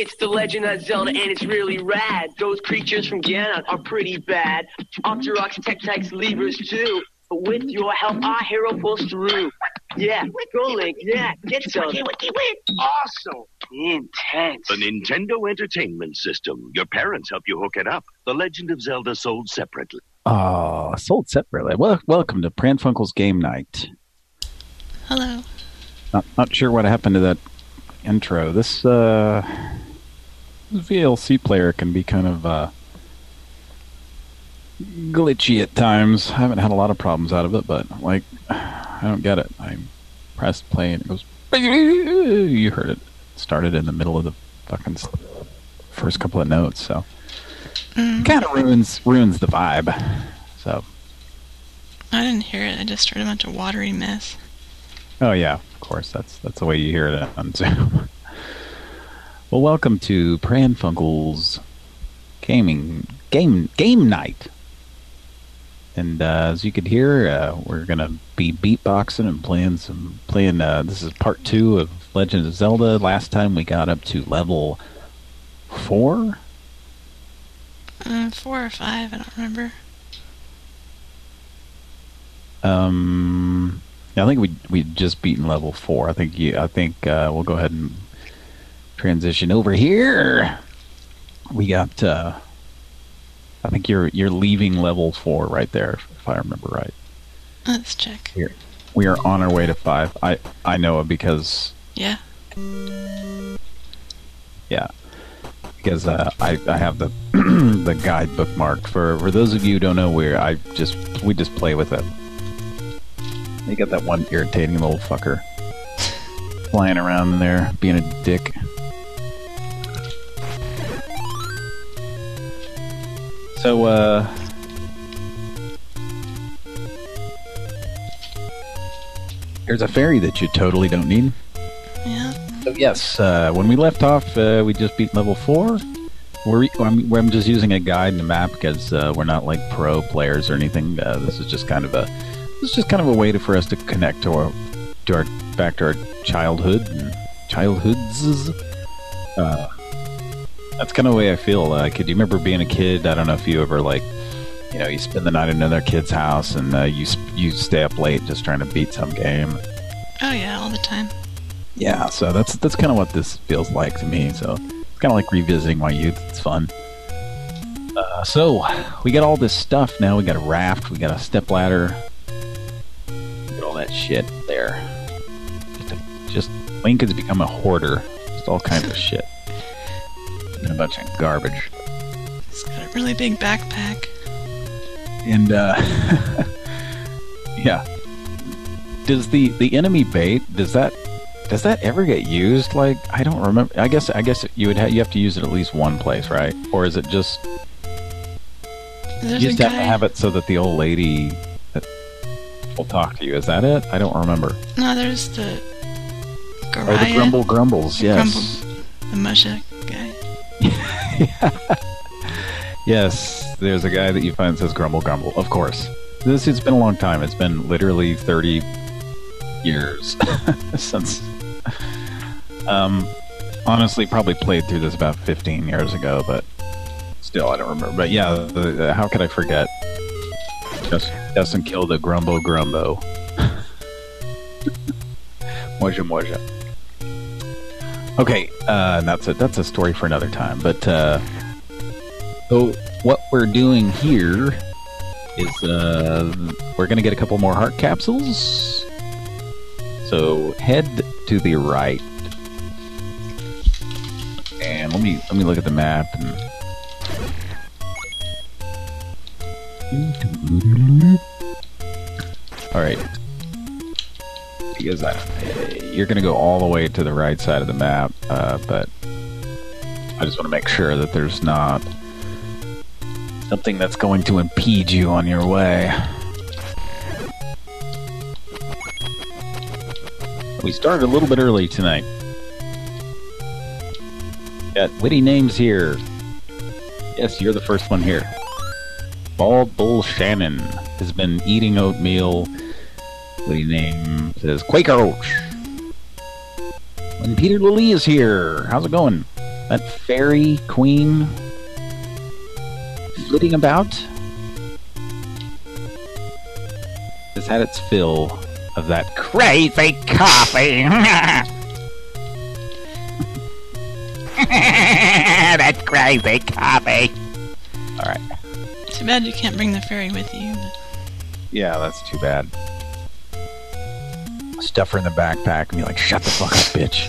It's the Legend of Zelda, and it's really rad. Those creatures from Ganon are pretty bad. Octoroks, Tektites, Levers too. But with your help, our hero pulls through. Yeah, go Link, yeah, get Zelda. Awesome. Intense. The Nintendo Entertainment System. Your parents help you hook it up. The Legend of Zelda sold separately. Oh, sold separately. Well, welcome to Pran Funkel's Game Night. Hello. Not sure what happened to that intro. This VLC player can be kind of glitchy at times. I haven't had a lot of problems out of it, but like, I don't get it. I pressed play and it goes. You heard it. Started in the middle of the fucking first couple of notes, so it kind of ruins the vibe. So I didn't hear it. I just heard a bunch of watery mess. Oh yeah, of course. That's the way you hear it on Zoom. Well, welcome to Pran Funkel's game night. And as you could hear, we're gonna be beatboxing and playing. This is part 2 of Legend of Zelda. Last time we got up to level 4. 4 or 5, I don't remember. I think we'd just beaten level 4. I think we'll go ahead and transition over here. We got. I think you're leaving level 4 right there, if I remember right. Let's check. We are on our way to 5. I know it because. Yeah. Yeah. Because I have the the guide bookmarked. For those of you who don't know, we just play with it. You got that one irritating little fucker flying around in there, being a dick. So, there's a fairy that you totally don't need. Yeah. So yes, when we left off, we just beat level 4. I'm just using a guide and a map because we're not like pro players or anything. This is just kind of a way for us to connect to our childhood and childhoods. That's kind of the way I feel. Do you remember being a kid? I don't know if you ever you spend the night at another kid's house and you stay up late just trying to beat some game. Oh yeah, all the time. Yeah, so that's kind of what this feels like to me. So it's kind of like revisiting my youth. It's fun. So we got all this stuff now. We got a raft. We got a stepladder. Got all that shit there. Just Link has become a hoarder. Just all kinds of shit. And a bunch of garbage. He's got a really big backpack. And yeah. Does the enemy bait, does that ever get used? Like, I don't remember. I guess you have to use it at least one place, right? Or is it just you just have to have it so that the old lady that will talk to you? Is that it? I don't remember. No, there's the Goriah. Oh, the Grumbles, yes. The Musha guy. Yeah. Yes, there's a guy that you find that says Grumble, of course. It's been a long time. It's been literally 30 years since. Honestly, probably played through this about 15 years ago, but still, I don't remember. But yeah, how could I forget? Justin killed a Grumbo. Moja. Okay, that's a story for another time. But so what we're doing here is we're gonna get a couple more heart capsules. So head to the right, and let me look at the map. All right, because you're gonna go all the way to the right side of the map, but I just want to make sure that there's not something that's going to impede you on your way. We started a little bit early tonight. Got witty names here. Yes, you're the first one here. Bald Bull Shannon has been eating oatmeal. Witty name says Quaker Oats. When Peter Lilly is here. How's it going? That fairy queen flitting about has had its fill of that crazy coffee. That crazy coffee. Alright. Too bad you can't bring the fairy with you. But... Yeah, that's too bad. Stuff her in the backpack and be like, shut the fuck up, bitch.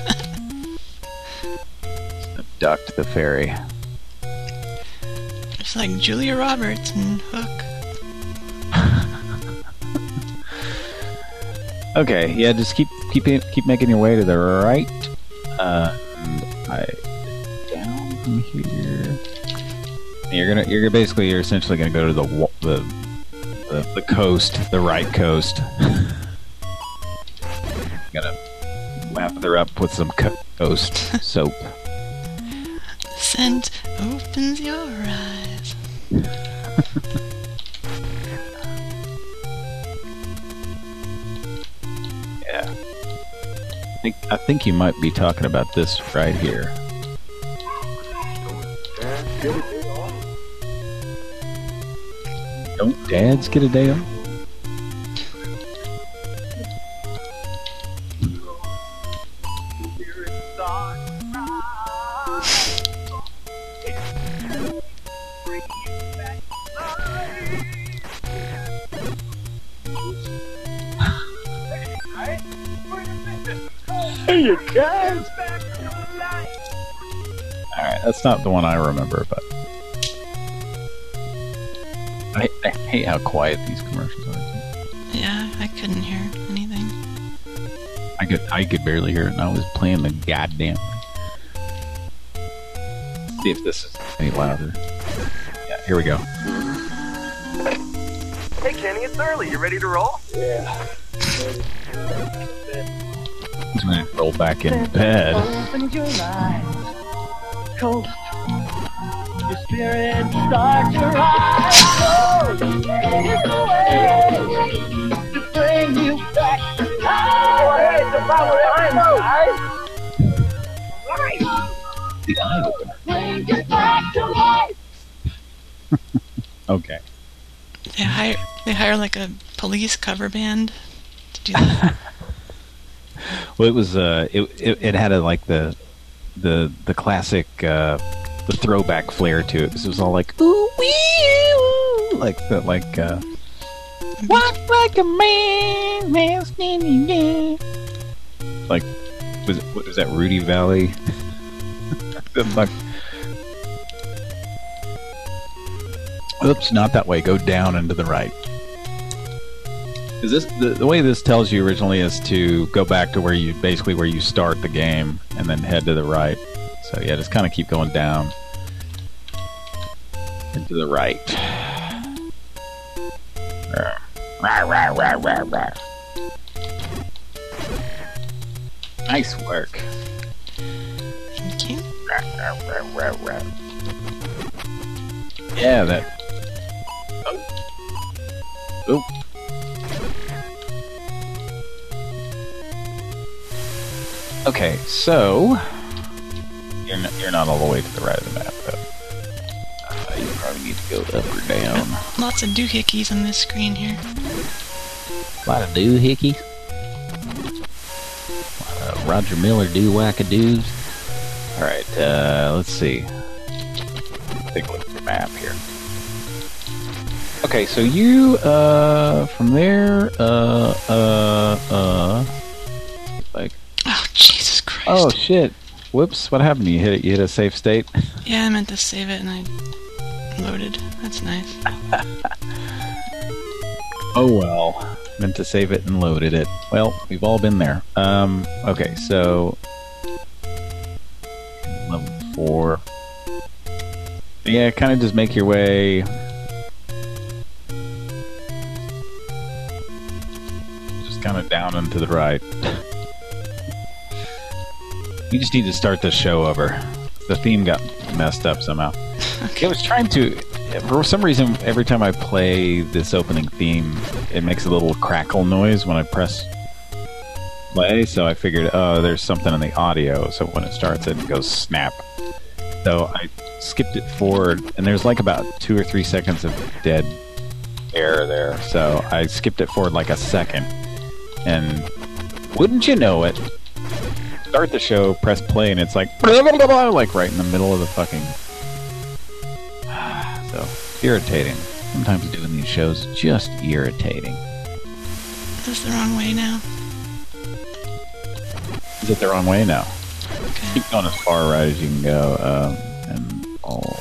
Abduct the fairy. It's like Julia Roberts and Hook. Okay, yeah, just keep making your way to the right. And down from here. You're essentially gonna go to the coast, the right coast. Gonna lather up with some coast soap. Scent opens your eyes. Yeah. I think you might be talking about this right here. Don't dads get a day off? Alright, that's not the one I remember, but I hate how quiet these commercials are. Yeah, I couldn't hear anything. I could barely hear it, and I was playing the goddamn. See if this is any louder. Yeah, here we go. Hey Kenny, it's early. You ready to roll? Yeah. I'm gonna roll back in bed. Open your eyes, coast. Your spirit starts to rise. Coast is the way to bring you back to life. Hey, it's about time, guys. The eye opener. Bring you back to life. Okay. They hire like a police cover band to do that. Well, it was it had like the classic the throwback flair to it, because it was all like ooh wee ooh, like walk like a man standing there. Like was that Rudy Valley? Like, oops, not that way. Go down and to the right. Is this the way this tells you originally is to go back to where you start the game and then head to the right. So yeah, just kind of keep going down and to the right. Nice work. Thank you. Yeah, that. Oh. Okay, so you're not all the way to the right of the map, though. You probably need to go up or down. Lots of doohickeys on this screen here. A lot of doohickeys. Roger Miller doo-wackadoos. Alright, let's see. Take a look at the map here. Okay, so you, from there, like... Oh, Jesus Christ. Oh, shit. Whoops, what happened? You hit a safe state? Yeah, I meant to save it and I loaded. That's nice. Oh, well. Meant to save it and loaded it. Well, we've all been there. Okay, so... Level 4. Yeah, kind of just make your way... Just kind of down and to the right. You just need to start the show over. The theme got messed up somehow. Okay. I was trying to... For some reason, every time I play this opening theme, it makes a little crackle noise when I press play, so I figured, oh, there's something in the audio, so when it starts, it goes snap. So I skipped it forward, and there's like about 2 or 3 seconds of dead air there. So I skipped it forward like a second, and wouldn't you know it, start the show, press play, and it's like blah, blah, blah, blah, like right in the middle of the fucking. So irritating. Sometimes doing these shows is just irritating. Is this the wrong way now? Is it the wrong way now? Okay. Keep going as far right as you can go, and I'll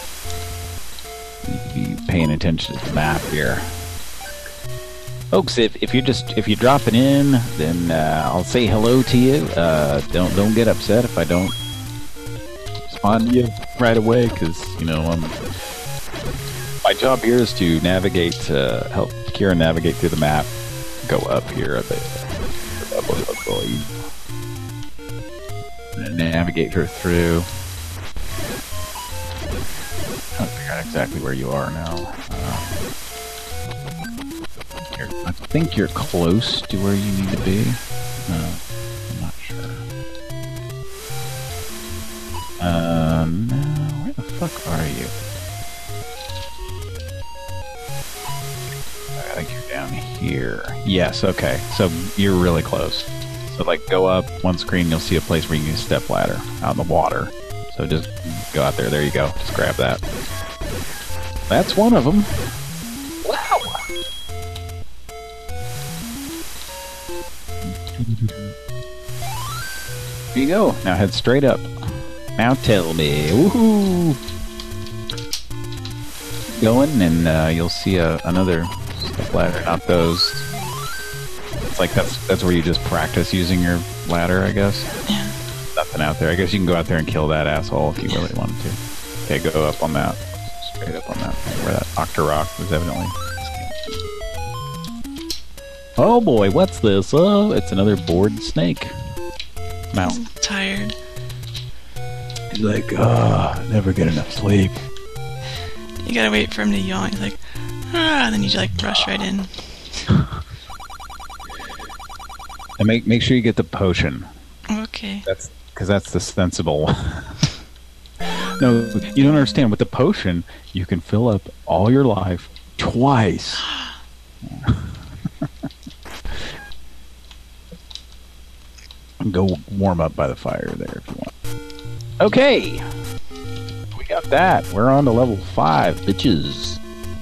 be paying attention to the map here. Folks, if you're dropping in, then I'll say hello to you. Don't get upset if I don't respond to you right away, because my job here is to navigate, help Kira navigate through the map, go up here a bit, and navigate her through. I'll figure out exactly where you are now. I think you're close to where you need to be. I'm not sure. No, where the fuck are you? I think you're down here. Yes, okay. So you're really close. So like go up one screen, you'll see a place where you can use step ladder out in the water. So just go out there. There you go. Just grab that. That's one of them. Wow. There you go. Now head straight up. Now tell me. Woohoo! Going, and you'll see another step ladder. Not those. It's like that's where you just practice using your ladder, I guess. Yeah. Nothing out there. I guess you can go out there and kill that asshole if you really wanted to. Okay, go up on that. Straight up on that. Where that Octorok was evidently. Oh boy, what's this? Oh, it's another bored snake. Mount. I'm tired. He's like, never get enough sleep. You gotta wait for him to yawn. He's like, and then you just like rush right in. And make sure you get the potion. Okay. That's because that's the sensible one. No, you don't understand. With the potion, you can fill up all your life twice. Go warm up by the fire there if you want. Okay. We got that. We're on to level 5, bitches.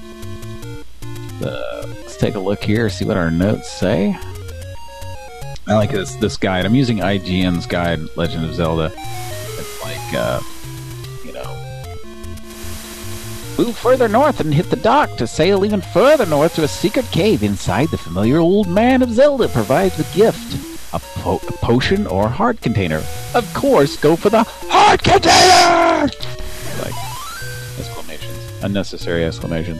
Let's take a look here, see what our notes say. I like this guide. I'm using IGN's guide, Legend of Zelda. It's like, move further north and hit the dock to sail even further north to a secret cave inside the familiar old man of Zelda provides a gift. A potion or heart container. Of course, go for the heart container! Like, exclamations. Unnecessary exclamations.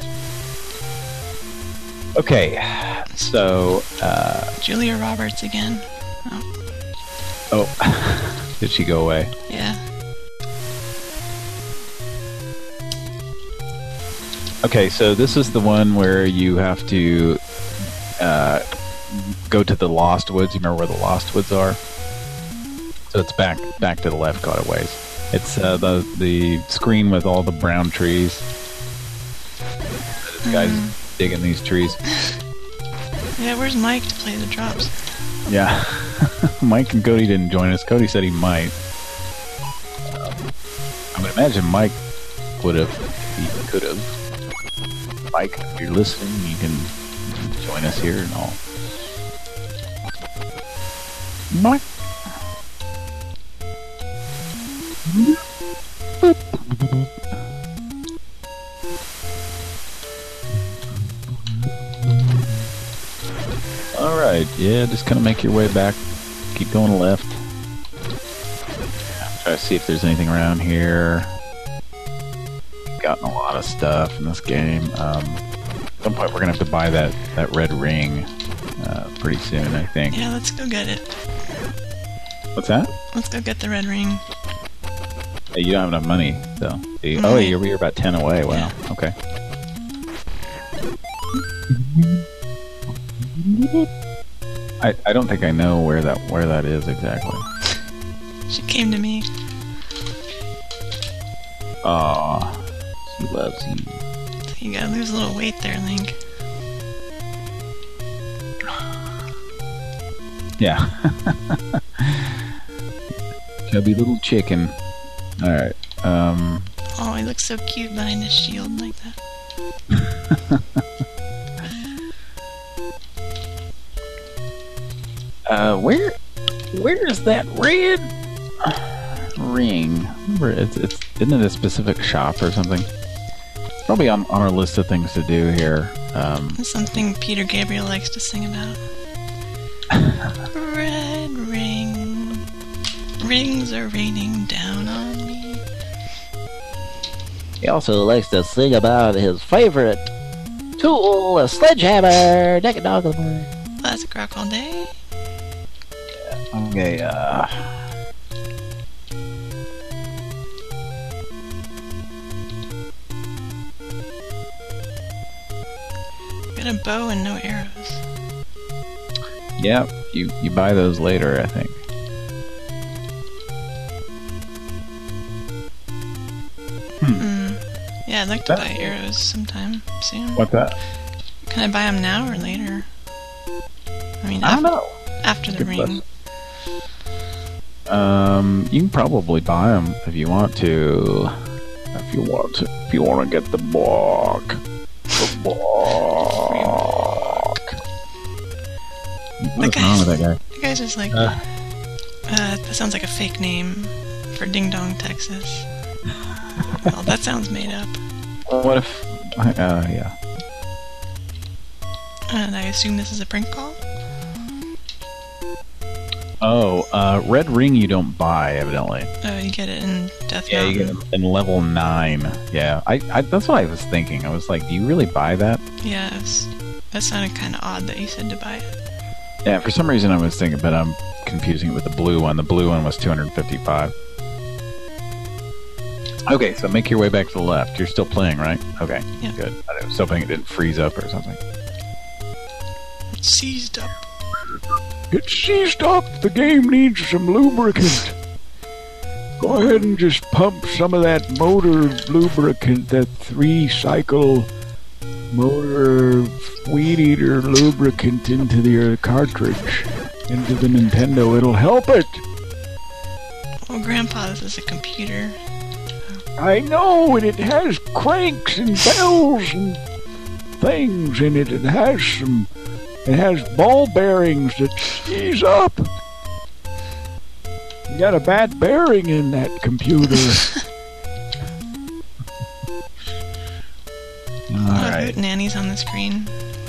Okay, so, Julia Roberts again. Oh. Did she go away? Yeah. Okay, so this is the one where you have to, go to the Lost Woods. You remember where the Lost Woods are? So it's back to the left quite a ways. It's the screen with all the brown trees. This guy's digging these trees. Yeah, where's Mike to play the drops? Yeah. Mike and Cody didn't join us. Cody said he might. I would imagine Mike would have. He could have. Mike, if you're listening, you can join us here and all. Mike. Alright, yeah, just kind of make your way back. Keep going left. Try to see if there's anything around here. Gotten a lot of stuff in this game. At some point we're gonna have to buy that red ring pretty soon, I think. Yeah, let's go get it. What's that? Let's go get the red ring. Hey, you don't have enough money, though. Oh, you're about 10 away. Wow. Yeah. Okay. I don't think I know where that is exactly. She came to me. Aw, she loves you. You gotta lose a little weight there, Link. Yeah. Chubby little chicken. Alright, Oh, he looks so cute behind his shield like that. Where's that red ring? Remember, isn't it a specific shop or something? Probably on our list of things to do here. It's something Peter Gabriel likes to sing about. Red ring, rings are raining down on me. He also likes to sing about his favorite tool, a sledgehammer. Deck it dog. Classic rock all day. Okay, Got a bow and no arrows. yeah, you buy those later, I think. Yeah, I'd like to buy arrows sometime soon. What's that? Can I buy them now or later? I mean, I don't know. after the Good ring. You can probably buy them if you want to. If you want to get the block. The block. What's wrong with that guy? The guy's just like, that sounds like a fake name for Ding Dong, Texas. Well, that sounds made up. What if... yeah. And I assume this is a prank call? Oh, red ring you don't buy, evidently. Oh, you get it in Death Yeah, Mountain. you get it in level 9. Yeah, I that's what I was thinking. I was like, do you really buy that? Yes. That sounded kind of odd that you said to buy it. Yeah, for some reason I was thinking, but I'm confusing it with the blue one. The blue one was 255. Okay, so make your way back to the left. You're still playing, right? Okay, Yeah. good. I was hoping it didn't freeze up or something. It's seized up. It's seized up. The game needs some lubricant. Go ahead and just pump some of that motor lubricant, that 3-cycle motor weed eater lubricant into your cartridge, into the Nintendo. It'll help it. Well, Grandpa, this is a computer. I know, and it has cranks and bells and things in it. It has ball bearings that seize up. You got a bad bearing in that computer. Alright. Hootenanny's on the screen.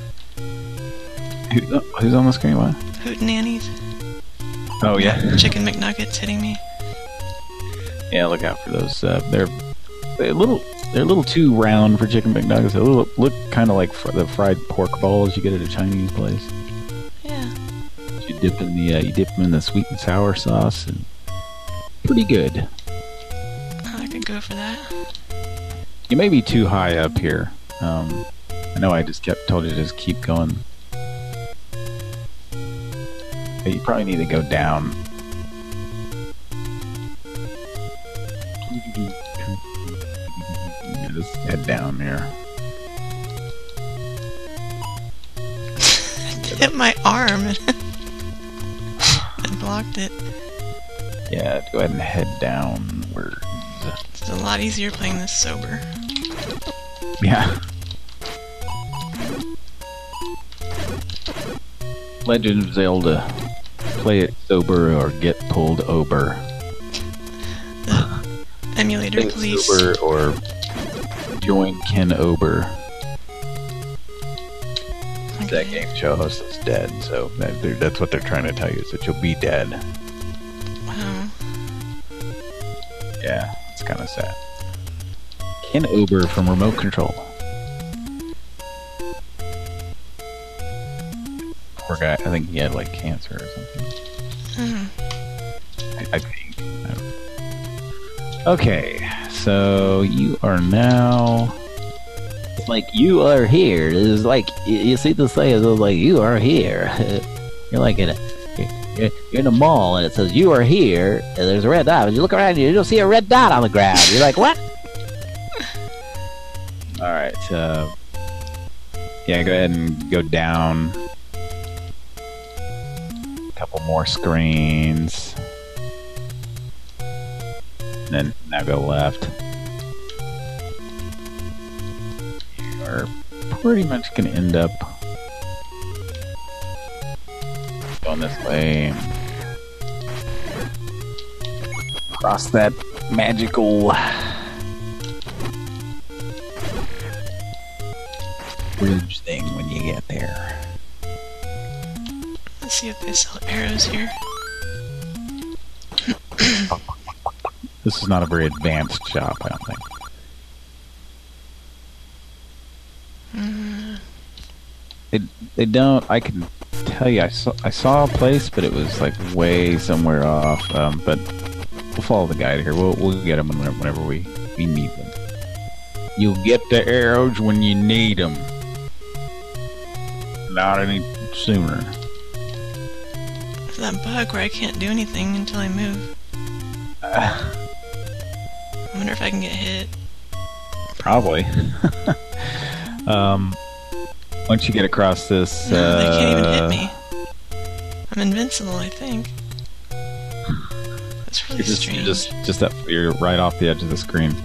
Who's on the screen? What? Hootenanny's. Oh, yeah. Chicken McNuggets hitting me. Yeah, look out for those. They're a little too round for chicken McNuggets. They look kind of like the fried pork balls you get at a Chinese place. Yeah. You dip them in the sweet and sour sauce, and pretty good. Oh, I could go for that. You may be too high up here. I know I just told you to just keep going. But you probably need to go down. Yeah, just head down here. Hit my arm and blocked it. Yeah, go ahead and head downwards. It's a lot easier playing this sober. Yeah. Legend of Zelda. Play it sober or get pulled over. Emulator Play it police. sober or join Ken Ober. That game show host is dead, so that's what they're trying to tell you, is that you'll be dead. Wow. Yeah, it's kind of sad. Ken Ober from Remote Control. Poor guy. I think he had like cancer or something. I think. Okay, so you are now. It's like, you are here. It's like, you see the thing, it's like, you are here. You're like you're in a mall, and it says, you are here, and there's a red dot, and you look around, and you don't see a red dot on the ground. You're like, what? Alright, yeah, go ahead and go down. A couple more screens. And then now go left. You're pretty much going to end up going this way. Cross that magical bridge thing when you get there. Let's see if they sell arrows here. This is not a very advanced shop, I don't think. They don't. I can tell you, I saw a place, but it was like way somewhere off. But we'll follow the guide here. We'll get them whenever we need them. You'll get the arrows when you need them. Not any sooner. There's that bug where I can't do anything until I move. I wonder if I can get hit. Probably. Once you get across this... No, they can't even hit me. I'm invincible, I think. That's really strange. You're right off the edge of the screen.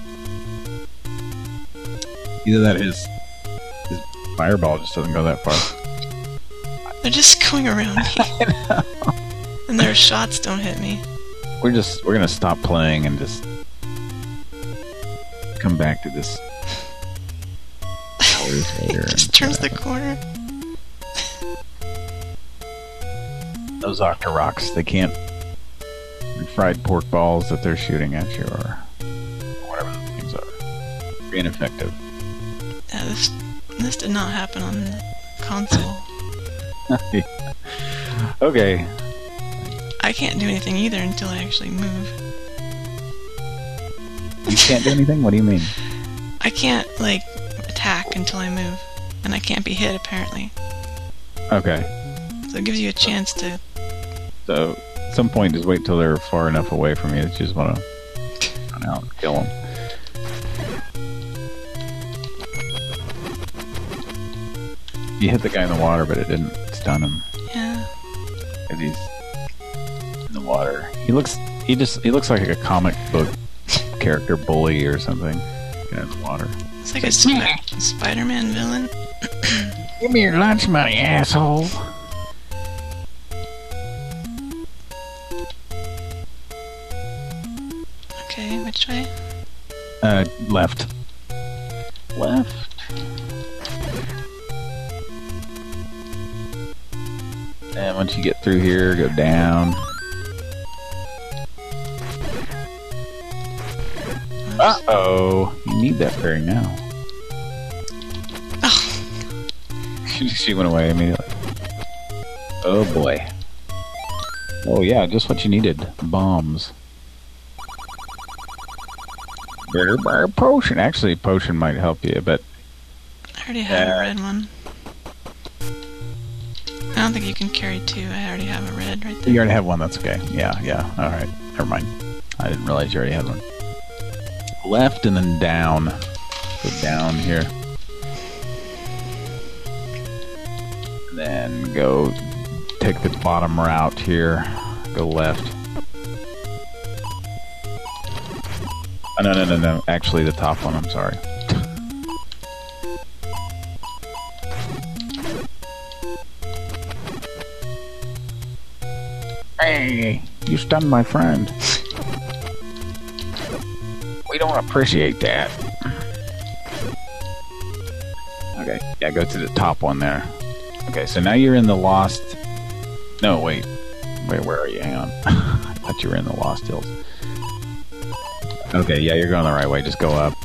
Either that his fireball just doesn't go that far. They're just going around me. And their shots don't hit me. We're gonna stop playing and just come back to this hours later. It just turns the corner. Those Octoroks, they can't... fried pork balls that they're shooting at you, or whatever those things are. Very ineffective. Yeah, this did not happen on the console. Okay. I can't do anything either until I actually move. You can't do anything? What do you mean? I can't, like, attack until I move. And I can't be hit, apparently. Okay. So it gives you a chance to... So, at some point, just wait till they're far enough away from you that you just want to run out and kill them. You hit the guy in the water, but it didn't stun him. Yeah. Because he's in the water. He looks like a comic book character bully or something. In the water. It's like a Spider-Man villain. Give me your lunch money, asshole. Okay, which way? Left. Left. And once you get through here, go down. Uh-oh. You need that fairy now. Oh. She went away immediately. Oh boy. Oh yeah, just what you needed. Bombs. Better buy a potion. Actually, potion might help you, but... I already have a red one. I don't think you can carry two. I already have a red right there. You already have one, that's okay. Yeah. Alright. Never mind. I didn't realize you already had one. Left and then down. Go down here. Then go take the bottom route here. Go left. Oh, no. Actually, the top one. I'm sorry. Hey, you stunned my friend. We don't appreciate that. Okay, yeah, go to the top one there. Okay, so now you're in the Lost... No, wait, where are you? Hang on. I thought you were in the Lost Hills. Okay, yeah, you're going the right way. Just go up.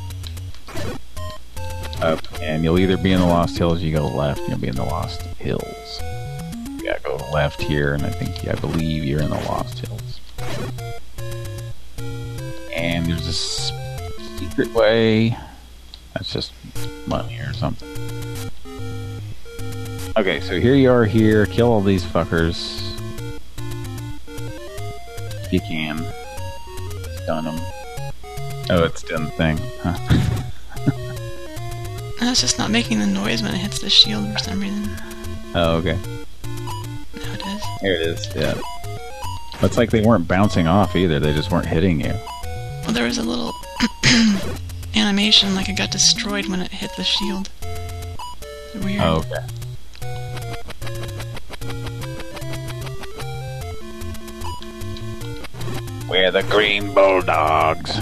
Up, and you'll either be in the Lost Hills or you go left, and you'll be in the Lost Hills. Yeah, go left here, and I believe you're in the Lost Hills. And there's this secret way. That's just money or something. Okay, so here you are here. Kill all these fuckers. If you can. Stun them. Oh, it's done the thing. Huh. it's just not making the noise when it hits the shield for some reason. Oh, okay. Now it is. Here it is, yeah. It's like they weren't bouncing off either, they just weren't hitting you. Well, there was a little animation like it got destroyed when it hit the shield. Weird. Oh, okay. We're the Green Bulldogs.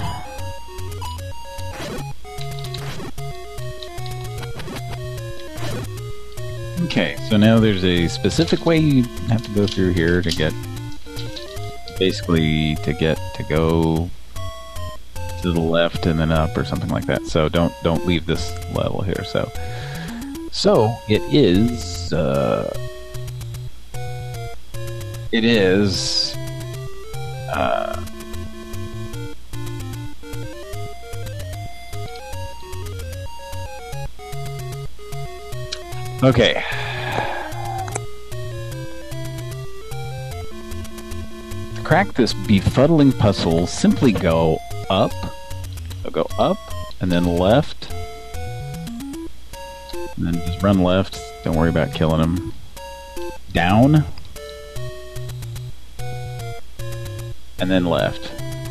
Okay, so now there's a specific way you have to go through here to get, basically to go to the left and then up or something like that. So don't leave this level here. So it is okay. To crack this befuddling puzzle, simply go up. So go up and then left. And then just run left. Don't worry about killing him. Down. And then left.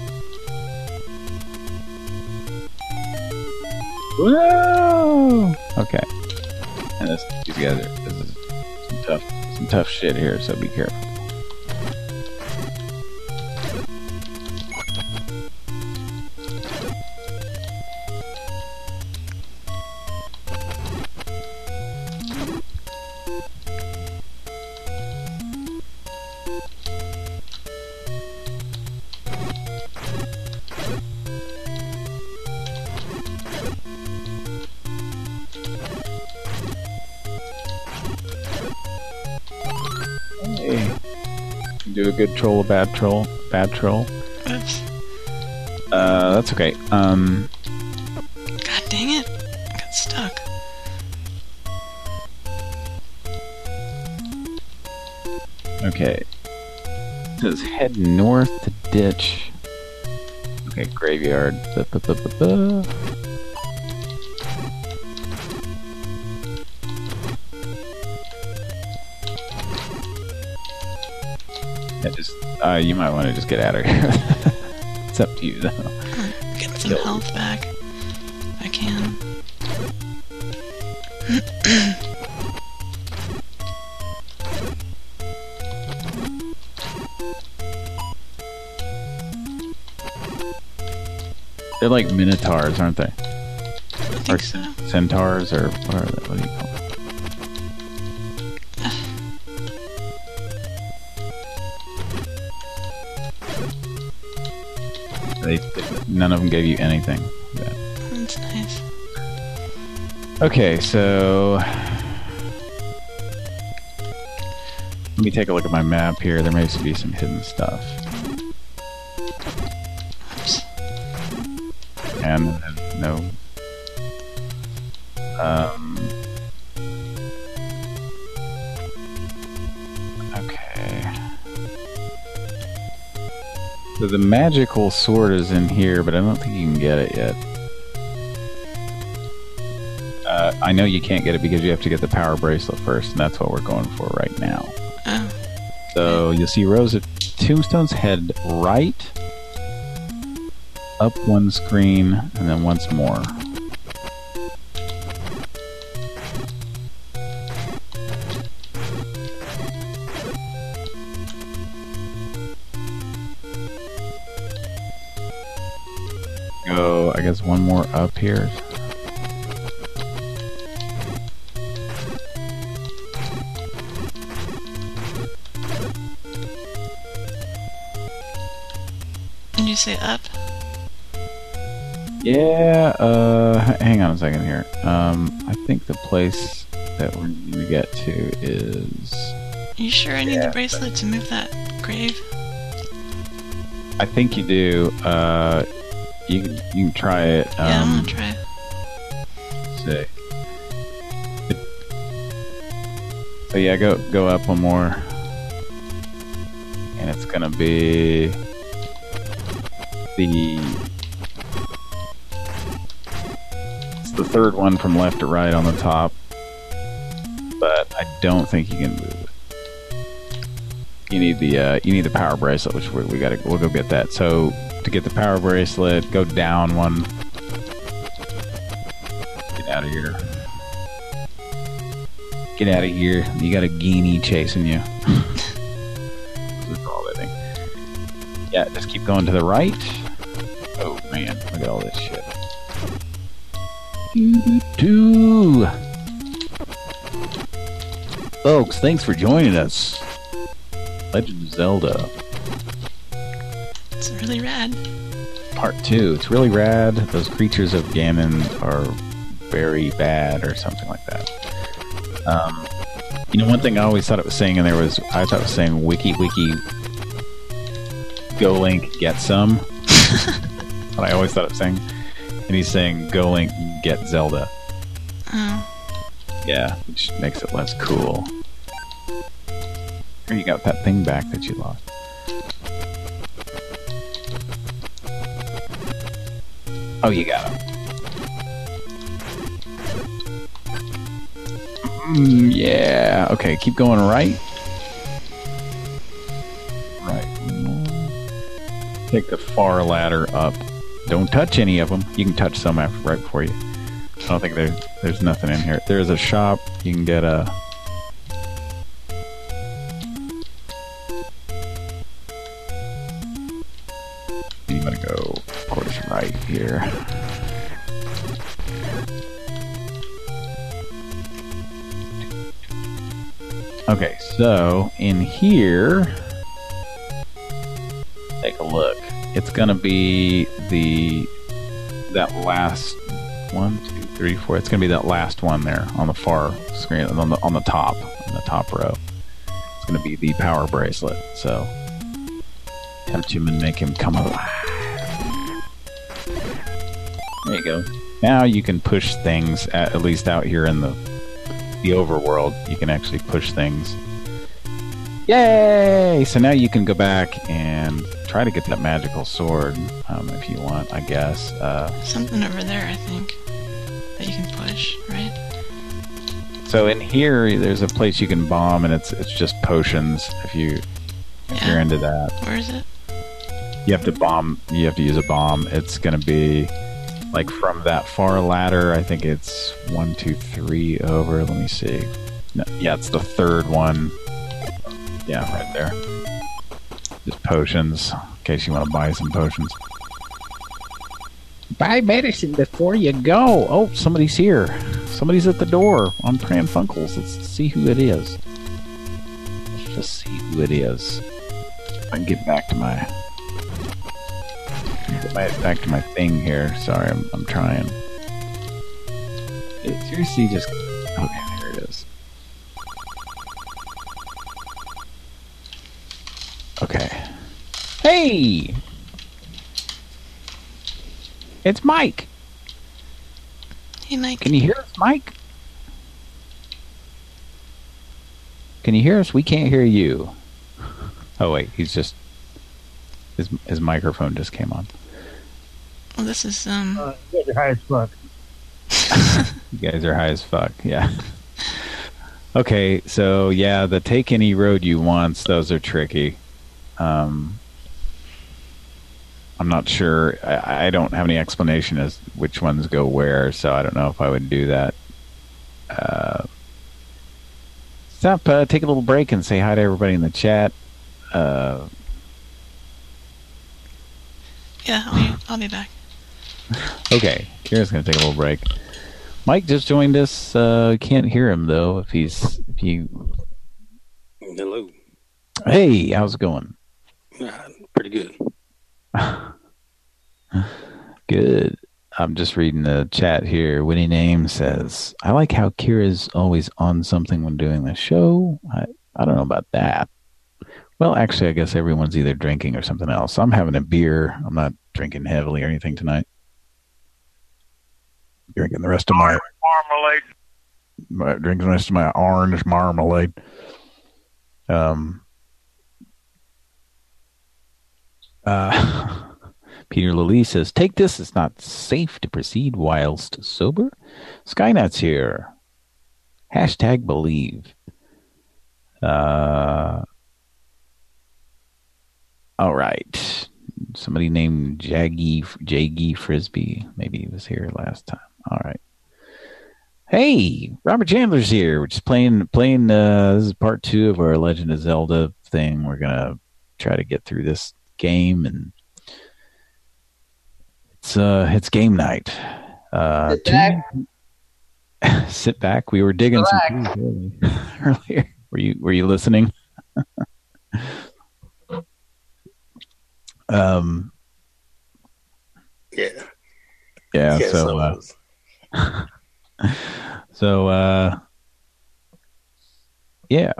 Whoa! Okay. And this together. This is some tough shit here, so be careful. Do a good troll, a bad troll, Oops. That's okay. God dang it. I got stuck. Okay. It says head north to ditch. Okay, graveyard. Yeah, just you might want to just get out of here. It's up to you, though. Get some health back. If I can. They're like minotaurs, aren't they? I think so. Centaurs, or what do you call them? None of them gave you anything. Yeah. That's nice. Okay, so let me take a look at my map here. There may be some hidden stuff. Oops. And no. Okay. So the magical sword is in here, but I don't think you can get it yet. I know you can't get it because you have to get the power bracelet first, and that's what we're going for right now. Oh. So you'll see rows of tombstones, head right, up one screen, and then once more. Go, I guess, one more up here. Did you say up? Yeah, hang on a second here. I think the place that we're going to get to is... Are you sure I need the bracelet to move that grave? I think you do. You can try it. Yeah, I'm gonna try it. See. So yeah, go up one more. And it's gonna be the It's the third one from left to right on the top, but I don't think you can move it. You need the power bracelet, which we'll go get that. So to get the power bracelet, go down one. Get out of here. Get out of here. You got a Genie chasing you. That's all I think. Yeah, just keep going to the right. Oh man, look at all this shit. Doo-doo-doo. Folks, thanks for joining us. Legend of Zelda. It's really rad. Part 2. It's really rad. Those creatures of Ganon are very bad or something like that. One thing I always thought it was saying in there was, I thought it was saying wiki go Link get some. But I always thought it was saying, and he's saying go Link get Zelda. Oh. Yeah, which makes it less cool. Here, you got that thing back that you lost. Oh, you got him. Yeah. Okay, keep going right. Right. Take the far ladder up. Don't touch any of them. You can touch some right before you. I don't think there's nothing in here. There's a shop. You can get a... I'm gonna go, of course, right here. Okay, so in here, take a look. It's gonna be that last 1, 2, 3, 4. It's gonna be that last one there on the far screen, on the top row. It's gonna be the power bracelet. So touch him and make him come alive. There you go. Now you can push things, at least out here in the overworld. You can actually push things. Yay! So now you can go back and try to get that magical sword, if you want, I guess. Something over there, I think, that you can push, right? So in here, there's a place you can bomb, and it's just potions. If you're into that. Where is it? You have to bomb. You have to use a bomb. It's gonna be like from that far ladder. I think it's 1, 2, 3 over. Let me see. No, yeah, it's the third one. Yeah, right there. Just potions, in case you want to buy some potions. Buy medicine before you go. Oh, somebody's here. Somebody's at the door on Pran Funkels. Let's see who it is. Let's just see who it is. I can get back to my thing here. Sorry, I'm trying. It seriously just... Okay, there it is. Okay. Hey! It's Mike! Hey, Mike. Can you hear us, Mike? Can you hear us? We can't hear you. Oh, wait, he's just... His microphone just came on. Well, this is, You guys are high as fuck. You guys are high as fuck, yeah. Okay, so, yeah, the take any road you want, those are tricky. I'm not sure. I don't have any explanation as which ones go where, so I don't know if I would do that. Stop, take a little break and say hi to everybody in the chat. Yeah, I'll be back. Okay, Kira's gonna take a little break. Mike just joined us. Can't hear him though. If you. Hello. Hey, how's it going? Pretty good. Good. I'm just reading the chat here. Winnie Name says, I like how Kira's always on something when doing the show. I don't know about that. Well, actually, I guess everyone's either drinking or something else. I'm having a beer. I'm not drinking heavily or anything tonight. Drinking the rest of my marmalade. Drinking the rest of my orange marmalade. Peter Lilly says, take this. It's not safe to proceed whilst sober. Skynet's here. Hashtag believe. All right. Somebody named Jaggy Frisbee. Maybe he was here last time. All right. Hey, Robert Chandler's here. We're just playing. This is part 2 of our Legend of Zelda thing. We're gonna try to get through this game, and it's game night. Sit back. Sit back. We were digging some trees earlier. Were you listening? Yeah. Yeah. Yeah.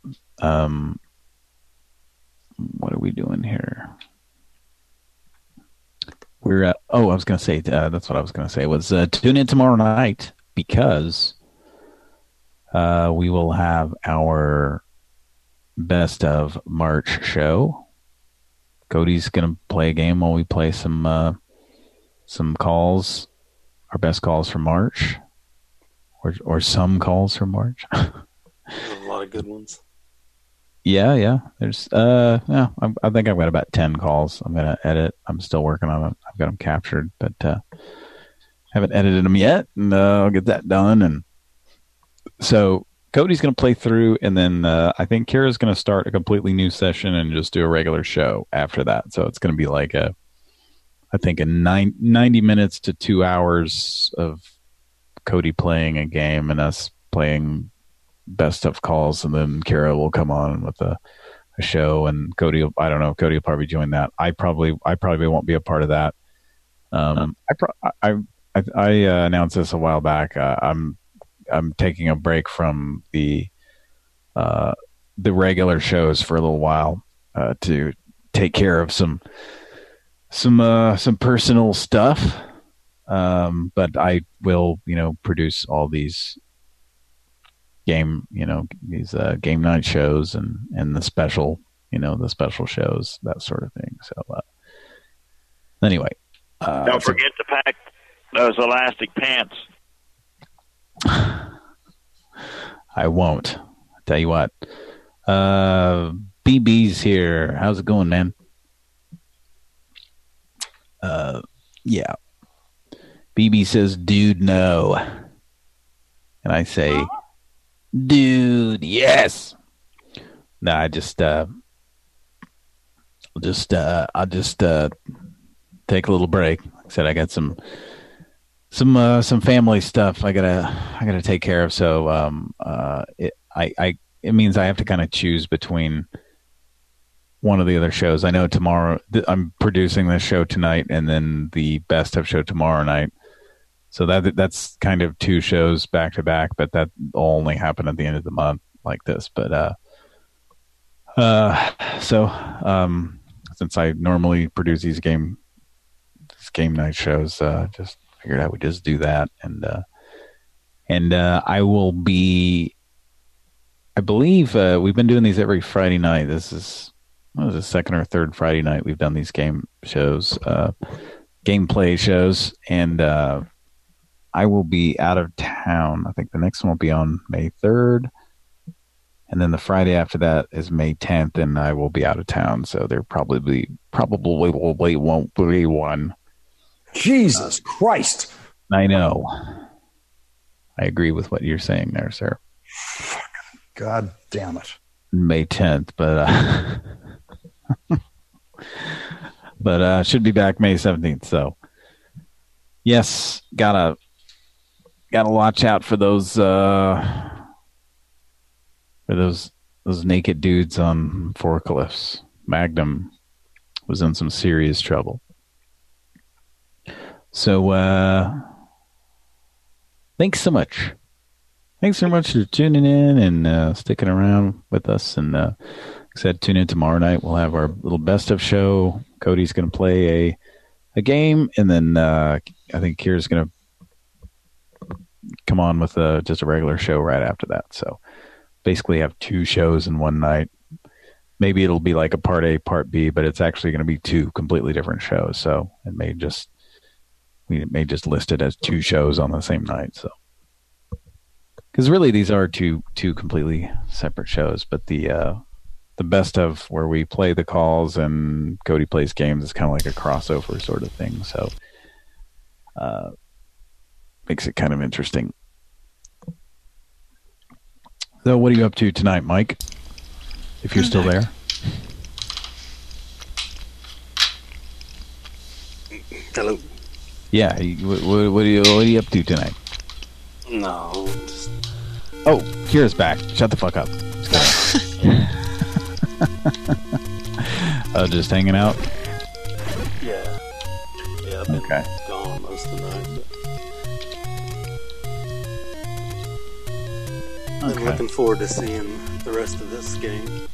What are we doing here? We're I was going to say that's what I was going to say was tune in tomorrow night because we will have our best of March show. Cody's going to play a game while we play some calls, our best calls for March, or some calls for March. A lot of good ones. Yeah. There's I think I've got about 10 calls. I'm gonna edit. I'm still working on it. I've got them captured, but haven't edited them yet, and I'll get that done. And so Cody's gonna play through, and then I think Kira's gonna start a completely new session and just do a regular show after that. So it's gonna be like I think 90 minutes to 2 hours of Cody playing a game and us playing best of calls, and then Kira will come on with a show, and Cody will probably join that. I probably won't be a part of that. I announced this a while back. I'm taking a break from the regular shows for a little while to take care of some personal stuff. But I will, produce all these game night shows and the special shows, that sort of thing. So anyway, don't forget to pack those elastic pants. I won't. I'll tell you what. BB's here. How's it going, man? Yeah. BB says, dude, no. And I say, dude, yes. No, I'll just take a little break. Like I said, I got some family stuff I gotta take care of. So it means I have to kind of choose between one of the other shows. I know tomorrow I'm producing this show tonight, and then the best of show tomorrow night. So that's kind of 2 shows back to back, but that will only happen at the end of the month like this. But since I normally produce these game night shows, just figured I would just do that, and I will be. I believe we've been doing these every Friday night. This is the second or third Friday night we've done these game shows, gameplay shows, and I will be out of town. I think the next one will be on May 3rd. And then the Friday after that is May 10th, and I will be out of town. So there probably won't be one. Jesus Christ. I know. I agree with what you're saying there, sir. God damn it. May 10th, but should be back May 17th. So yes, gotta watch out for those naked dudes on forklifts. Magnum was in some serious trouble. So thanks so much. Thanks so much for tuning in and sticking around with us. And like I said, tune in tomorrow night. We'll have our little best of show. Cody's going to play a game, and then I think Kira's going to come on with just a regular show right after that. So basically have 2 shows in one night. maybe it'll be like a part A, part B, but it's actually going to be 2 completely different shows. So we may just list it as 2 shows on the same night. So, because really these are two completely separate shows, but the best of where we play the calls and Cody plays games is kind of like a crossover sort of thing. So, makes it kind of interesting. So what are you up to tonight, Mike? If you're still there. Hello. Yeah. What are you up to tonight? No. Just... Oh, Kira's back. Shut the fuck up. Just hanging out? Yeah. Yeah, I've been okay. Gone most of the night. But I'm looking forward to seeing the rest of this game.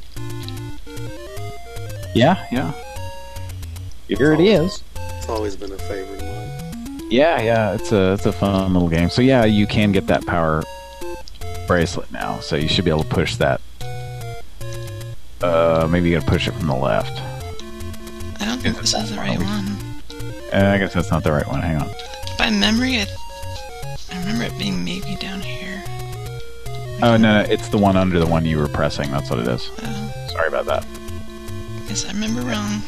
Yeah. Here it is. It's always been a favorite of mine. Yeah, it's a fun little game. So yeah, you can get that power bracelet now. So you should be able to push that. Maybe you gotta push it from the left. I don't think this is the right one. I guess that's not the right one. Hang on. By memory, I remember it being maybe down here. Oh, no, it's the one under the one you were pressing. That's what it is. Oh. Sorry about that. Guess I remember wrong.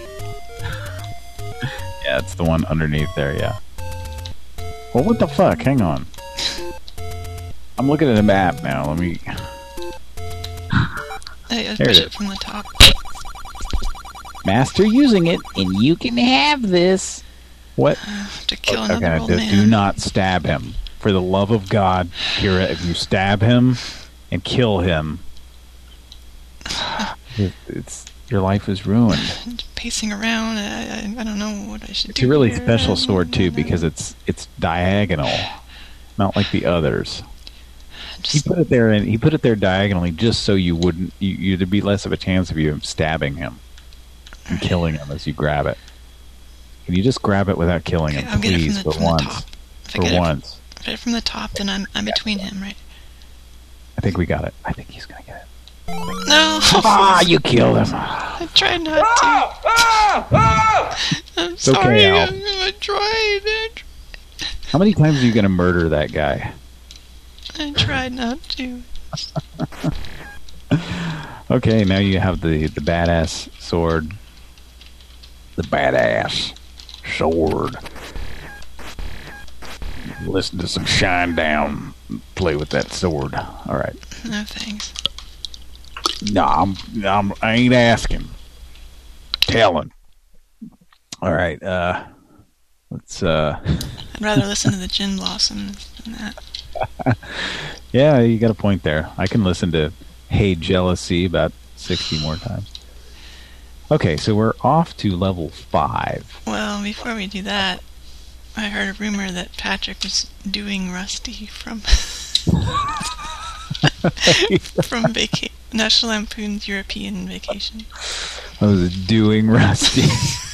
Yeah, it's the one underneath there, yeah. Well, what the fuck? Hang on. I'm looking at a map now. Let me... Hey, push it from the top. Master using it, and you can have this. What? To kill another old man. Do not stab him. For the love of God, Kira, if you stab him and kill him, your life is ruined. Pacing around, I don't know what I should do. It's a really special sword too, because it's diagonal, not like the others. He put it there diagonally just so you wouldn't. There'd be less of a chance of you stabbing him and killing him as you grab it. Can you just grab it without killing him, please, for once? For once. If I get it from the top, then I'm between him, right? I think we got it. I think he's gonna get it. No! Ah, you killed him. I tried not to. I'm sorry. Okay, Al. I tried. How many times are you gonna murder that guy? I tried not to. Okay, now you have the badass sword. The badass sword. Listen to some Shinedown. Play with that sword. All right. No thanks. No, I ain't asking. Telling. All right. Let's. I'd rather listen to the Gin Blossoms than that. Yeah, you got a point there. I can listen to Hey Jealousy about 60 more times. Okay, so we're off to level 5. Well, before we do that, I heard a rumor that Patrick was doing Rusty from National Lampoon's European Vacation. I was doing Rusty.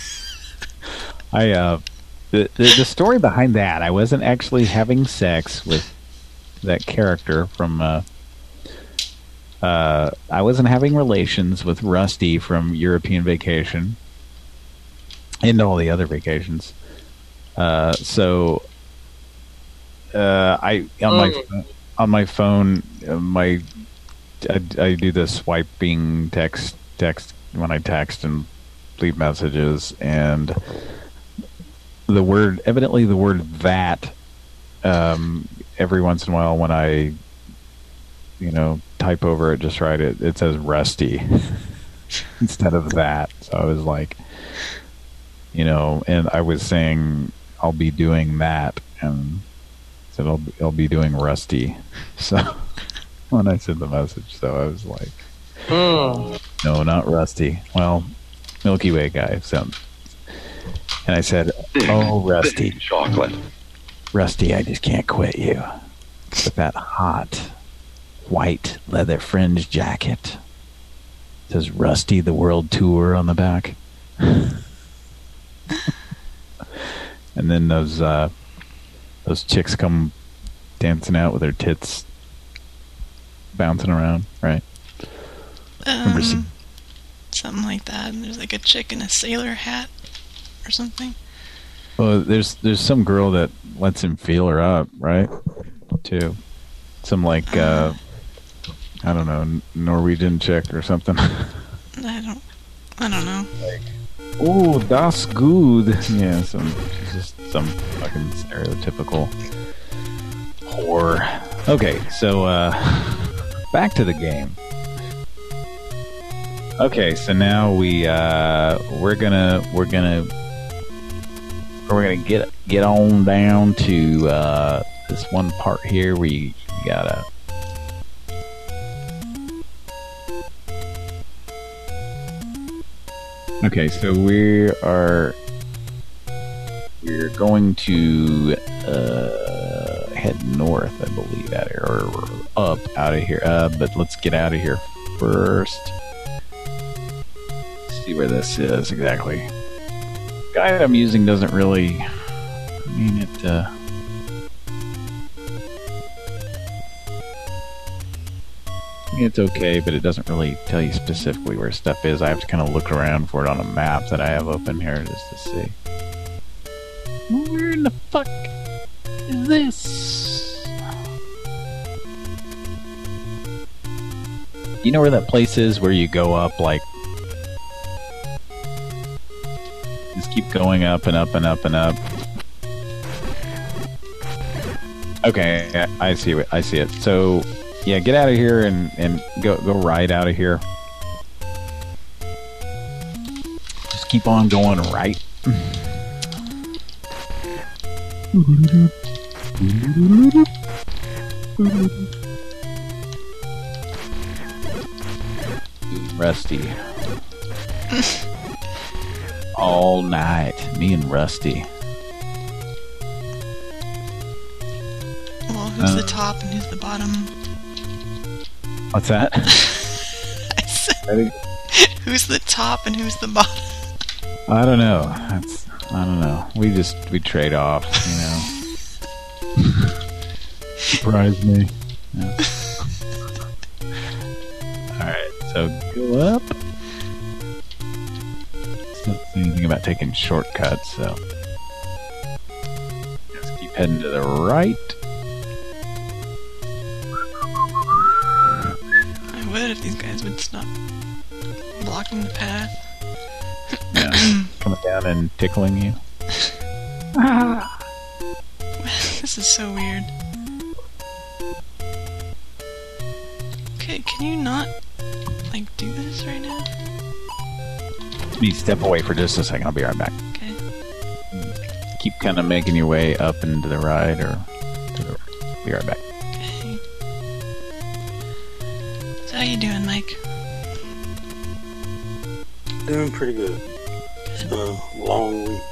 The story behind that, I wasn't actually having sex with that character from I wasn't having relations with Rusty from European Vacation and all the other vacations. So I on my phone I do the swiping text when I text and leave messages, and evidently the word that every once in a while when I type over it just right, it says Rusty instead of that. So I was like, and I was saying I'll be doing that, and said I'll be doing Rusty. So when I sent the message, so I was like, no, not Rusty. Well, Milky Way guy. So, and I said, oh, Rusty, chocolate. Rusty, I just can't quit you with that hot white leather fringe jacket. It says Rusty the World Tour on the back. And then those chicks come dancing out with their tits bouncing around, right? Something like that. And there's like a chick in a sailor hat or something. Well, there's some girl that lets him feel her up, right? Too. Some like I don't know, Norwegian chick or something. I don't know. Like, oh, das good. Yeah, just some fucking stereotypical whore. Okay, so back to the game. Okay, so now we're gonna get on down to this one part here where you gotta. Okay, so we're going to head north, I believe, out here, or up out of here. But let's get out of here first. See where this is exactly. The guide I'm using doesn't really. I mean it. It's okay, but it doesn't really tell you specifically where stuff is. I have to kind of look around for it on a map that I have open here just to see. Where in the fuck is this? You know where that place is where you go up, like... Just keep going up and up and up and up. Okay, I see it. So... Yeah, get out of here and go right out of here. Just keep on going right. Rusty. All night, me and Rusty. Well, who's the top and who's the bottom? What's that? I said, who's the top and who's the bottom? I don't know. I don't know. We trade off, you know. Surprise me. Yeah. Alright, so go up. It's not saying anything about taking shortcuts, so just keep heading to the right. I would if these guys would stop blocking the path. Yeah. Coming down and tickling you. This is so weird. Okay, can you not, like, do this right now? Let me step away for just a second. I'll be right back. Okay. Keep kind of making your way up and to the right or to the right. Be right back. Okay. So how you doing, Mike? Doing pretty good. It's been a long week.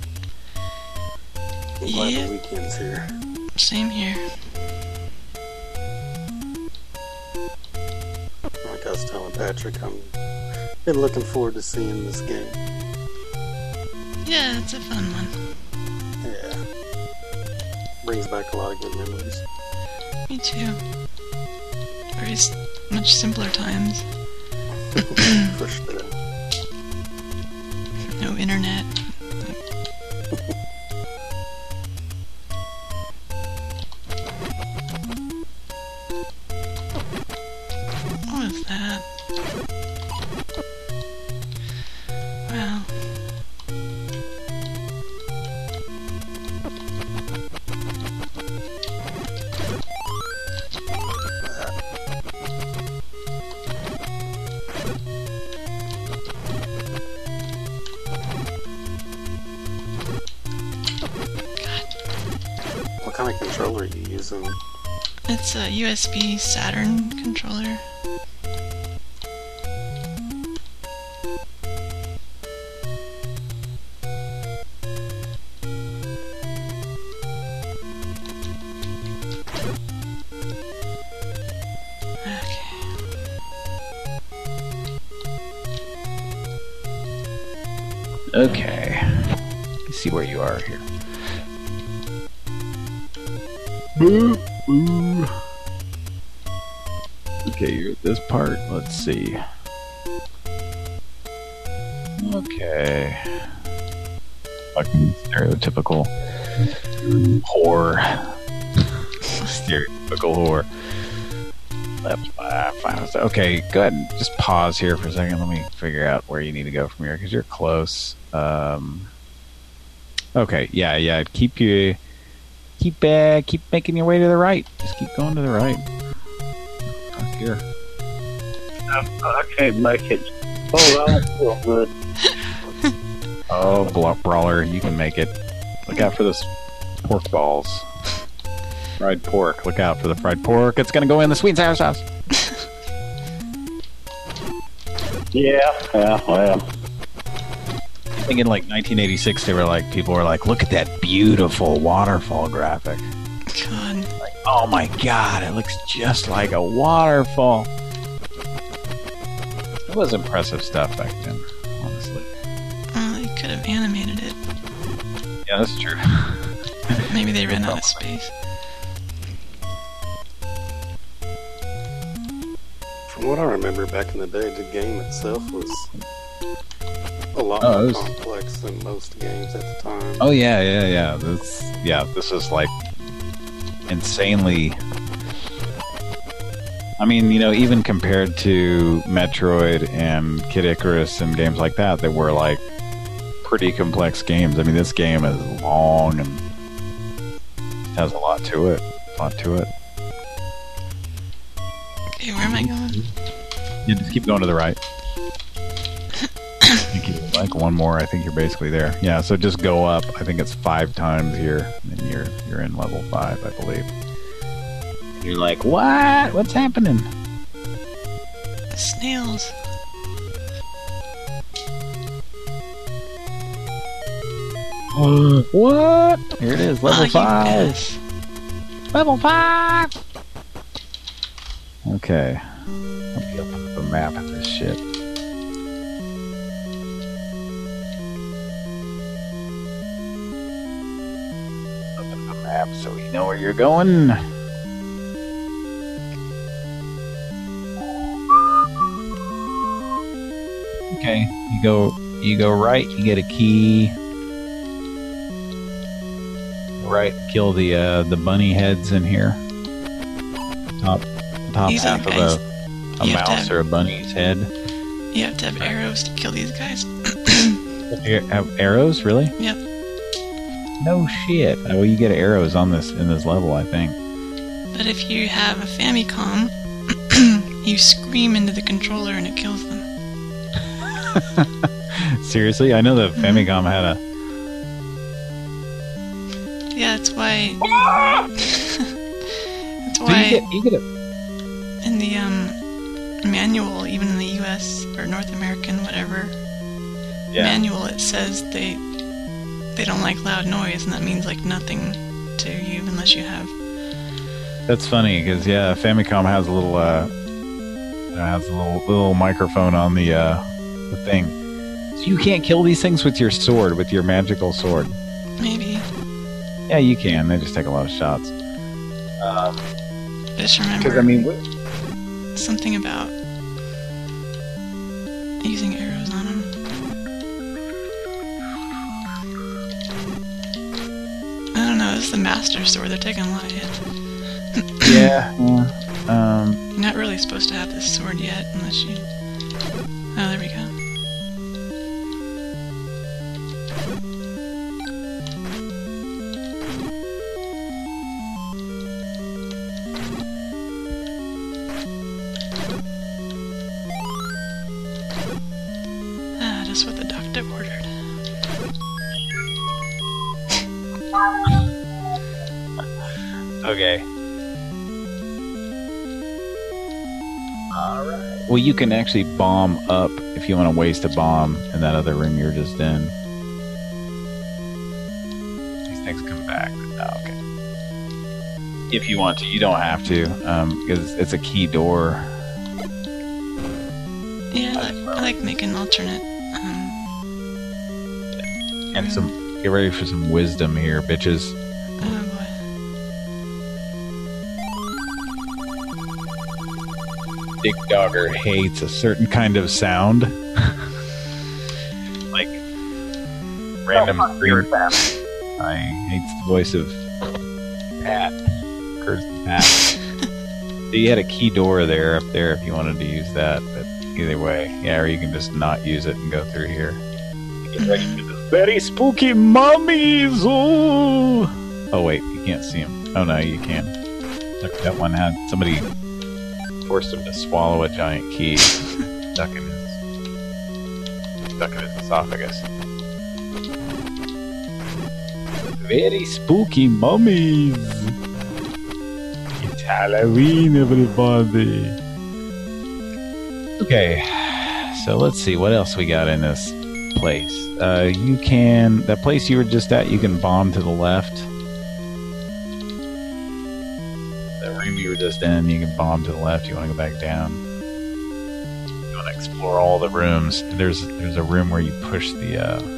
I'm glad the weekend's here. Same here. Like I was telling Patrick, I'm been looking forward to seeing this game. Yeah, it's a fun one. Yeah. Brings back a lot of good memories. Me too. Very much simpler times. For sure. No internet. What was that? Wow. What kind of controller are you using? It's a USB Saturn controller. Okay. Let's see where you are here. Boo, boo. Okay, you're at this part. Let's see. Okay. Fucking stereotypical whore. Stereotypical whore. Left 5. Okay, go ahead and just pause here for a second. Let me figure out where you need to go from here because you're close. Okay, yeah. Keep making your way to the right. Just keep going to the right. Up here. I can't make it. Oh, I feel good. Oh, brawler, you can make it. Look out for those pork balls. Fried pork. Look out for the fried pork. It's gonna go in the sweet and sour sauce. Yeah, well. I think in like 1986, people were like, look at that beautiful waterfall graphic. God. Like, oh my god, it looks just like a waterfall. It was impressive stuff back then, honestly. Well, they could have animated it. Yeah, that's true. Maybe they ran out of space. From what I remember back in the day, the game itself was a lot more complex than most games at the time. Oh yeah. This is like insanely. I mean, even compared to Metroid and Kid Icarus and games like that, they were like pretty complex games. I mean, this game is long and has a lot to it. Okay, where am I going? You just keep going to the right. Like one more, I think you're basically there. Yeah, so just go up. I think it's 5 times here, and you're in level 5, I believe. And you're like, what? What's happening? Snails. What? Here it is, level 5. Level 5. Okay. Let me open up a map of this shit. Open up a map so you know where you're going. Okay, you go right, you get a key. Right, kill the bunny heads in here. Top half of a mouse or a bunny's head. You have to have arrows to kill these guys. Have arrows, really? Yep. No shit. Well, you get arrows in this level, I think. But if you have a Famicom, you scream into the controller and it kills them. Seriously? I know the Famicom had a... Yeah, that's why... that's So why... you get a... In the manual, even in the US or North American, whatever manual, it says they don't like loud noise, and that means like nothing to you unless you have. That's funny because Famicom has a little microphone on the thing, so you can't kill these things with your sword, with your magical sword. Maybe. Yeah, you can. They just take a lot of shots. Just remember. Because I mean, something about using arrows on them. I don't know, this is the Master Sword, they're taking a lot of hits. yeah. You're not really supposed to have this sword yet, unless you... Oh, there we go. Just what the doctor ordered. Okay. Alright. Well, you can actually bomb up if you want to waste a bomb in that other room you're just in. These things come back. Oh, okay. If you want to, you don't have to, because it's a key door. Yeah, I like making alternate. And get ready for some wisdom here, bitches. Oh Dick Dogger hates a certain kind of sound. random screen. I hates the voice of Pat. Curse the Pat. So you had a key door there up there if you wanted to use that, but either way, yeah, or you can just not use it and go through here. Get ready for the very spooky mummies! Oh wait, you can't see them. Oh no, you can. Look, that one had somebody forced him to swallow a giant key stuck in his esophagus. Very spooky mummies! It's Halloween, everybody! Okay, so let's see what else we got in this place. You can... That place you were just at, you can bomb to the left. That room you were just in, you can bomb to the left. You want to go back down. You want to explore all the rooms. There's a room where you push the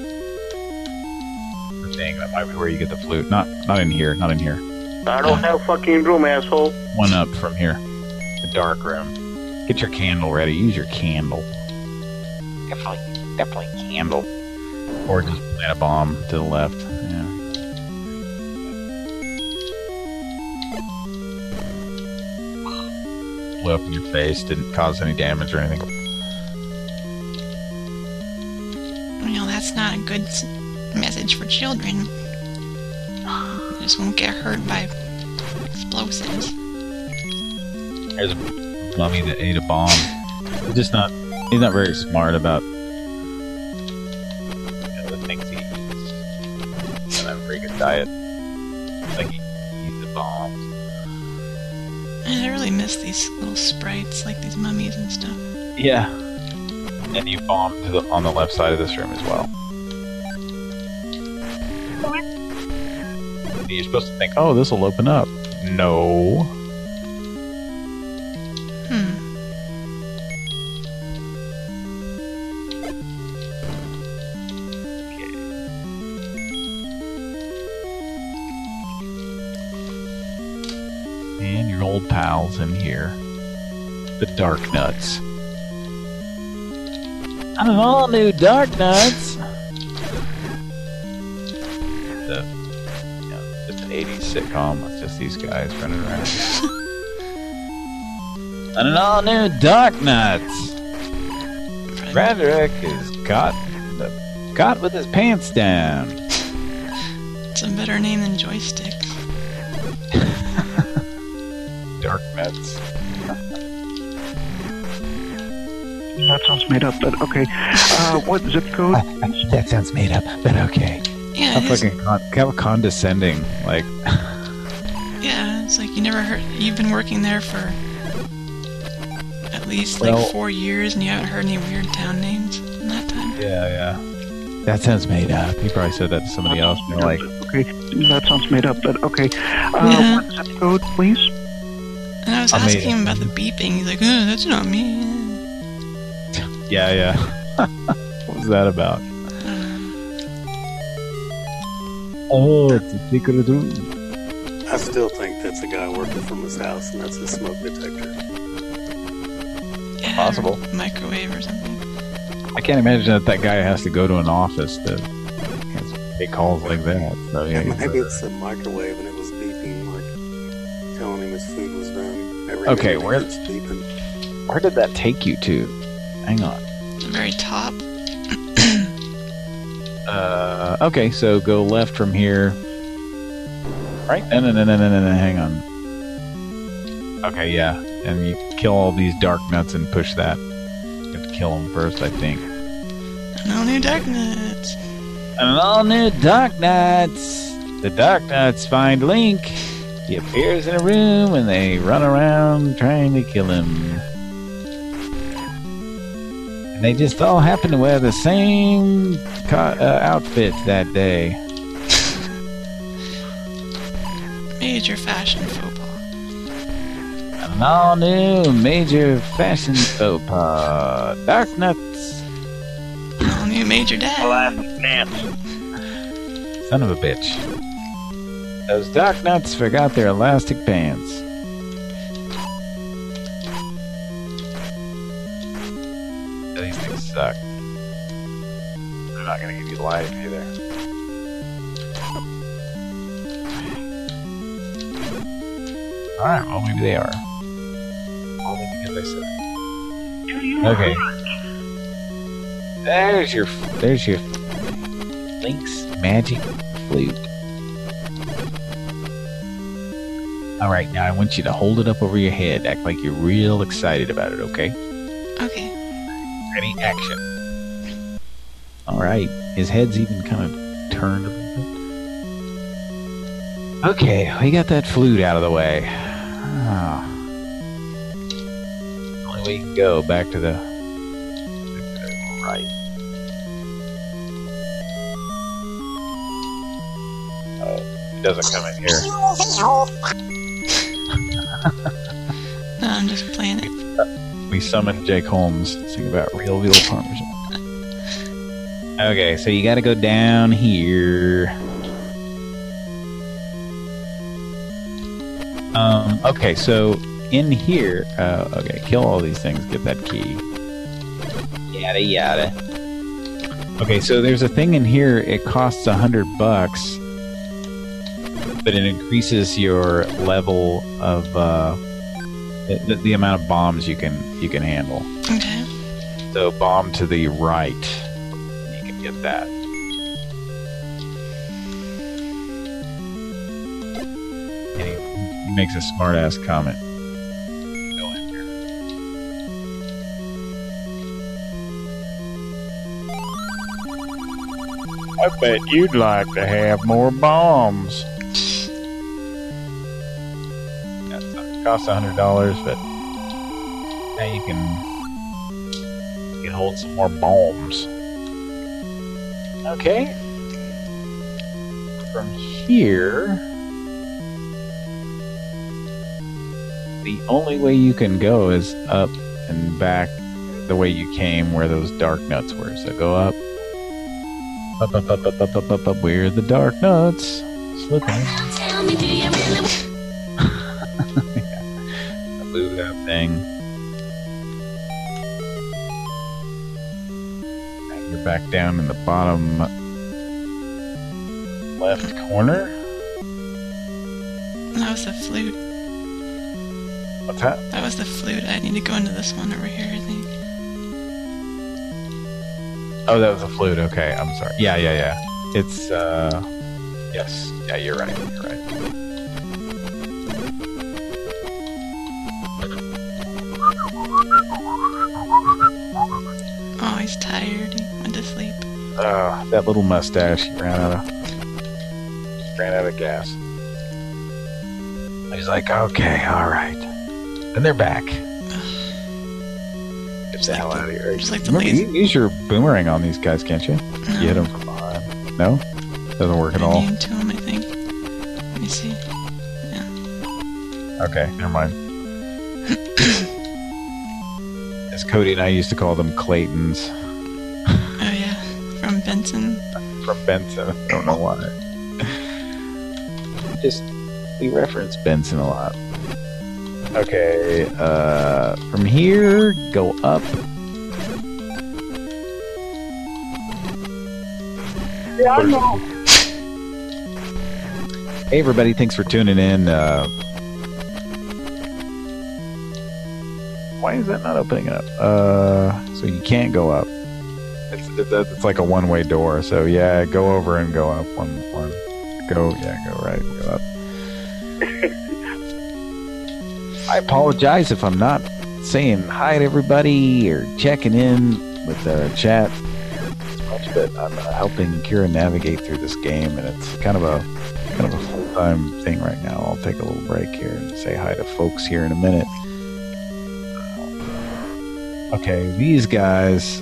thing. That might be where you get the flute. Not in here. Not in here. I don't have fucking room, asshole. One up from here. The dark room. Get your candle ready. Use your candle. Definitely candle. Or just plant a bomb to the left. Yeah. Blew up in your face. Didn't cause any damage or anything. Well, that's not a good message for children. They just won't get hurt by explosives. There's a mummy that ate a bomb. He's not very smart about the things he eats. He doesn't have a very good diet. Like he eats the bombs. I really miss these little sprites, like these mummies and stuff. Yeah. And you bomb on the left side of this room as well. You're supposed to think, oh, this will open up. No. And your old pals in here. The Dark Nuts. I'm an all new Dark Nuts! It's an 80s sitcom with just these guys running around. And an all new Dark Nuts! Frederick is got with his pants down. It's a better name than Joystick. Dark Nuts. That sounds made up, but okay. What zip code? That sounds made up, but okay. Yeah, How condescending, like. Yeah, it's like you never heard. You've been working there for at least like 4 years, and you haven't heard any weird town names in that time. Yeah. That sounds made up. He probably said that to somebody else. And they're like, okay, that sounds made up, but okay. What zip code, please? And I was asking him about the beeping. He's like, oh, that's not me. Yeah. What was that about? Oh, it's a secret room. I still think that's a guy working from his house, and that's a smoke detector. Yeah, possible. Microwave or something. I can't imagine that guy has to go to an office to make calls like that. So yeah, maybe it's a microwave and it was beeping, like telling him his food was done. Okay, where did that take you to? Hang on. The very top. Okay, so go left from here. Right? No, hang on. Okay, yeah. And you kill all these Dark Nuts and push that. You have to kill them first, I think. An all new Dark Nuts. An all new Dark Nuts. The Dark Nuts find Link. He appears in a room and they run around trying to kill him. And they just all happen to wear the same outfit that day. Major fashion faux pas. An all new major fashion faux pas. Dark Nuts. An all new Major Dad. Son of a bitch. Those Dark Nuts forgot their elastic pants. These things suck. They're not going to give you life either. Alright, well, maybe they are. Only because I said it. Okay. There's your Link's magic flute. Alright, now I want you to hold it up over your head. Act like you're real excited about it, okay? Okay. Ready? Action. Alright. His head's even kind of turned a little bit. Okay, we got that flute out of the way. Only way you can go back to the right. Oh, it doesn't come in here. No, I'm just playing it. We summoned Jake Holmes to sing about real veal parmesan. Okay, so you gotta go down here. Okay, so in here, okay, kill all these things, get that key. Yada yada. Okay, so there's a thing in here, it costs $100, but it increases your level of, the amount of bombs you can handle. Okay. So bomb to the right, you can get that. He makes a smart-ass comment. Go in here. I bet you'd like to have more bombs. It costs $100, but now you can hold some more bombs. Okay. From here, the only way you can go is up and back the way you came, where those dark nuts were. So go up. Up, where the dark nuts slipping. Tell me, do you really? Yeah. Move that thing. And you're back down in the bottom left corner. That was the flute. What's that? That was the flute. I need to go into this one over here, I think. Oh, that was a flute. Okay, I'm sorry. Yeah. It's, yes. Yeah, you're right. Oh, he's tired. He went to sleep. That little mustache ran out of gas. He's like, okay, all right. And they're back. Get the hell out of here. Just like the Remember, use your boomerang on these guys, can't you? No. You hit them from behind. No? Doesn't work at all? Immune to him, I think. Let me see. Yeah. Okay, never mind. As Cody and I used to call them Claytons. Oh, yeah. From Benson. From Benson. I don't know why. We reference Benson a lot. Okay, from here, go up. Yeah, I know. Hey everybody, thanks for tuning in. Why is that not opening up? So you can't go up. It's like a one-way door. So yeah, go over and go up. One. Go right, go up. I apologize if I'm not saying hi to everybody or checking in with the chat as much, but I'm helping Kira navigate through this game, and it's kind of a full-time thing right now. I'll take a little break here and say hi to folks here in a minute. Okay, these guys,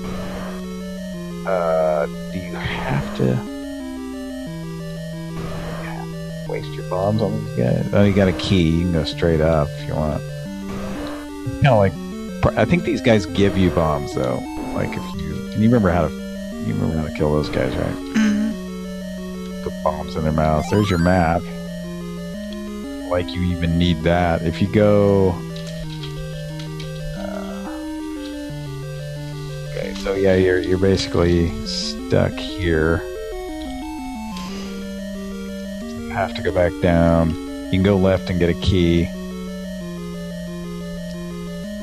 do you have to waste your bombs on these guys? Oh, you got a key. You can go straight up if you want. Kind of like, I think these guys give you bombs though. Like if you remember how to kill those guys, right? Mm-hmm. Put bombs in their mouths. There's your map. Like you even need that. If you go, okay, so yeah, you're basically stuck here. Have to go back down. You can go left and get a key.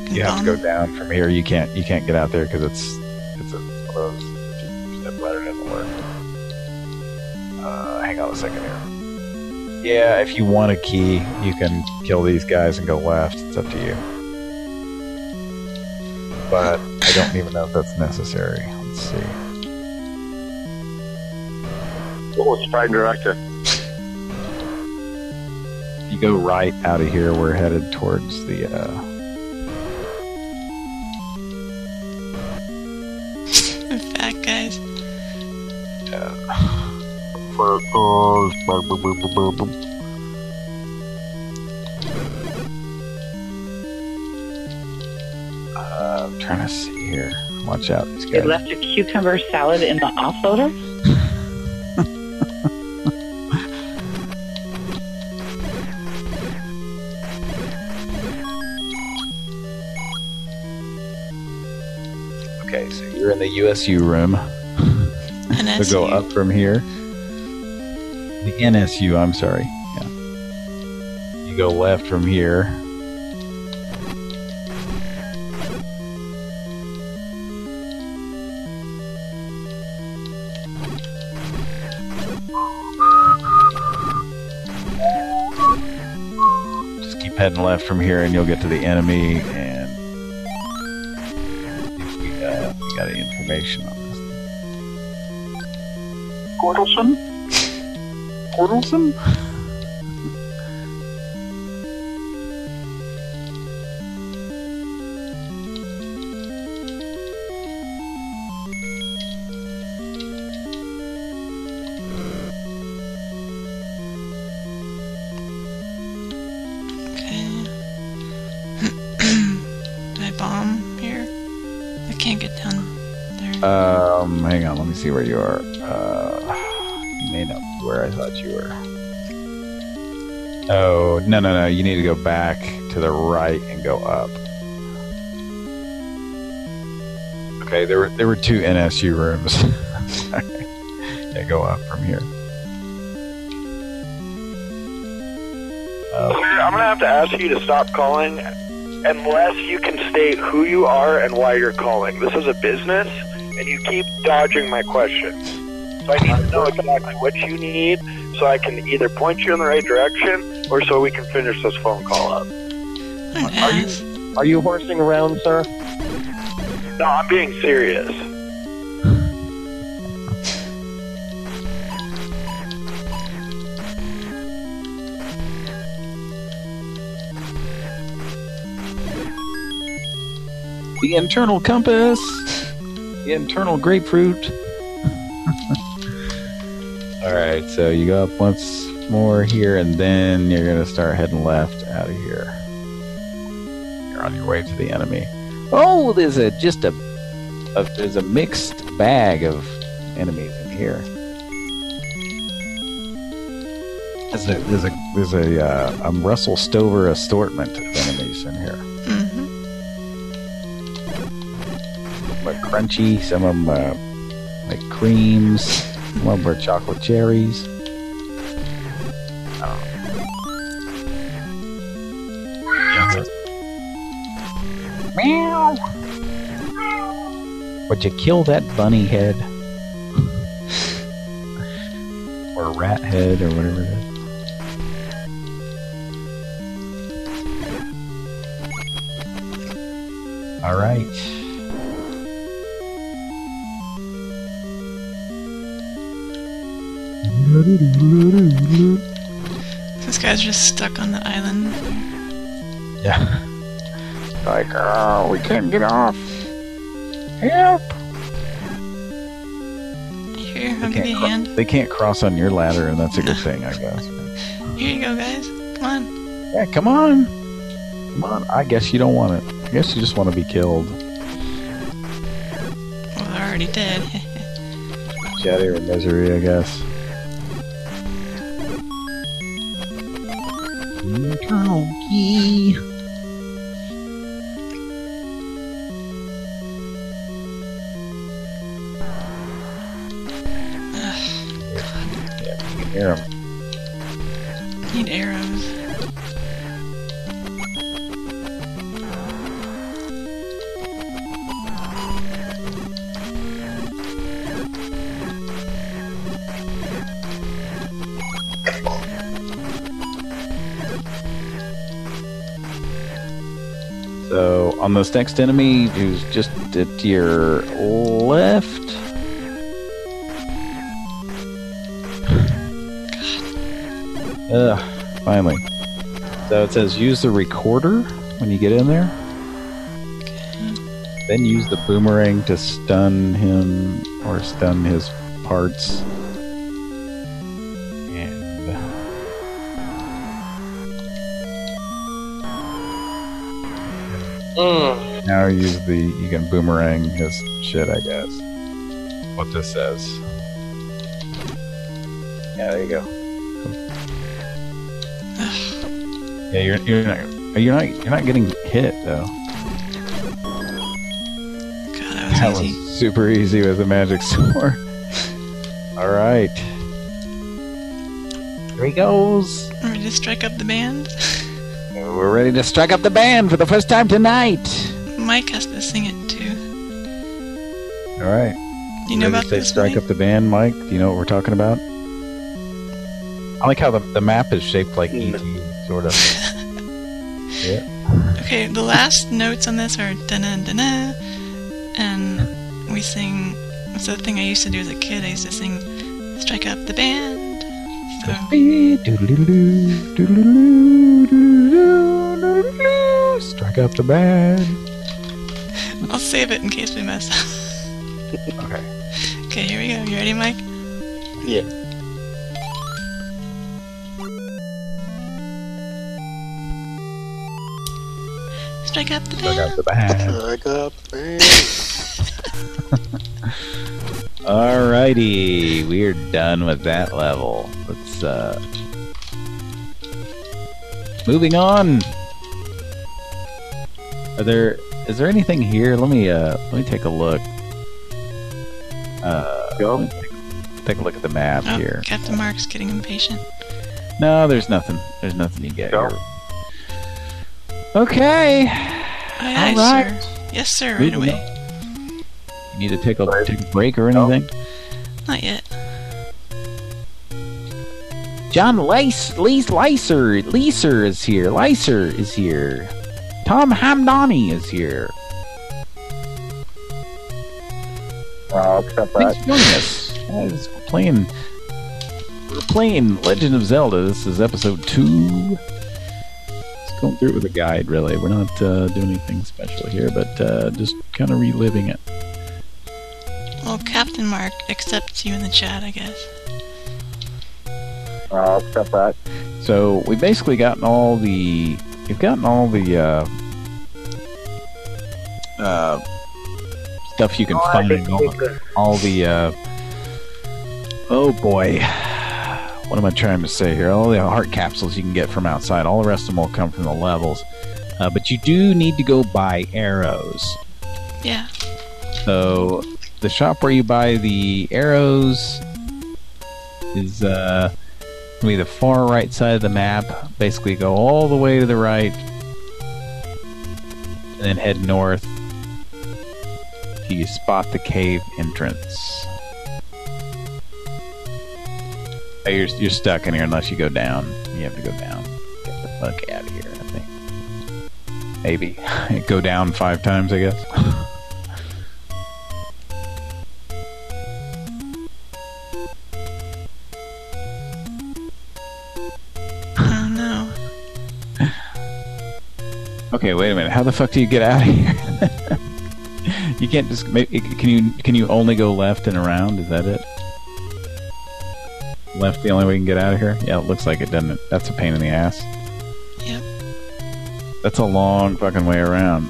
You have to go down from here. You can't get out there because it's one of those step ladder doesn't work. Hang on a second here. Yeah, if you want a key, you can kill these guys and go left. It's up to you. But I don't even know if that's necessary. Let's see. What was Prime Director? If you go right out of here, we're headed towards the fat guys. I'm trying to see here. Watch out, these guys. You left your cucumber salad in the offloader? Okay, so you're in the USU room. NSU. So go up from here. The NSU, I'm sorry. Yeah. You go left from here. Just keep heading left from here and you'll get to the enemy, and if we got any information on this. Gordelsson? Gordelsson? Hang on, let me see where you are. You may not be where I thought you were. Oh, no. You need to go back to the right and go up. Okay, there were two NSU rooms. Yeah, go up from here. I'm gonna have to ask you to stop calling unless you can state who you are and why you're calling. This is a business, and you keep dodging my questions. So I need to know exactly what you need so I can either point you in the right direction or so we can finish this phone call up. Are you horsing around, sir? No, I'm being serious. The internal compass. The internal grapefruit. Alright, so you go up once more here, and then you're going to start heading left out of here. You're on your way to the enemy. Oh, there's a mixed bag of enemies in here. There's a Russell Stover assortment of enemies in here. Some are crunchy, some of them like creams, some of them are chocolate cherries. Meow. Would you kill that bunny head? Or rat head, or whatever it is. Alright. This guy's just stuck on the island. Yeah. Like, oh, we can't get off. Help! Here, I'll give you a hand. They can't cross on your ladder, and that's a good thing, I guess. Here you go, guys. Come on. Yeah, come on. Come on. I guess you don't want it. I guess you just want to be killed. Well, they're already dead. Shadow or misery, I guess. Internal key. Yeah, you can hear them. Need arrows. on this next enemy, who's just at your left. Finally. So it says use the recorder when you get in there. Then use the boomerang to stun him or stun his parts. And now you can boomerang his shit, I guess. What this says. Yeah, there you go. Yeah, you're not getting hit though. God, that was super easy with the magic sword. All right, here he goes. Ready to strike up the band? We're ready to strike up the band for the first time tonight. Mike has to sing it too. All right. You know about this? Strike up the band, Mike. Do you know what we're talking about? I like how the map is shaped like E.T. sort of. Yeah. Okay, the last notes on this are da-na-da-na, and we sing. What's the thing I used to do as a kid? I used to sing "Strike Up the Band." So. Strike up the band. I'll save it in case we mess up. Okay. Okay, here we go. You ready, Mike? Yeah. Strike up the band. Strike up the band. Strike up the band. Alrighty, we're done with that level. Let's moving on. Is there anything here? Let me take a look. Go. Take a look at the map here. Captain Mark's getting impatient. No, there's nothing. There's nothing you get here. Okay. Aye, all right. sir. Yes, sir. Right away. You need to take a break or anything? Not yet. John Leiser is here. Leiser is here. Tom Hamdani is here. I'll accept that. Thanks for joining us. We're playing Legend of Zelda. This is episode 2. Just going through it with a guide, really. We're not doing anything special here, but just kind of reliving it. Well, Captain Mark accepts you in the chat, I guess. I'll accept that. So we've basically gotten all the stuff you can find. All the oh boy, what am I trying to say here? All the heart capsules you can get from outside. All the rest of them will come from the levels, but you do need to go buy arrows. Yeah. So the shop where you buy the arrows is be the far right side of the map. Basically go all the way to the right and then head north till you spot the cave entrance. You're stuck in here unless you go down. You have to go down. Get the fuck out of here, I think. Maybe. Go down 5 times, I guess. Okay, wait a minute. How the fuck do you get out of here? You can't just. Can you only go left and around? Is that it? Left the only way you can get out of here? Yeah, it looks like it, doesn't it? That's a pain in the ass. Yep. That's a long fucking way around.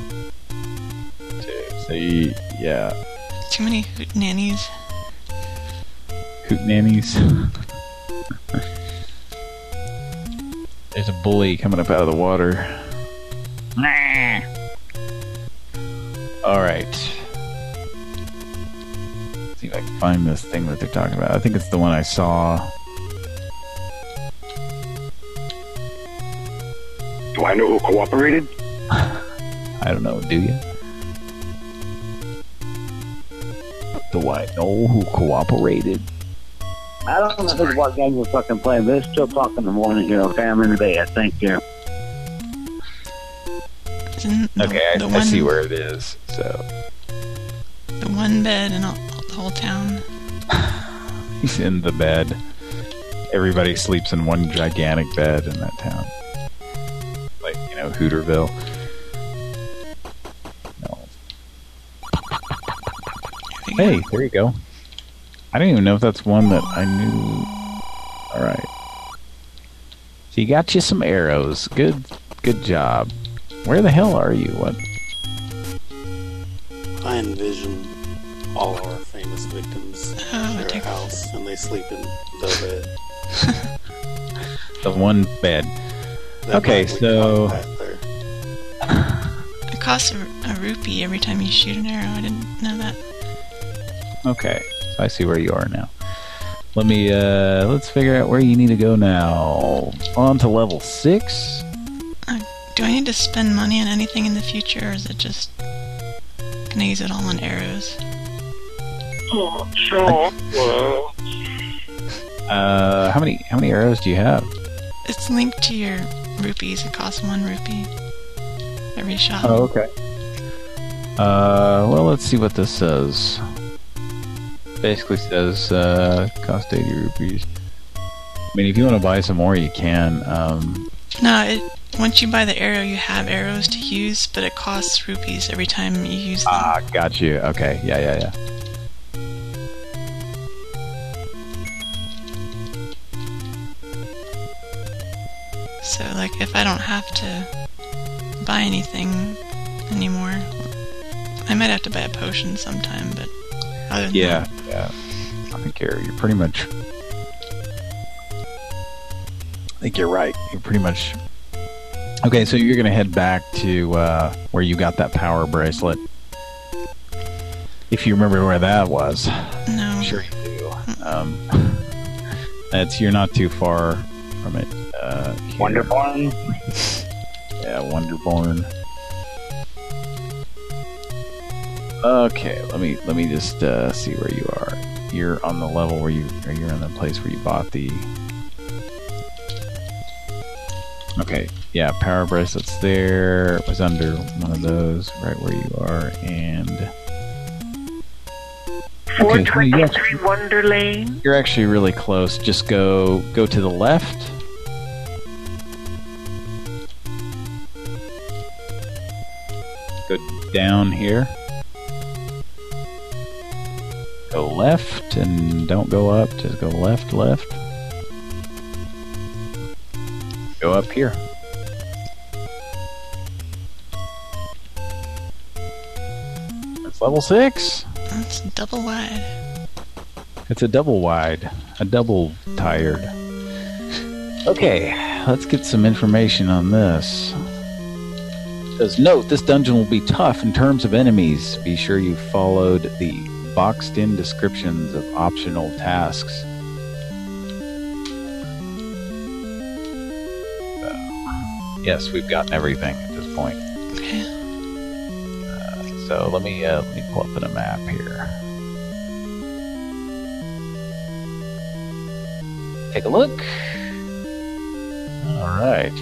So yeah. Too many hootenannies. Hootenannies. There's a bully coming up out of the water. Alright. See if I can find this thing that they're talking about. I think it's the one I saw. Do I know who cooperated? I don't know, do you? Do I know who cooperated? I don't know what game we're fucking playing, but it's 2 o'clock in the morning here. Okay, I'm in bed. Thank you. Okay, I see where it is. So the one bed in the whole town. He's in the bed. Everybody sleeps in one gigantic bed in that town. Like, Hooterville. No. Hey, there you go. I don't even know if that's one that I knew. Alright. So you got you some arrows. Good job. Where the hell are you? What? I envision all our famous victims share a house and they sleep in the bed. The one bed. Okay, so it costs a rupee every time you shoot an arrow. I didn't know that. Okay, so I see where you are now. Let me let's figure out where you need to go now. On to level 6. Do I need to spend money on anything in the future, or is it just gonna use it all on arrows? Oh, sure. How many arrows do you have? It's linked to your rupees. It costs 1 rupee every shot. Oh, okay. Well, let's see what this says. Basically says cost 80 rupees. I mean, if you want to buy some more, you can. No, once you buy the arrow, you have arrows to use, but it costs rupees every time you use them. Ah, got you. Okay, yeah. So, like, if I don't have to buy anything anymore, I might have to buy a potion sometime, but other than that... Yeah. I think you're pretty much... I think you're right. You're pretty much... Okay, so you're going to head back to where you got that power bracelet. If you remember where that was. No. I'm sure you do. You're not too far from it. Wonderborn? Yeah, Wonderborn. Okay, let me just see where you are. You're on the level where you're in the place where you bought the... Okay, yeah, power bracelet's there. It was under one of those, right where you are, and... 423 Wonder Lane. You're actually really close. Just go to the left. Go down here. Go left and don't go up. Just go left. Go up here. That's level 6. That's double wide. It's a double wide. A double tired. Okay, let's get some information on this. It says, note, this dungeon will be tough in terms of enemies. Be sure you followed the boxed-in descriptions of optional tasks. Yes, we've gotten everything at this point. Okay. So let me pull up in a map here. Take a look. All right.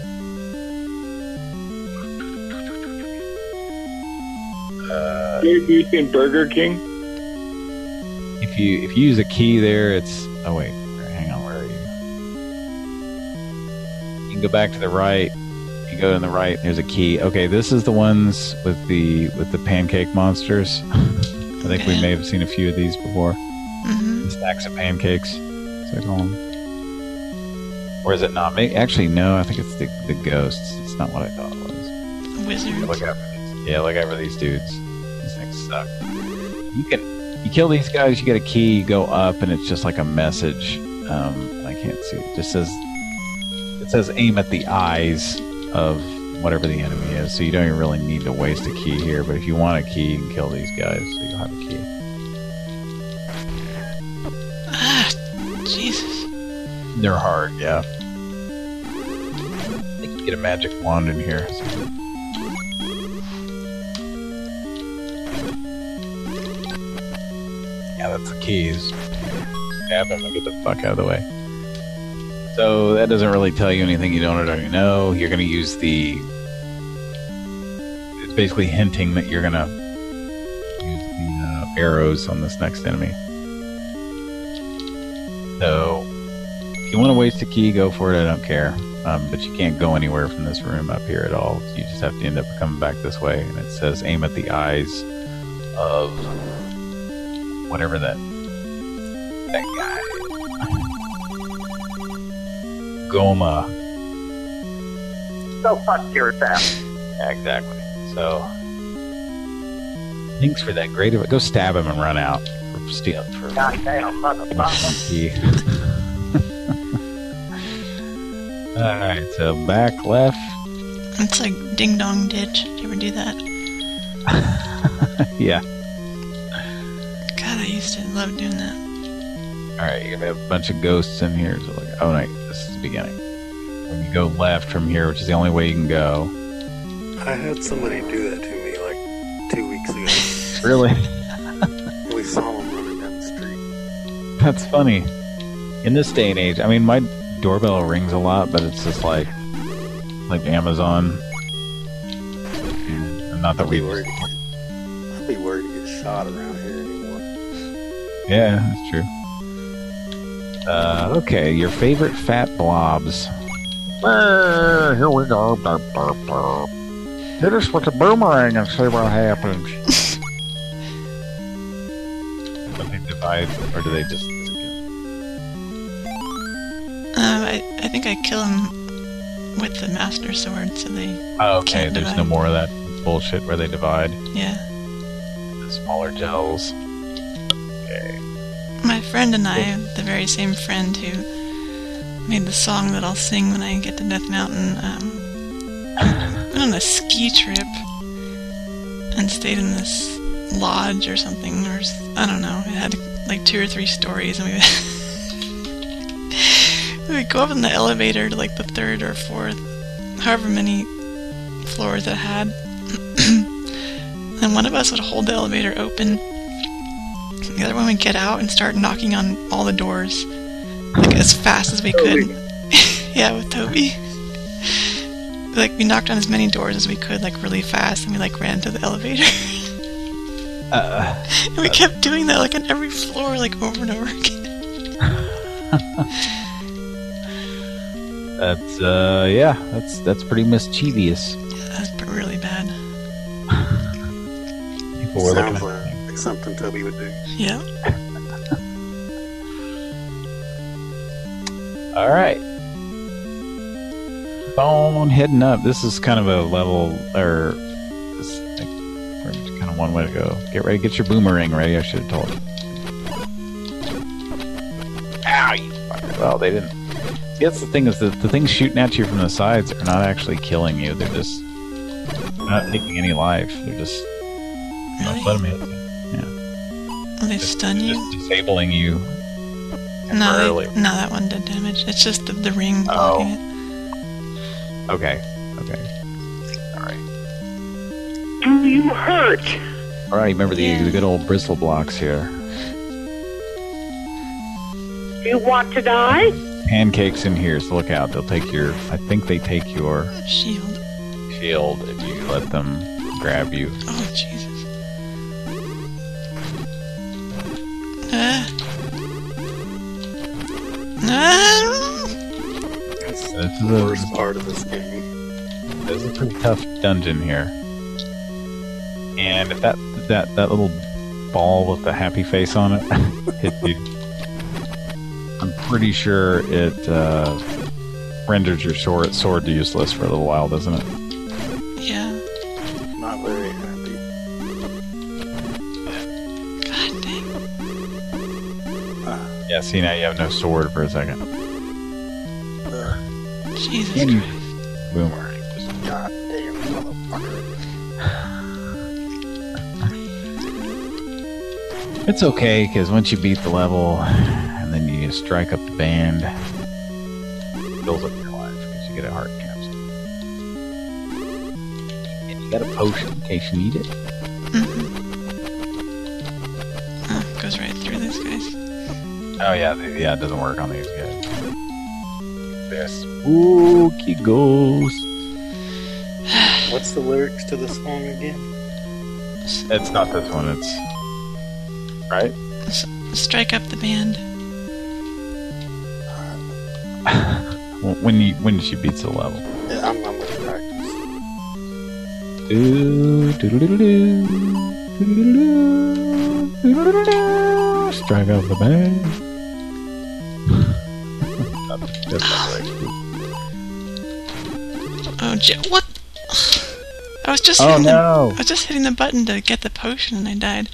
Beef in Burger King. If you use a key there, it's... Oh wait, hang on. Where are you? You can go back to the right. You go to the right. There's a key. Okay, this is the ones with the pancake monsters. I think we may have seen a few of these before. Mm-hmm. Stacks of pancakes. As I call them. Or is it not? Actually, no. I think it's the ghosts. It's not what I thought it was. Wizards. Look out for these dudes. These things suck. You kill these guys, you get a key, you go up, and it's just like a message. I can't see it. It says aim at the eyes of whatever the enemy is, so you don't even really need to waste a key here, but if you want a key, you can kill these guys, so you'll have a key. Ah, Jesus. They're hard, yeah. I think you get a magic wand in here. So. Yeah, that's the keys. Stab him and get the fuck out of the way. So that doesn't really tell you anything you don't already know. You're going to use the basically hinting that you're gonna use the arrows on this next enemy. So, if you want to waste a key, go for it. I don't care. But you can't go anywhere from this room up here at all. You just have to end up coming back this way. And it says aim at the eyes of whatever that guy. Goma. Go fuck yourself. Yeah, exactly. So, thanks for that great. Go stab him and run out. For steal. For goddamn motherfucker. Alright, so back left. It's like Ding Dong Ditch. Did you ever do that? Yeah. God, I used to love doing that. Alright, you're gonna have a bunch of ghosts in here. So like, oh no, this is the beginning. When you go left from here, which is the only way you can go. I had somebody do that to me like 2 weeks ago. Really? We saw him running down the street. That's funny. In this day and age, I mean, my doorbell rings a lot, but it's just like Amazon. And not that I'd be worried to get shot around here anymore. Yeah, that's true. Okay, your favorite fat blobs. Here we go. Hit us with a boomerang and see what happens. Do they divide, or do they just... I think I kill them with the Master Sword, so they Oh, okay, can't there's divide. no more of that bullshit where they divide. Yeah. The smaller gels. Okay. My friend and I, the very same friend who made the song that I'll sing when I get to Death Mountain, went on a ski trip and stayed in this lodge or something, or I don't know. It had like 2 or 3 stories, and we would go up in the elevator to like the 3rd or 4th, however many floors it had. And one of us would hold the elevator open. The other one would get out and start knocking on all the doors, like as fast as we could. Yeah, with Toby. Like we knocked on as many doors as we could, like really fast, and we like ran to the elevator. And we kept doing that like on every floor, like over and over again. That's that's pretty mischievous. Yeah, that's really bad. People were Sounds looking at like something Toby would do. Yeah. All right. Bone heading up. This is kind of a level, or this like, kind of one way to go. Get ready. Get your boomerang ready. I should have told you. Ow, you fucker. Well, they didn't. See, that's the thing, is that the things shooting at you from the sides are not actually killing you. They're just not taking any life. They're just Really? let them hit you. Yeah. Will they stun you? Just disabling you. No, temporarily. no, that one did damage. It's just the ring blocking it. Okay. Okay. All right. Do you hurt? All right. Remember the good old bristle blocks here. Do you want to die? Pancakes in here, so look out. They'll take your... I think they take your... Shield. Shield if you let them grab you. Oh, Jesus. That's This is the worst part of this game. This is a pretty tough dungeon here. And if that little ball with the happy face on it hit you, I'm pretty sure it renders your sword useless for a little while, doesn't it? Yeah. Not very happy. God dang. Yeah, see, now you have no sword for a second. Jesus And you- Christ. Boomerang. Goddamn motherfucker. It's okay, because once you beat the level, and then you strike up the band, it fills up your life, because you get a heart capsule. And you got a potion in case you need it. Oh, it goes right through this guys. Oh yeah, it doesn't work on these guys. They're spooky ghosts. What's the lyrics to the song again? It's not this one. It's right. Strike up the band. when she beats the level. Yeah, I'm with practice. Strike up the band. Oh, what? I was just hitting the button to get the potion and I died.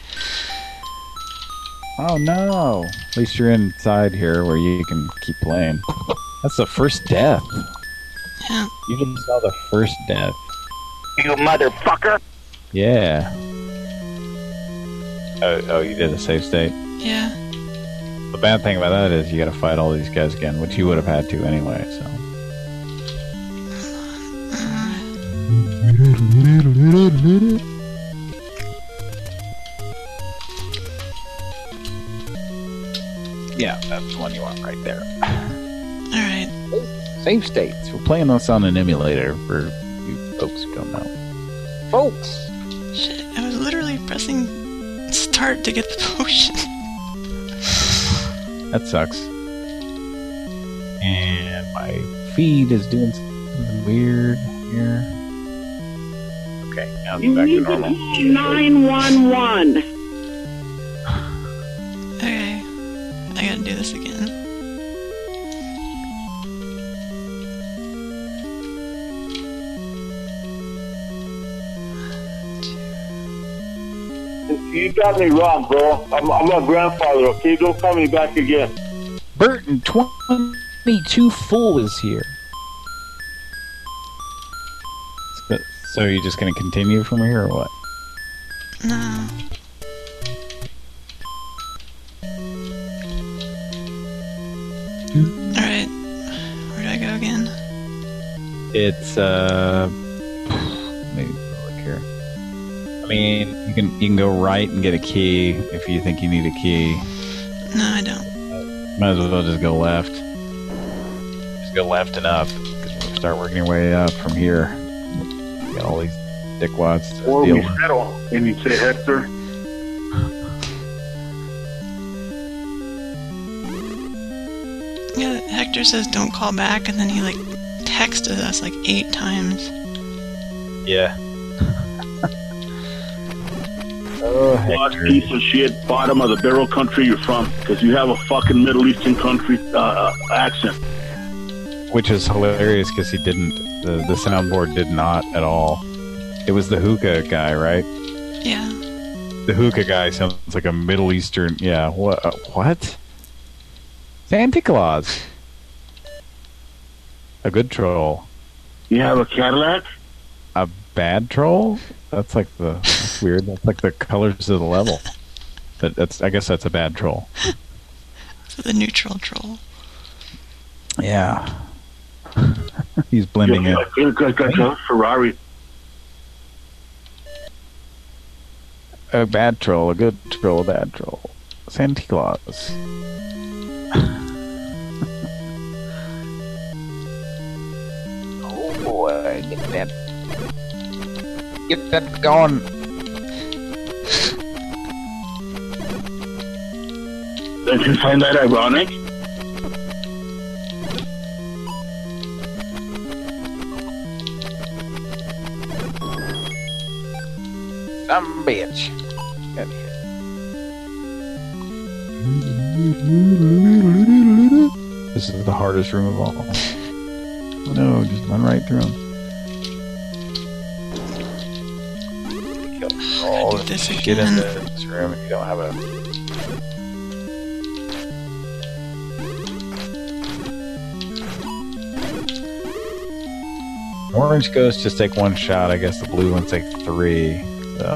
Oh no! At least you're inside here where you can keep playing. That's the first death. Yeah. You even saw the first death. You motherfucker! Yeah. Oh, you did a save state? Yeah. The bad thing about that is you gotta fight all these guys again, which you would have had to anyway, so. Yeah, that's the one you want right there. Alright. Save states. We're playing this on an emulator for you folks who don't know. Folks! Shit, I was literally pressing start to get the potion. That sucks. And my feed is doing something weird here. Okay, now it's back to normal. 911. Okay, I gotta do this again. You got me wrong, bro. I'm a grandfather, okay? Don't call me back again. Burton 22 Full is here. So are you just going to continue from here or what? No. Alright. Where do I go again? It's, maybe look here. I mean, you can go right and get a key if you think you need a key. No, I don't. Might as well just go left. Just go left and up. Because we'll start working your way up from here. You got all these dickwads to Or deal we with. settle, and you say Hector. Yeah, Hector says don't call back, and then he, like, texted us, like, 8 times. Yeah. Oh, Lost Hector. piece of shit, bottom of the barrel country you're from, because you have a fucking Middle Eastern country accent. Which is hilarious because he didn't. The soundboard did not at all. It was the hookah guy, right? Yeah. The hookah guy sounds like a Middle Eastern. Yeah. What? Santa Claus. A good troll. You have a Cadillac? A bad troll? That's weird. That's like the colors of the level. But I guess that's a bad troll. So the neutral troll. Yeah. He's blending in. Ferrari. A bad troll, a good troll, a bad troll. Santa Claus. Oh boy, get that going. Don't you find that ironic? Some bitch. This is the hardest room of all. Oh no, just run right through them. Kill all the shit in this room if you don't have a... Orange ghosts just take 1 shot. I guess the blue ones take 3. So...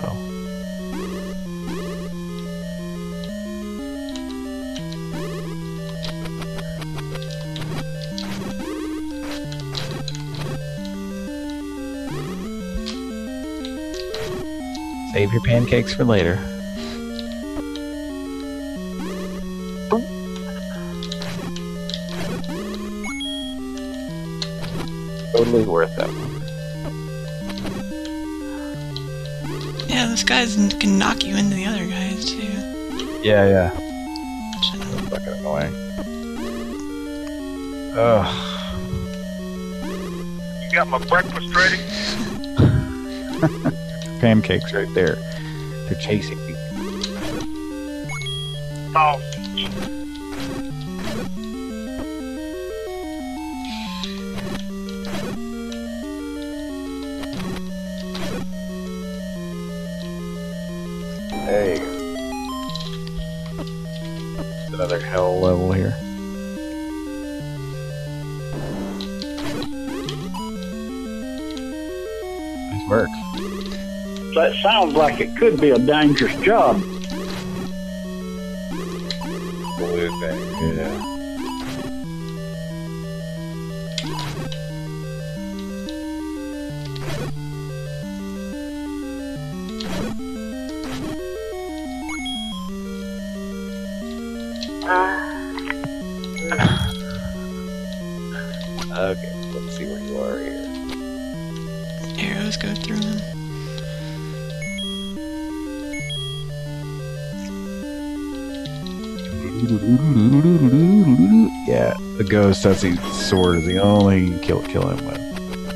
Save your pancakes for later. Totally worth it. those guys can knock you into the other guys, too. Yeah. That's fucking annoying. Ugh. You got my breakfast ready? Pancakes right there. They're chasing me. Oh. There you go. Another hell level here. Nice work. That sounds like it could be a dangerous job. Blue thing, yeah. Okay, let's see where you are here. Arrows go through them. Yeah, the ghost, that's his sword, is the only thing you can kill him with.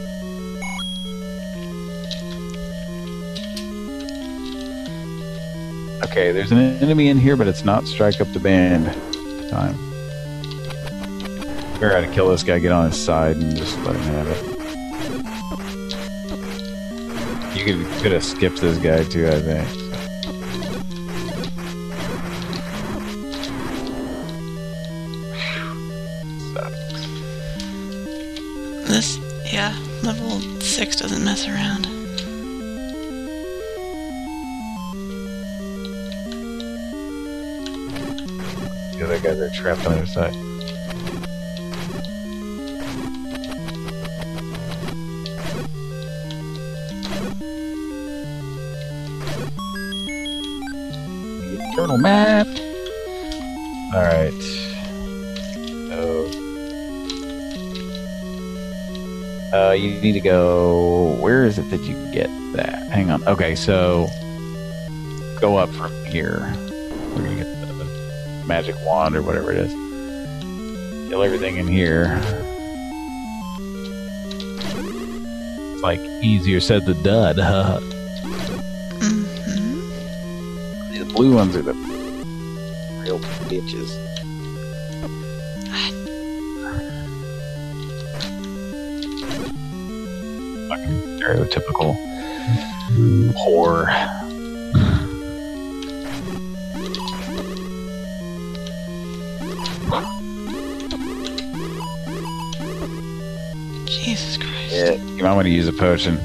Okay, there's an enemy in here, but it's not strike up the band time. Figure out how to kill this guy, get on his side, and just let him have it. You could have skipped this guy too, I think. This, yeah, level 6 doesn't mess around. The other guys are trapped on their side. The eternal map! Alright. You need to go... Where is it that you can get that? Hang on. Okay, so... Go up from here. We're gonna get the magic wand or whatever it is. Kill everything in here. It's like easier said than done, huh? The blue ones are the real bitches. Fucking stereotypical whore. Jesus Christ. Yeah, you might want to use a potion.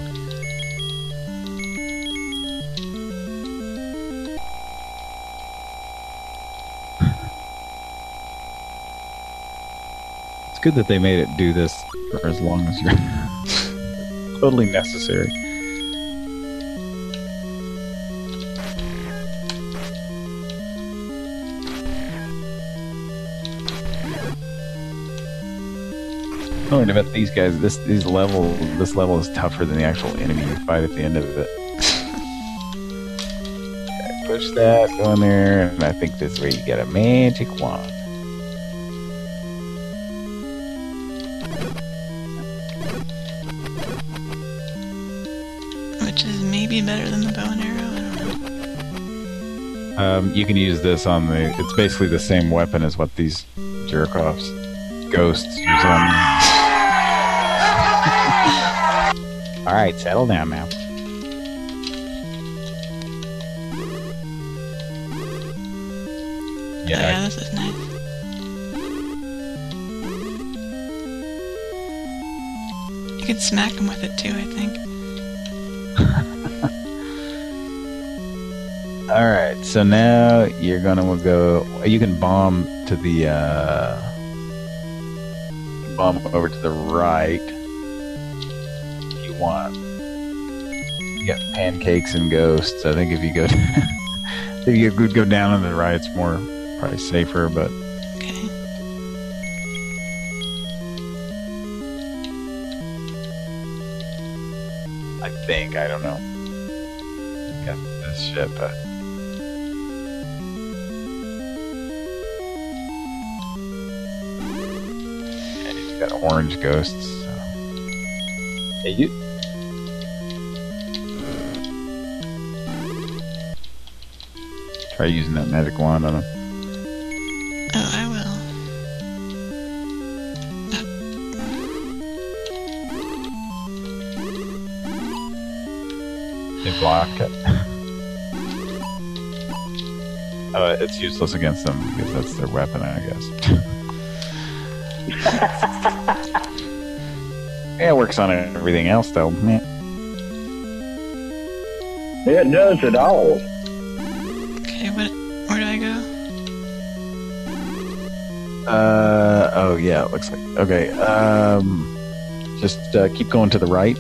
It's good that they made it do this for as long as you're... totally necessary. I learned about these guys. This level is tougher than the actual enemy you fight at the end of it. Okay, push that, go in there, and I think this is where you get a magic wand. Which is maybe better than the bow and arrow, I don't know. You can use this on the... It's basically the same weapon as what these jerk-offs, ghosts, use on... Alright, settle down now. Yeah, this is nice. You can smack them with it too, I think. Alright, so now you're gonna go... You can bomb to the... bomb over to the right. If you want. You got pancakes and ghosts. I think if you go... if you could go down on the right, it's more... probably safer, but... Okay. I think, I don't know. Got this shit, but... Yeah, he's got orange ghosts, so... Hey, you... Try using that magic wand on him. Oh, I will. They block it. It's useless against them because that's their weapon, I guess. Yeah, it works on everything else, though. Man. It does it all. Okay, where do I go? Oh yeah, it looks like... Okay, just keep going to the right.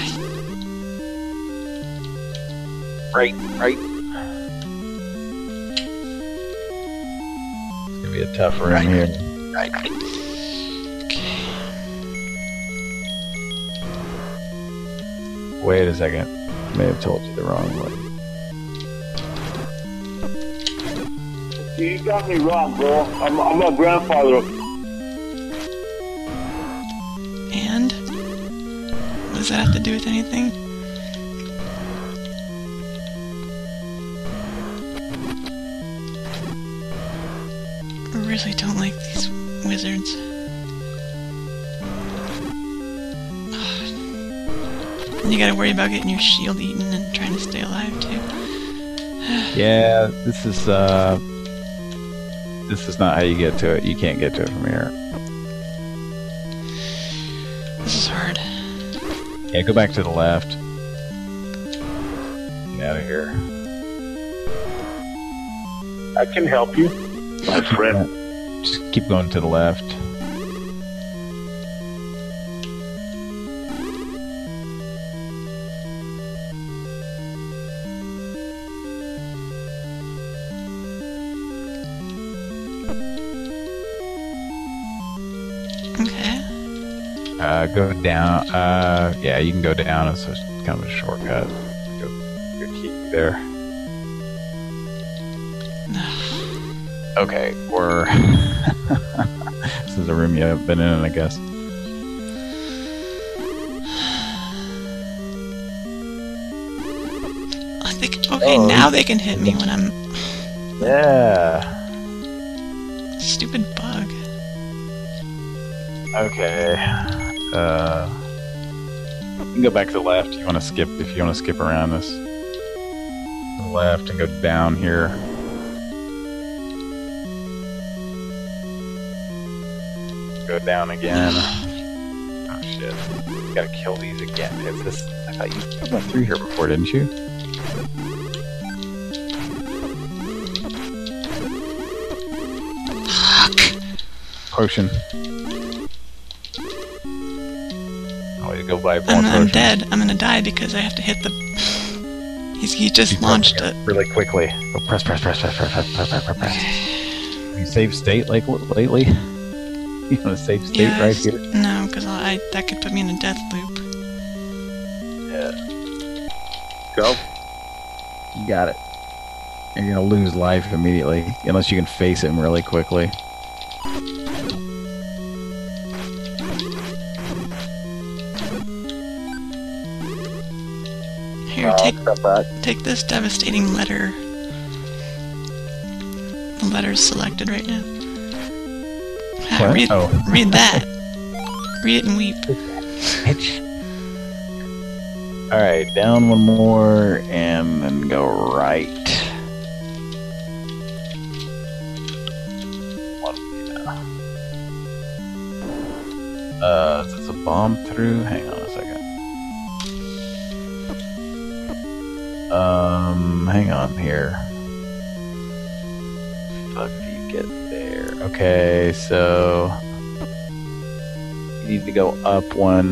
Right. It's gonna be a tough room here. Right. Okay. Wait a second. I may have told you the wrong way. You got me wrong, bro. I'm a grandfather. And? What does that have to do with anything? I really don't like these wizards. And you gotta worry about getting your shield eaten and trying to stay alive, too. Yeah, this is not how you get to it. You can't get to it from here. This is hard. Yeah, go back to the left. Get out of here. I can help you, my friend. Just keep going to the left. Go down. Yeah, you can go down. It's kind of a shortcut. Go keep there. Okay, we're... This is a room you haven't been in, I guess. I think... Okay, now they can hit me when I'm... Yeah. Stupid bug. Okay. You can go back to the left. You want to skip if you want to skip around this. To the left and go down here. Go down again. Oh shit! You gotta kill these again. It's this. I thought you went through here before, didn't you? Fuck. Potion. Go by I'm dead. I'm gonna die because I have to hit the... He just launched it. Really quickly. Go press. You save state like lately? You want to save state right here? No, because that could put me in a death loop. Yeah. Go. You got it. You're gonna lose life immediately, unless you can face him really quickly. Here, take this devastating letter. The letter's selected right now. Read that. Read it and weep. Bitch. Alright, down one more, and then go right. Is this a bomb through? Hang on a second. Hang on here. Fuck, do you get there? Okay, so you need to go up one.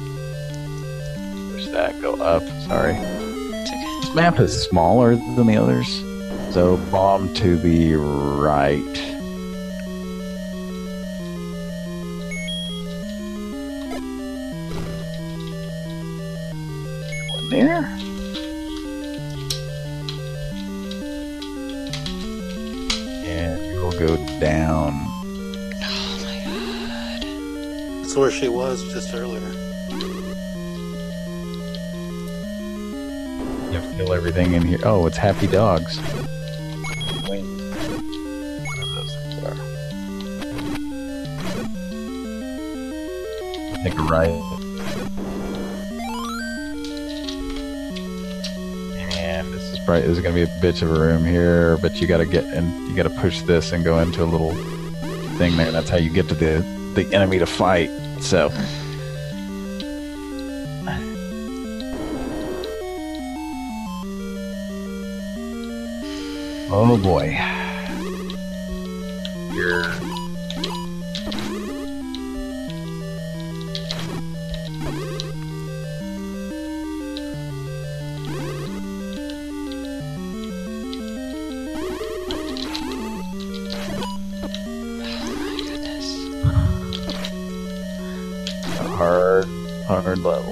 Push that, go up, sorry. This map is smaller than the others, so bomb to the right. One there. That's where she was just earlier. You have to kill everything in here. Oh, it's happy dogs. Wait. Those things are. Take a right. And this is going to be a bitch of a room here, but you gotta push this and go into a little thing there. That's how you get to the enemy to fight. So. Oh boy. Here. Hard level.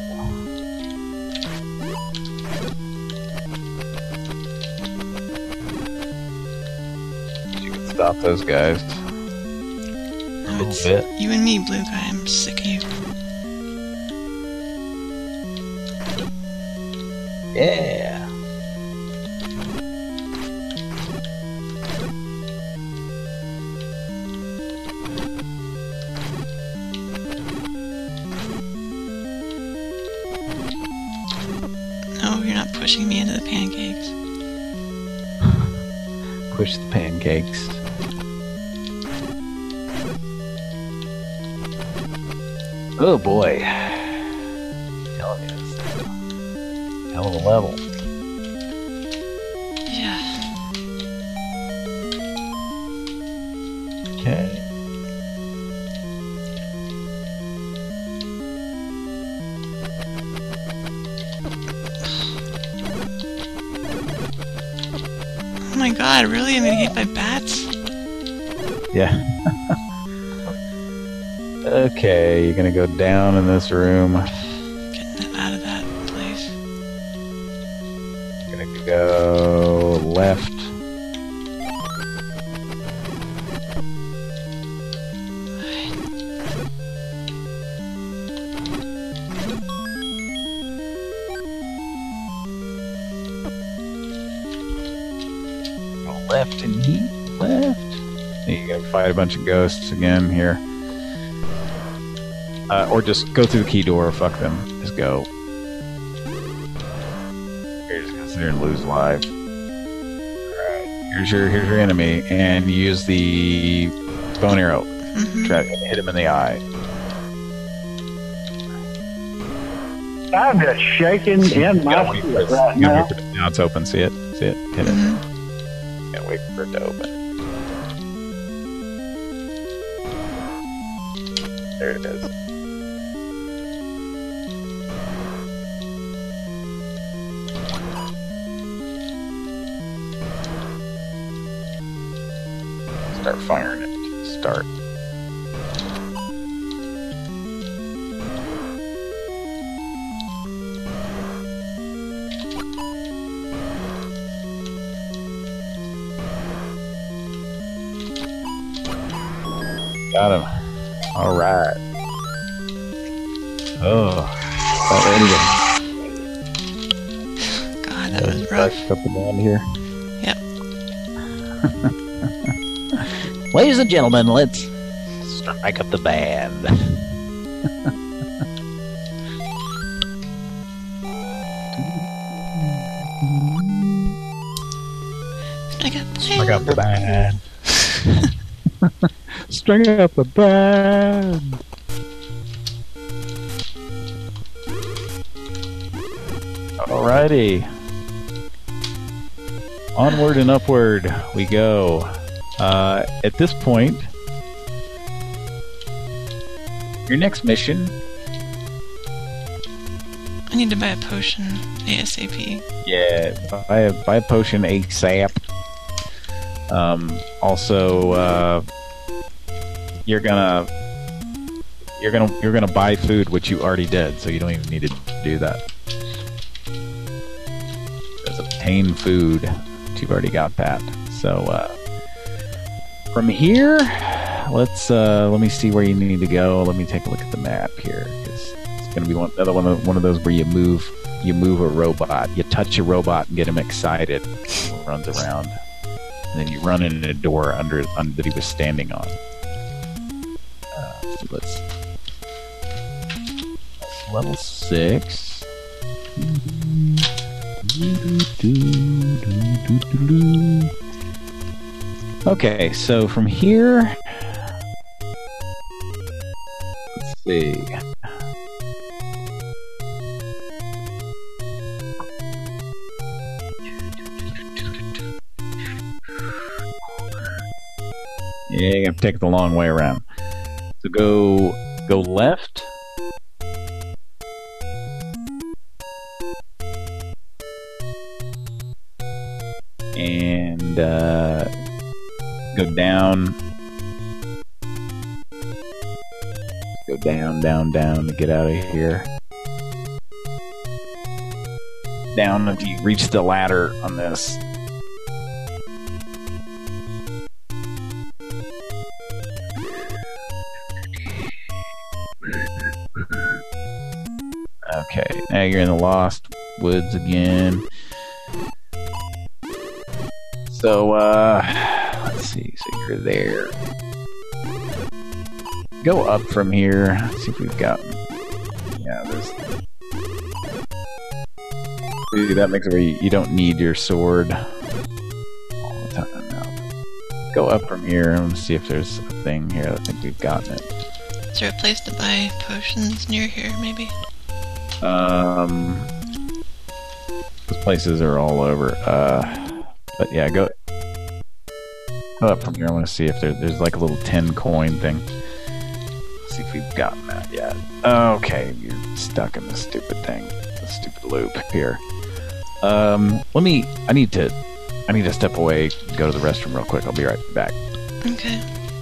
You can stop those guys. A little bit. You and me, blue guy. I'm sick of you. Yeah. Pushing me into the pancakes. Push the pancakes. Oh boy. I'm telling you, it's a hell of a level. Yeah. Okay. Oh my god, really? I'm gonna get hit by bats? Yeah. Okay, you're gonna go down in this room. Getting out of that place. You're gonna go left. Left and heat, left. You gotta fight a bunch of ghosts again here. Or just go through the key door, fuck them. Just go. You're just gonna sit here and lose life. Alright, here's your enemy, and you use the bone arrow. Try to hit him in the eye. I'm just shaking in my feet right now. Now it's open, see it? See it? Hit it. Can't wait for it to open. There it is. Start firing it. Start. Got him. All right. Oh, God, that was rough. Up the band here. Yep. Ladies and gentlemen, let's strike up the band. Strike up the band. String up the band. Alrighty. Onward and upward we go. At this point, your next mission. I need to buy a potion ASAP. Yeah, buy a potion ASAP. Also, you're gonna buy food, which you already did, so you don't even need to do that. There's obtain food, but you've already got that. So from here, let me see where you need to go. Let me take a look at the map here. It's going to be another one of those where you move a robot. You touch a robot and get him excited. He runs around, and then you run in a door under that he was standing on. So let's level 6. Okay, so from here, let's see. Yeah, you have to take the long way around. So go left. And go down. Go down to get out of here. Down until you reach the ladder on this. Okay, now you're in the Lost Woods again. So, let's see. So you're there. Go up from here. Let's see if we've gotten. Yeah, there's. See, that makes it where you don't need your sword all the time now. Go up from here and see if there's a thing here. I think we've gotten it. Is there a place to buy potions near here, maybe? Those places are all over. But yeah, go up from here. I want to see if there's like a little 10 coin thing. See if we've gotten that yet. Okay, you're stuck in this stupid thing, this stupid loop here. I need to step away, go to the restroom real quick. I'll be right back. Okay.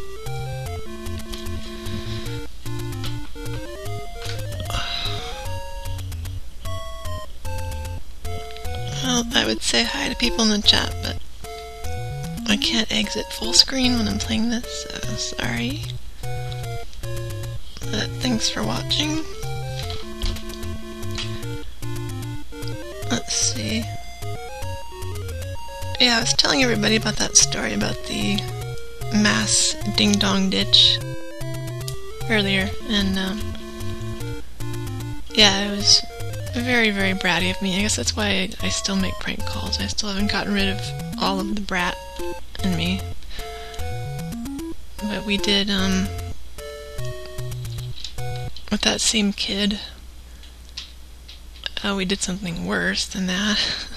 Well, I would say hi to people in the chat, but I can't exit full screen when I'm playing this, so sorry. But thanks for watching. Let's see. Yeah, I was telling everybody about that story about the mass ding-dong ditch earlier, and yeah, it was very, very bratty of me. I guess that's why I still make prank calls. I still haven't gotten rid of all of the brat in me. But we did, with that same kid, we did something worse than that.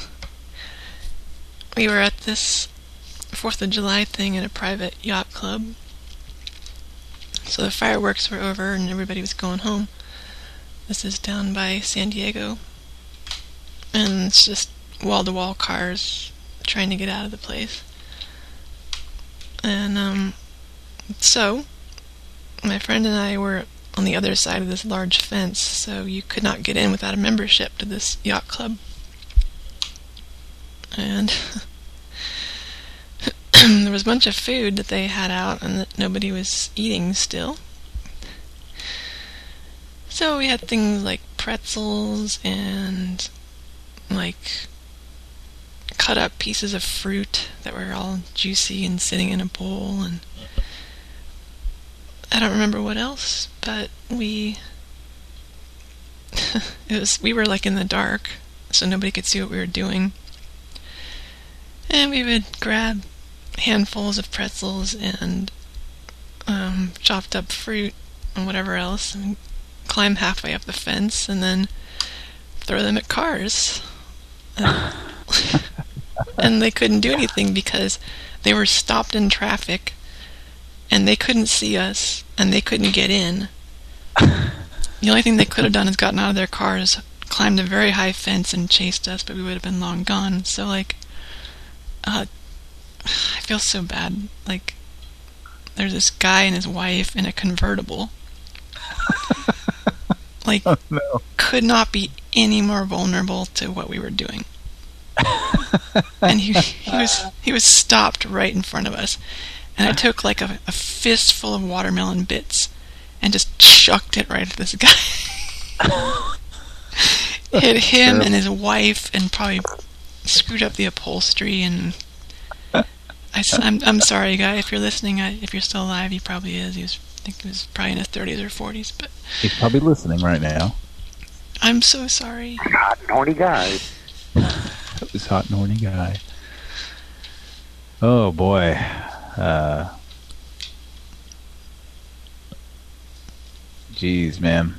We were at this 4th of July thing at a private yacht club. So the fireworks were over and everybody was going home. This is down by San Diego. And it's just wall-to-wall cars trying to get out of the place. And, so, my friend and I were on the other side of this large fence, so you could not get in without a membership to this yacht club. And there was a bunch of food that they had out and that nobody was eating still. So we had things like pretzels and like cut up pieces of fruit that were all juicy and sitting in a bowl, and I don't remember what else, but we were like in the dark, so nobody could see what we were doing. And we would grab handfuls of pretzels and chopped up fruit and whatever else, and climb halfway up the fence and then throw them at cars. And they couldn't do anything because they were stopped in traffic and they couldn't see us and they couldn't get in. The only thing they could have done is gotten out of their cars, climbed a very high fence and chased us, but we would have been long gone. So like, I feel so bad. Like, there's this guy and his wife in a convertible. Like, oh, no. Could not be any more vulnerable to what we were doing. And he was stopped right in front of us. And I took like a fistful of watermelon bits and just chucked it right at this guy. Hit him and his wife, and probably screwed up the upholstery. And I'm sorry, guy, if you're listening. If you're still alive, he probably is. I think he was probably in his 30s or 40s, but he's probably listening right now. I'm so sorry. Hot and horny guy. This hot and horny guy. Oh boy. Jeez, man.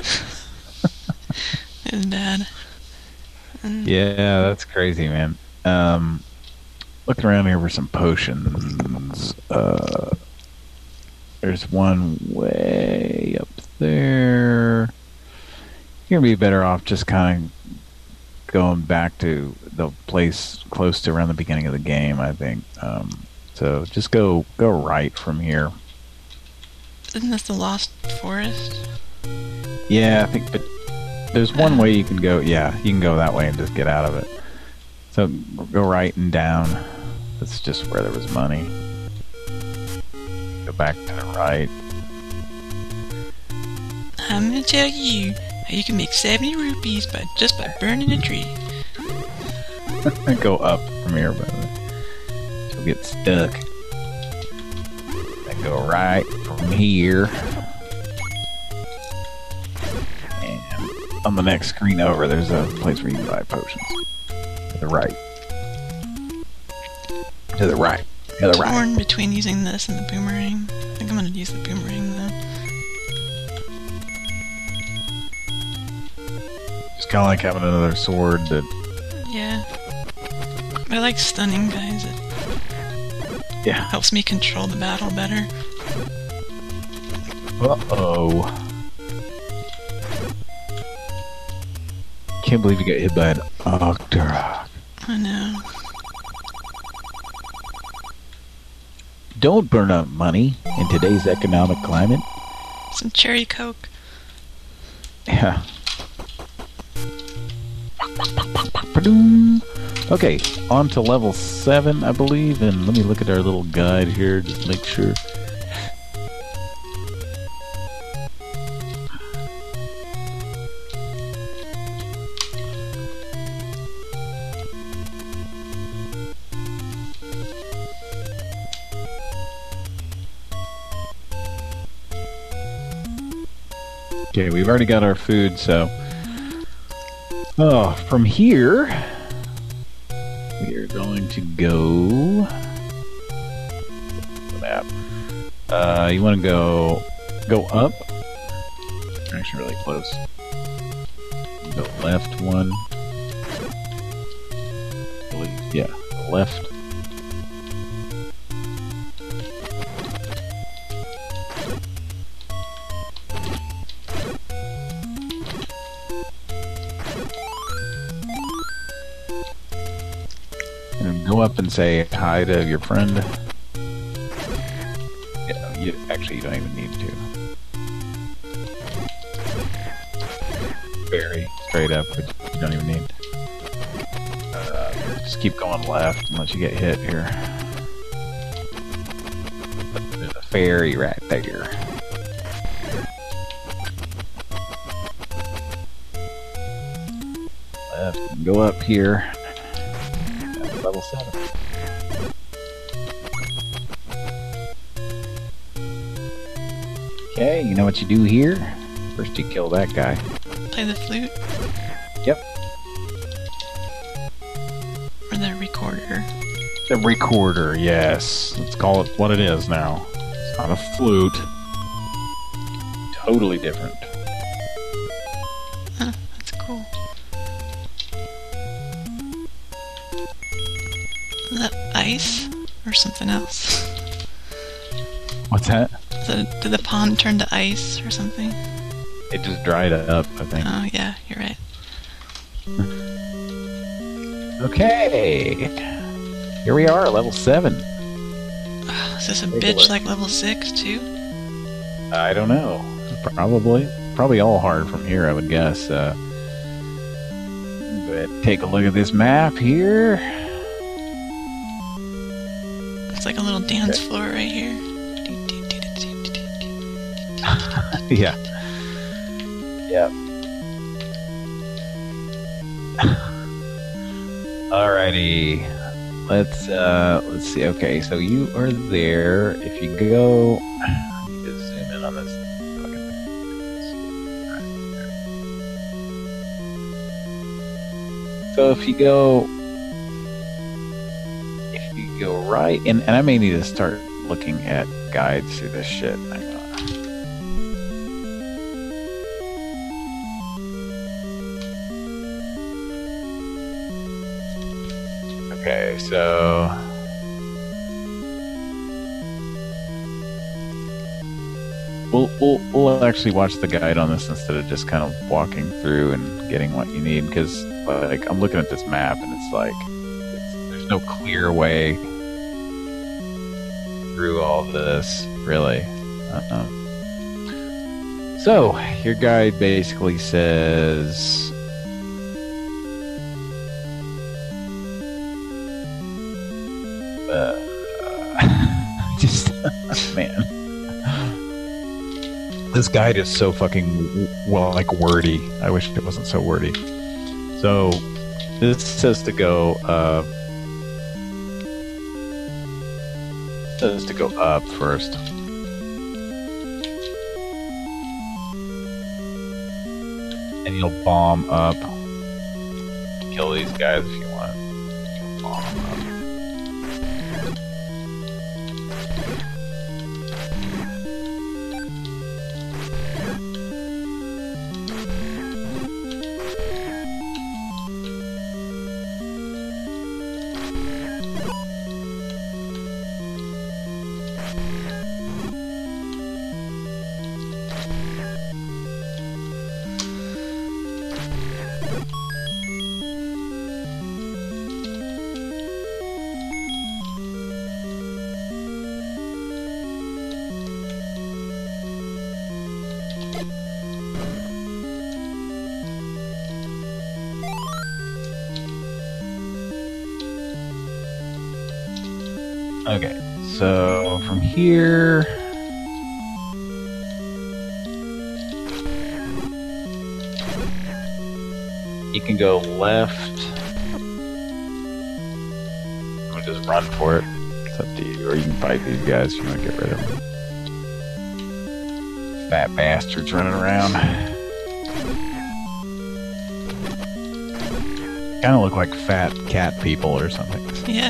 It's bad. Yeah, that's crazy, man. Looking around here for some potions. There's one way up there. You're gonna be better off just kind of going back to the place close to around the beginning of the game, I think. So just go right from here. Isn't this the Lost Forest? Yeah, I think, but there's one way you can go. Yeah, you can go that way and just get out of it. So go right and down. That's just where there was money. Go back to the right. I'm gonna tell you how you can make 70 rupees just by burning a tree. Go up from here, by the way. You'll get stuck. Then go right from here. And on the next screen over, there's a place where you can buy potions. To the right. To the right. To the right. Torn between using this and the boomerang. I think I'm gonna use the boomerang though. It's kind of like having another sword that... Yeah. I like stunning guys. It helps me control the battle better. Uh-oh. Can't believe you got hit by an Octorok. I know. Don't burn up money in today's economic climate. Some cherry coke. Yeah. Okay, on to level 7, I believe, and let me look at our little guide here to make sure. Okay, we've already got our food, so... from here, we are going to go... Map. You want to go up. Actually, really close. Go left one. Yeah, left. Go up and say hi to your friend. Yeah, you don't even need to. Very straight up, but you don't even need. Just keep going left unless you get hit here. There's a ferry right there. Left, and go up here. Level 7. Okay, you know what you do here? First you kill that guy. Play the flute? Yep. Or the recorder? The recorder, yes. Let's call it what it is now. It's not a flute. Totally different. Huh, that's cool. Is that ice or something else? What's that? Did the pond turn to ice or something? It just dried up, I think. Oh, yeah, you're right. Okay. Here we are, level 7. Is this a bitch like level 6, too? I don't know. Probably all hard from here, I would guess. Go ahead and take a look at this map here. It's like a little dance floor right here. Yeah. Yeah. Alrighty. Let's see. Okay, so you are there. If you go, I need to zoom in on this fucking thing. So if you go right, and I may need to start looking at guides through this shit. Hang on. Okay, so we'll actually watch the guide on this instead of just kind of walking through and getting what you need, because like I'm looking at this map and it's like there's no clear way through all this, really. So your guide basically says just man, this guide is so fucking like wordy. I wish it wasn't so wordy. So this says to go up first. And you'll bomb up. Kill these guys if you want. You'll bomb them up. Okay, so from here, you can go left. Or just run for it. It's up to you. Or you can fight these guys if you want to get rid of them. Fat bastards running around. Kind of look like fat cat people or something. Yeah.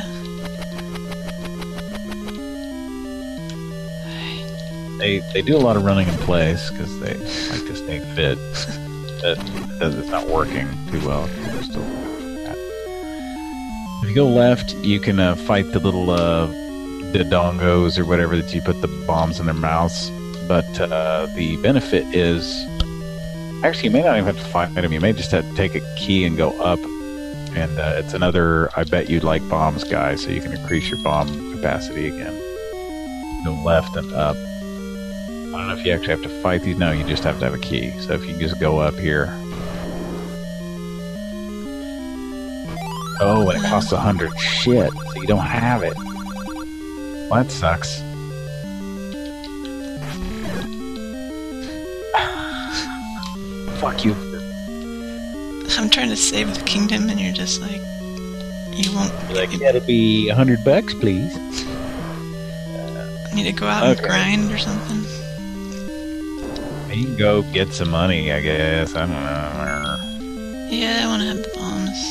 They do a lot of running in place because they like to stay fit. But it's not working too well. They're still fat. If you go left, you can fight the little dodongos or whatever that you put the bombs in their mouths. But the benefit is, actually, you may not even have to fight them. You may just have to take a key and go up. And it's another I bet you'd like bombs guy, so you can increase your bomb capacity again. Go left and up. I don't know if you actually have to fight these. No, you just have to have a key. So if you can just go up here. Oh, and it costs 100. Shit. So you don't have it. Well, that sucks. Fuck you. I'm trying to save the kingdom and you're just like, you won't. You're like, that'll be $100, please. I need to go out and grind or something. You can go get some money, I guess. I don't know. Yeah, I want to have the bombs.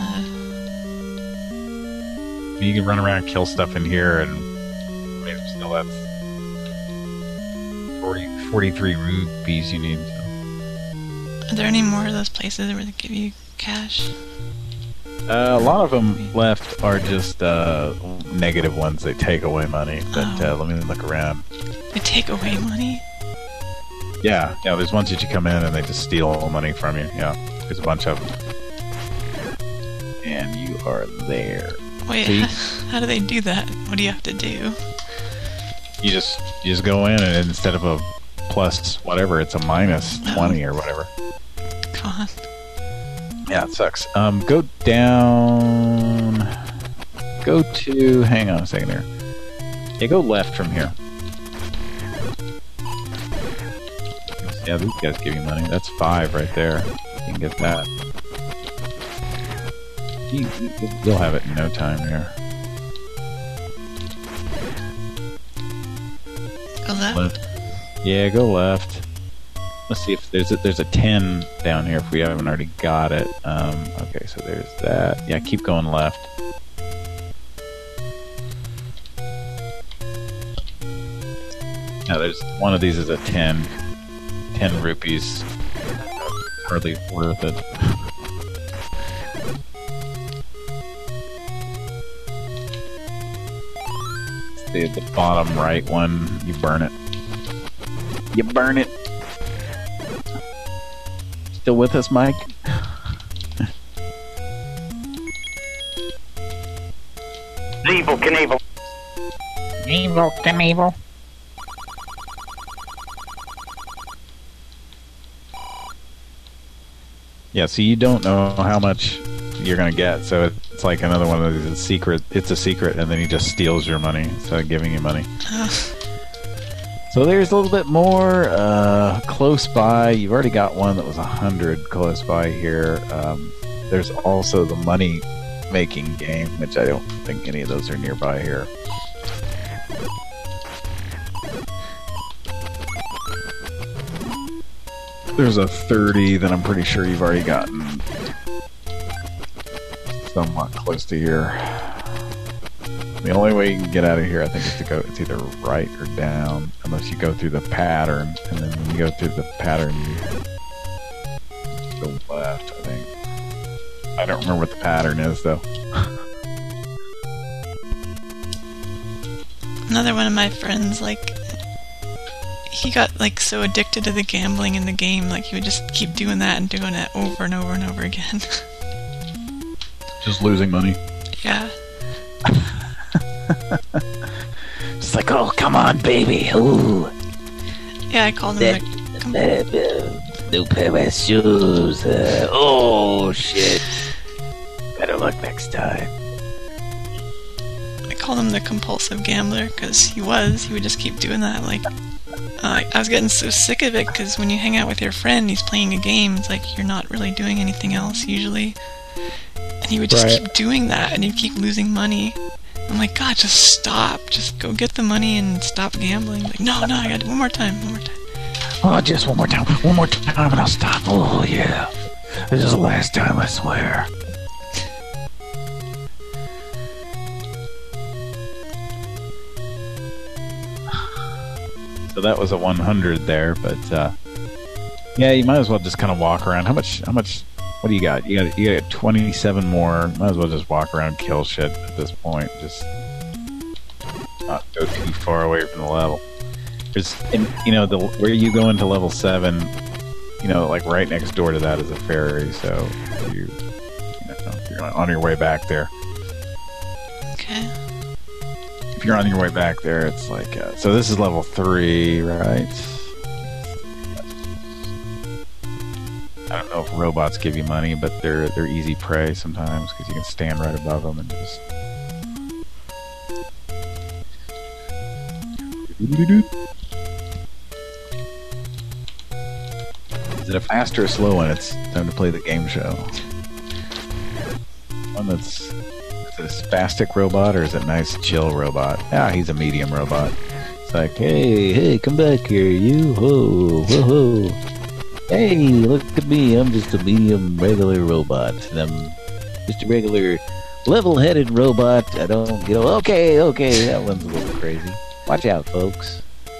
You can run around and kill stuff in here, and maybe still have 43 rupees you need. Are there any more of those places where they give you cash? A lot of them left are just negative ones. They take away money. But let me look around. They take away money? Yeah, there's ones that you come in and they just steal all the money from you. Yeah, there's a bunch of them. And you are there. Wait, how do they do that? What do you have to do? You just go in and instead of a plus whatever, it's a minus 20 or whatever. Come on. Yeah, it sucks. Go down. Go to. Hang on a second here. Yeah, go left from here. Yeah, these guys give you money. That's 5 right there. You can get that. You'll have it in no time here. Go left? Yeah, go left. Let's see if there's a 10 down here if we haven't already got it. Okay, so there's that. Yeah, keep going left. Now there's one of these is a 10 rupees. Hardly worth it. The bottom right one, you burn it. You burn it. Still with us, Mike? Evel Knievel. Evel Knievel. Yeah, so you don't know how much you're gonna get, so it's like another one of these secret. It's a secret, and then he just steals your money instead of giving you money. So there's a little bit more close by. You've already got one that was 100 close by here. There's also the money making game, which I don't think any of those are nearby here. There's a 30 that I'm pretty sure you've already gotten somewhat close to here. The only way you can get out of here, I think, is to go. It's either right or down, unless you go through the pattern. And then when you go through the pattern, you go left, I think. I don't remember what the pattern is, though. Another one of my friends, like, he got, like, so addicted to the gambling in the game, like, he would just keep doing that and doing it over and over and over again. Just losing money? Yeah. Just like, oh, come on, baby. Ooh. Yeah, I called him new pair of shoes. Oh, shit. Better luck next time. I called him the compulsive gambler, because he would just keep doing that, like... I was getting so sick of it, because when you hang out with your friend, he's playing a game, it's like you're not really doing anything else, usually. And he would just keep doing that, and he'd keep losing money. I'm like, God, just stop. Just go get the money and stop gambling. Like, no, I gotta do one more time. Oh, just one more time and I'll stop. Oh, yeah. This is the last time, I swear. So that was a 100 there, but yeah, you might as well just kind of walk around. How much? What do you got? You got 27 more. Might as well just walk around and kill shit at this point. Just not go too far away from the level. There's, where you go into level 7, like right next door to that is a ferry. So you're on your way back there. Okay. If you're on your way back there, it's like so. This is level 3, right? I don't know if robots give you money, but they're easy prey sometimes because you can stand right above them and just. Is it a fast or a slow one? It's time to play the game show. One that's a spastic robot, or is it a nice chill robot? Ah, he's a medium robot. It's like, hey, come back here, you ho, ho, ho. Hey, look at me, I'm just a medium regular robot. And I'm just a regular level-headed robot. I don't get... Okay, that one's a little crazy. Watch out, folks.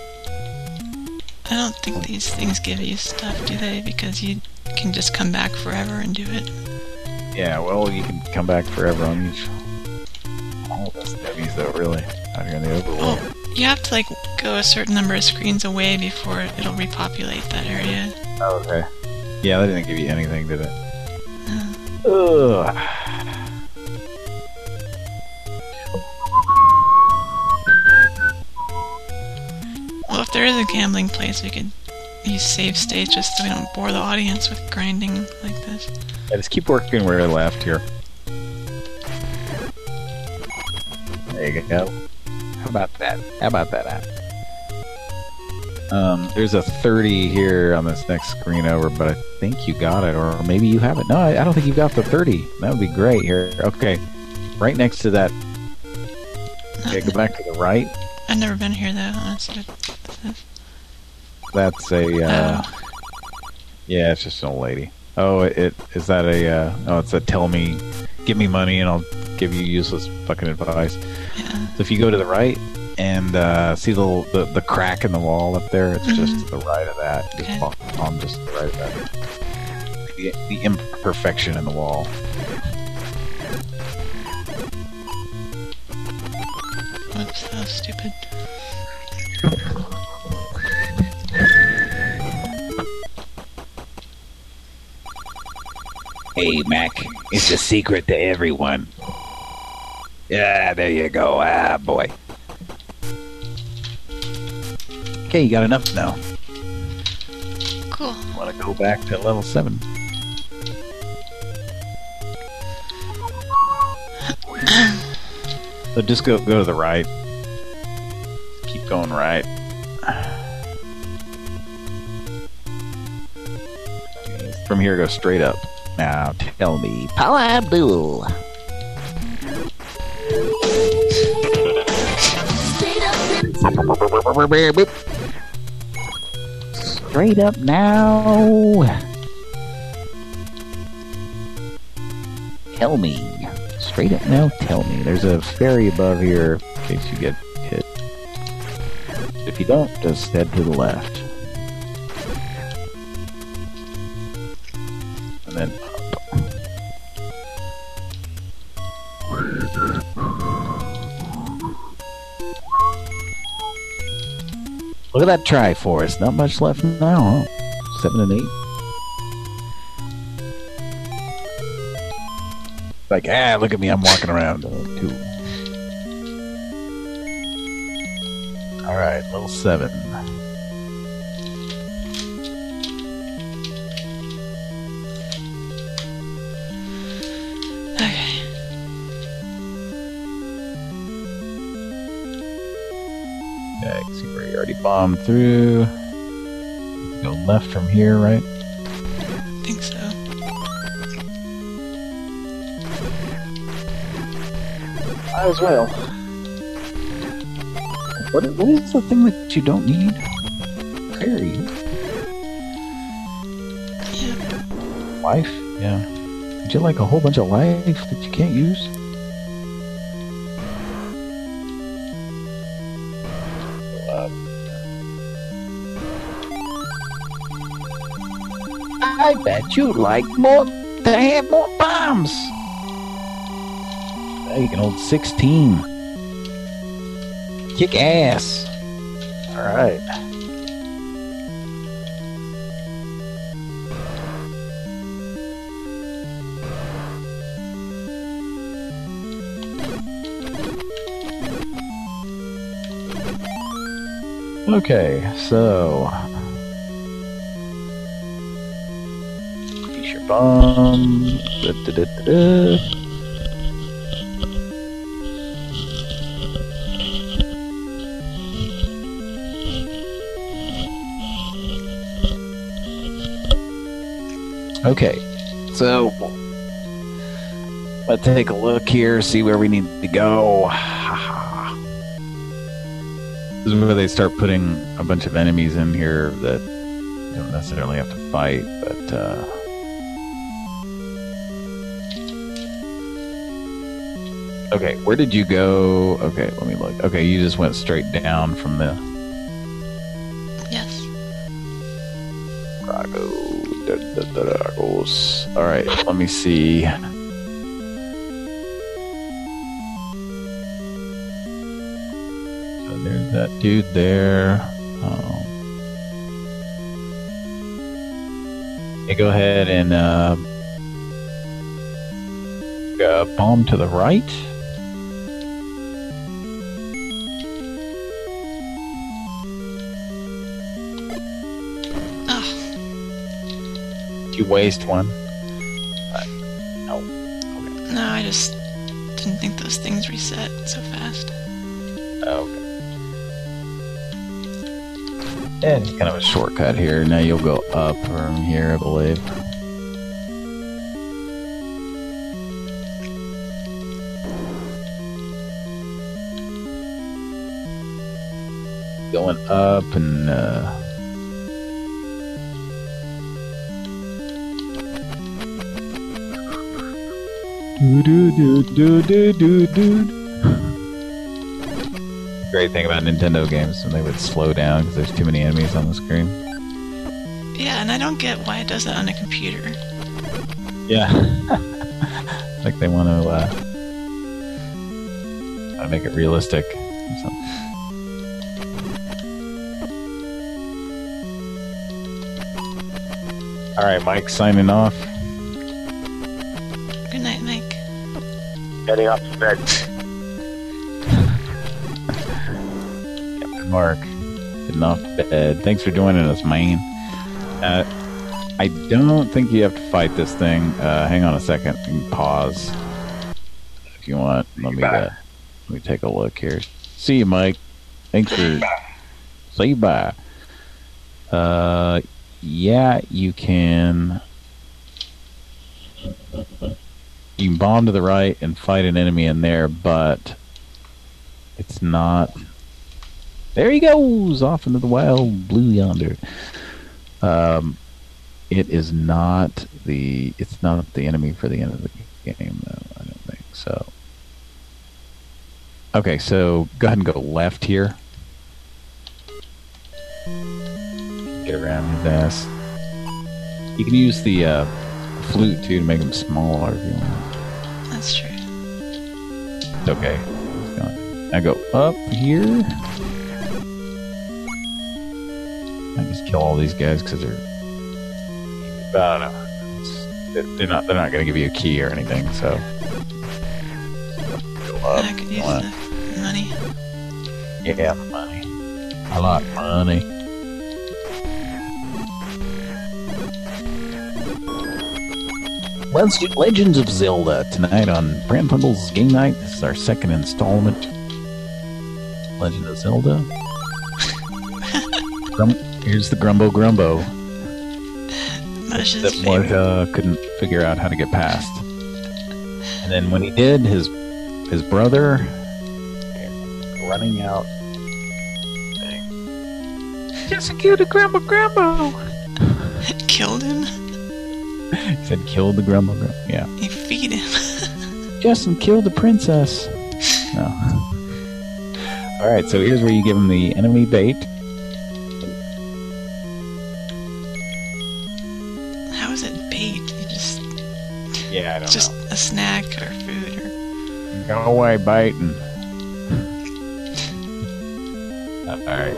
I don't think these things give you stuff, do they? Because you can just come back forever and do it. Yeah, well, you can come back forever on each... All of us Debbie's, though, really. Out here in the overworld. Oh, you have to, like, go a certain number of screens away before it'll repopulate that area. Oh, okay. Yeah, that didn't give you anything, did it? No. Ugh. Well, if there is a gambling place, we could use save states just so we don't bore the audience with grinding like this. Yeah, just keep working where I left here. There you go. How about that? There's a 30 here on this next screen over, but I think you got it, or maybe you have it. No, I don't think you got the 30. That would be great here. Okay, right next to that. Okay, go back to the right. I've never been here though. That's a. Yeah, it's just an old lady. Oh, is that a? Oh, it's a tell me, give me money, and I'll give you useless fucking advice. Yeah. So if you go to the right and see the crack in the wall up there, it's just to the right of that. Okay. On just to the right of that. The imperfection in the wall. Whoops, that was stupid. Hey, Mac, it's a secret to everyone. Yeah, there you go. Ah, boy. Okay, you got enough now. Cool. Want to go back to level 7? So just go to the right. Keep going right. From here, go straight up. Now, tell me, Paula Abdul. Straight up now. Tell me. Straight up now, tell me. There's a ferry above here in case you get hit. If you don't, just head to the left. And then up. Look at that Triforce. Not much left now, huh? 7 and 8. Like, look at me, I'm walking around. 2. Alright, level 7. Okay, see where you already bombed through. Go left from here, right? I think so. I as well. What is the thing that you don't need? Fairy. Yeah. Life? Yeah. Would you like a whole bunch of life that you can't use? I bet you'd like more to have more bombs. Now you can hold 16. Kick ass. Alright. Okay, so use your bomb. Okay, so let's take a look here, see where we need to go. This is where they start putting a bunch of enemies in here that you don't necessarily have to fight, but okay, where did you go? Okay, let me look. Okay, you just went straight down from the Yes. Dragos. Alright, let me see. There's that dude there. Okay, go ahead and bomb to the right. Oh. Did you waste one? No. No, I just didn't think those things reset so fast. Okay. And it's kind of a shortcut here. Now you'll go up from here, I believe. Going up and Great thing about Nintendo games when they would slow down because there's too many enemies on the screen. Yeah, and I don't get why it does that on a computer. Yeah. Like they want to make it realistic or something. Alright, Mike signing off. Good night, Mike. Heading off to bed. Captain Mark, getting off to bed. Thanks for joining us, man. I don't think you have to fight this thing. Hang on a second. You can pause if you want. Let me take a look here. See you, Mike. Thanks for... Say bye. Yeah, you can bomb to the right and fight an enemy in there, but it's not... There he goes! Off into the wild blue yonder. It is not the... It's not the enemy for the end of the game, though. I don't think so. Okay, so go ahead and go left here. Get around his ass. You can use the flute too to make him smaller if you want. That's true. It's okay. Now go up here. I just kill all these guys because they're... I don't know. They're not going to give you a key or anything, so... Go up. I could use the money. Yeah, the money. I like money. Legends of Zelda tonight on Pran Funkels Game Night. This is our second installment. Legend of Zelda. Here's the Grumbo Grumbo that Mark couldn't figure out how to get past. And then when he did, his brother running out. Just killed the Grumbo Grumbo. Killed him. He said, kill the Grumble Grumble. Yeah. You feed him. Justin killed the princess. No. Alright, so here's where you give him the enemy bait. How is it bait? You just... Yeah, I don't just know. A snack or food or... Go away, biting. Alright.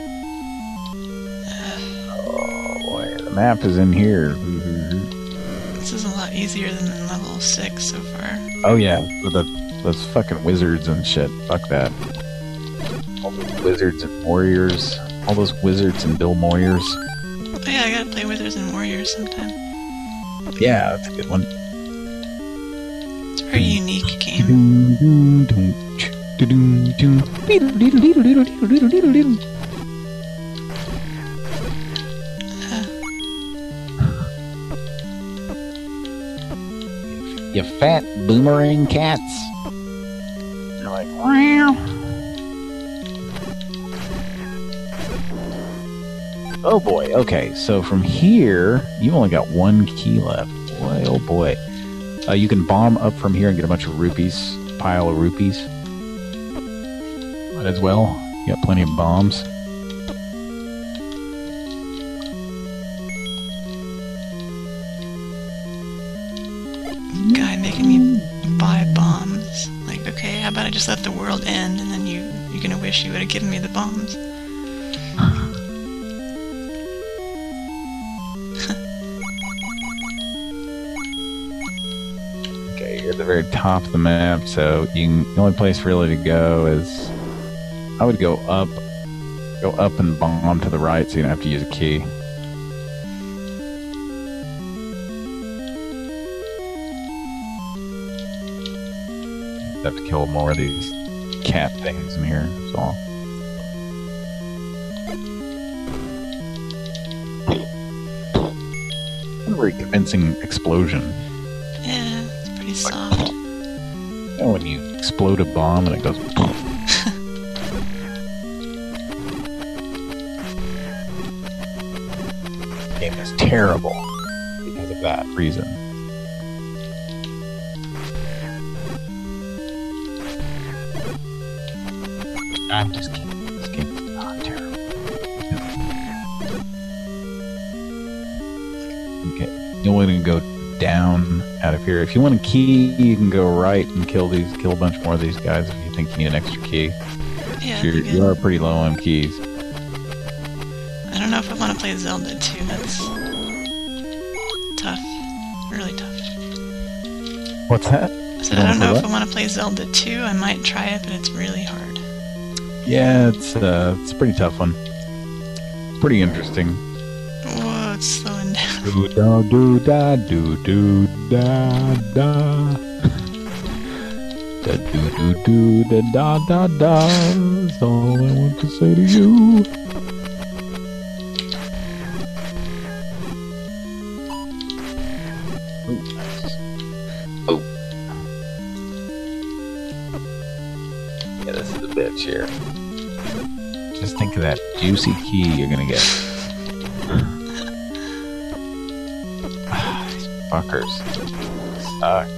Oh, boy. The map is in here. This is a lot easier than level 6 so far. Oh yeah, with those fucking wizards and shit. Fuck that. All those wizards and warriors. All those wizards and Bill Moyers. Oh yeah, I gotta play Wizards and Warriors sometime. Yeah, that's a good one. It's a very unique game. You fat boomerang cats. They're like, wow. Oh boy, okay, so from here, you only got one key left. Boy, oh boy. You can bomb up from here and get a bunch of rupees, pile of rupees. Might as well. You got plenty of bombs. Guy making me buy bombs. Like, okay, how about I just let the world end and then you're gonna wish you would have given me the bombs. Okay, you're at the very top of the map, so the only place really to go is... I would go up and bomb to the right so you don't have to use a key. Have to kill more of these cat things in here. So. Very convincing explosion. Yeah, it's pretty soft. You know when you explode a bomb and it goes poof. This game is terrible because of that reason. I'm just kidding. This game is not terrible. Okay, you want to go down out of here. If you want a key, you can go right and kill a bunch more of these guys if you think you need an extra key. Yeah, you are pretty low on keys. I don't know if I want to play Zelda 2. That's tough. Really tough. What's that? I said, I don't know if I want to play Zelda 2. I might try it, but it's really hard. Yeah, it's a pretty tough one. It's pretty interesting. Whoa, it's slowing down. Do da do da do do da da. Da do do do da da da da. That's all I want to say to you. Oh. Yeah, this is a bitch here. Just think of that juicy key you're gonna get. These fuckers suck.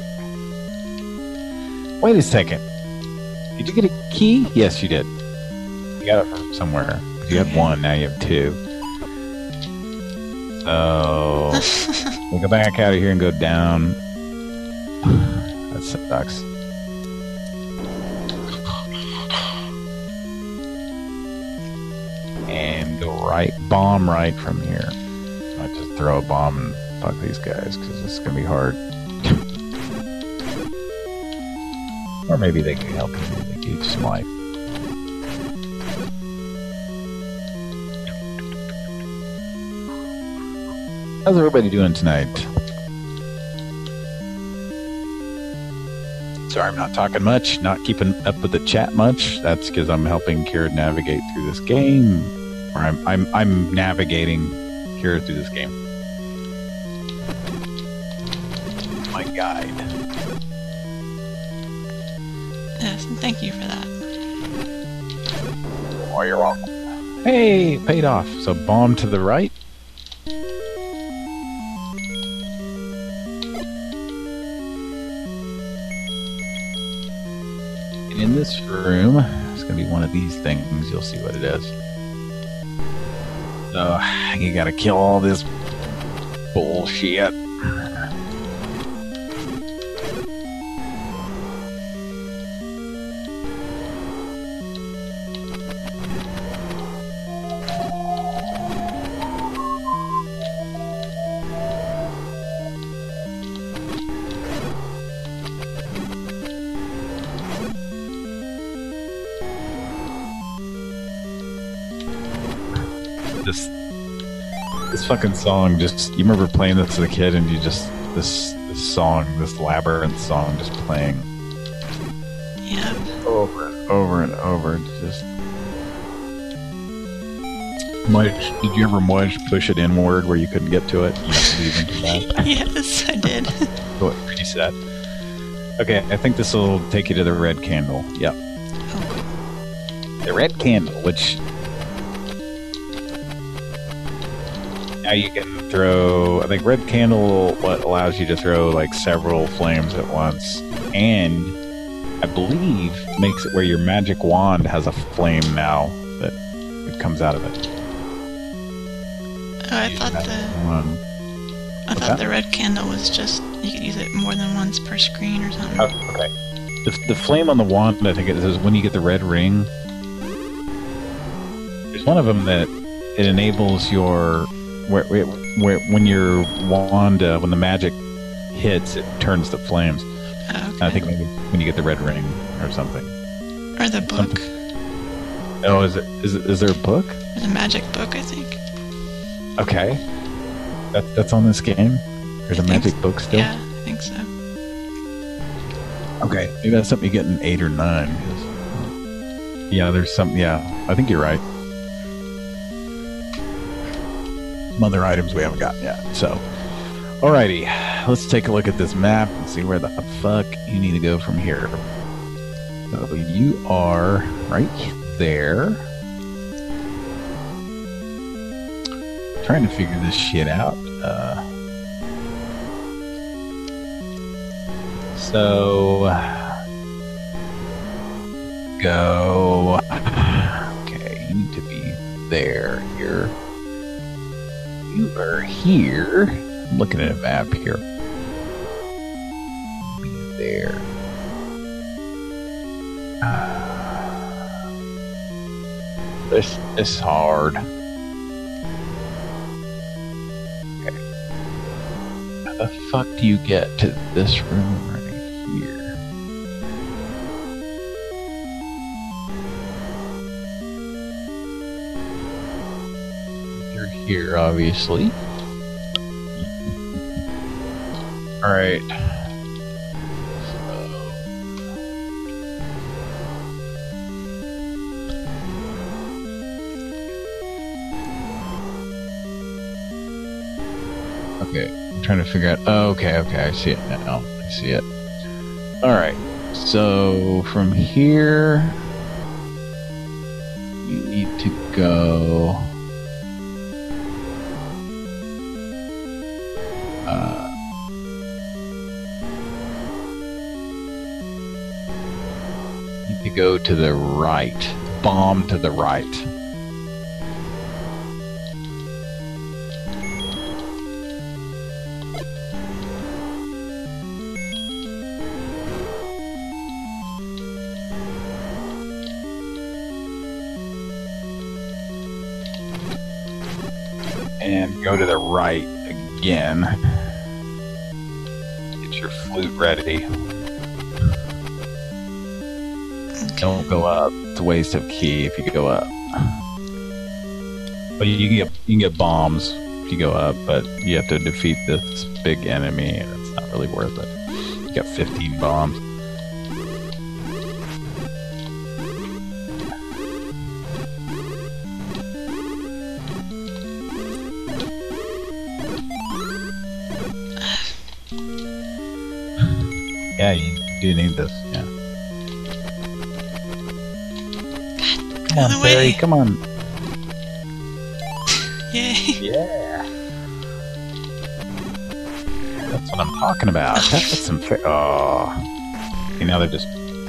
Wait a second. Did you get a key? Yes, you did. You got it from somewhere. You had one, now you have two. So we'll go back out of here and go down. That sucks. And go right, bomb right from here. I just throw a bomb and fuck these guys because it's gonna be hard. Or maybe they can help you. They can give you some life. How's everybody doing tonight? Sorry, I'm not talking much, not keeping up with the chat much. That's because I'm helping Kira navigate through this game. Or I'm navigating Kira through this game. My guide. Yes, and thank you for that. Oh, you're welcome. Hey, paid off. So bomb to the right. And in this room, it's going to be one of these things. You'll see what it is. So you got to kill all this bullshit. This fucking song just, you remember playing this as a kid and you just, this song, this Labyrinth song just playing. Yeah. Over and over and over. Just. Did you ever push it inward where you couldn't get to it? You have to leave into that? Yes, I did. Go reset. Okay, I think this will take you to the red candle. Yep. Oh. The red candle, which now you can throw, I think red candle what allows you to throw like several flames at once, and I believe makes it where your magic wand has a flame now that it comes out of it. Oh, I thought the red candle was just, you could use it more than once per screen or something. Oh, okay. The flame on the wand, I think it is when you get the red ring. There's one of them that it enables your where when your wand when the magic hits, it turns to flames. Oh, okay. I think maybe when you get the red ring or something. Or the book. Oh, is there a book? There's a magic book, I think. Okay. That's on this game? There's a magic book still? Yeah, I think so. Okay, maybe that's something you get in 8 or 9. Yeah, there's some. Yeah, I think you're right. Some other items we haven't gotten yet. So, alrighty, let's take a look at this map and see where the fuck you need to go from here. So you are right there. Trying to figure this shit out. So go. Okay, you need to be there. Here. You are here. I'm looking at a map here. Be there. This is hard. Okay. How the fuck do you get to this room right here? You're here, obviously. Alright. Okay, I'm trying to figure out. Oh, okay, I see it now. I see it. Alright, so from here, you need to go. You need to go to the right. Bomb to the right. And go to the right again. Get your flute ready. Don't go up. It's a waste of key if you go up. But you can get bombs if you go up, but you have to defeat this big enemy, and it's not really worth it. You got 15 bombs. Yeah, you do need this, yeah. Come on, Fairy, come on. Yay. Yeah. That's what I'm talking about. That's some oh. See, now they're just...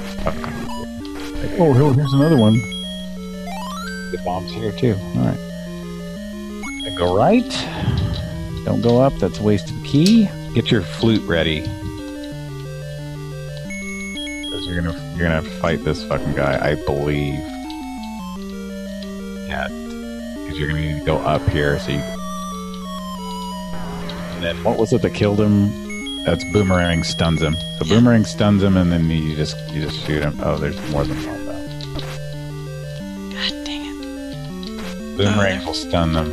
Oh, here's another one. Get bombs here, too. Alright. Go right. Don't go up, that's a wasted key. Get your flute ready. You're gonna have to fight this fucking guy, I believe. Yeah, because you're gonna need to go up here. So you. And then what was it that killed him? That's boomerang stuns him. So boomerang stuns him, and then you just shoot him. Oh, there's more than one though. God dang it! Boomerang will stun them.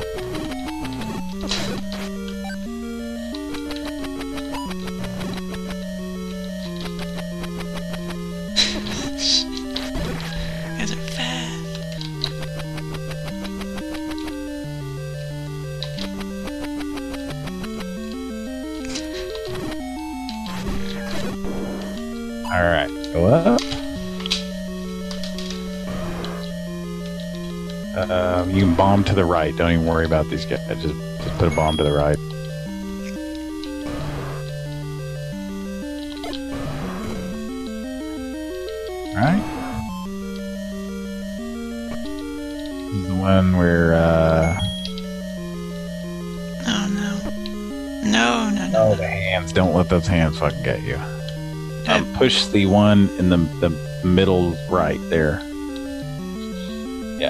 Alright, go up. You can bomb to the right. Don't even worry about these guys. Just put a bomb to the right. Alright. This is the one where, Oh, no. No. Oh, the hands. Don't let those hands fucking get you. Push the one in the middle right there. Yeah.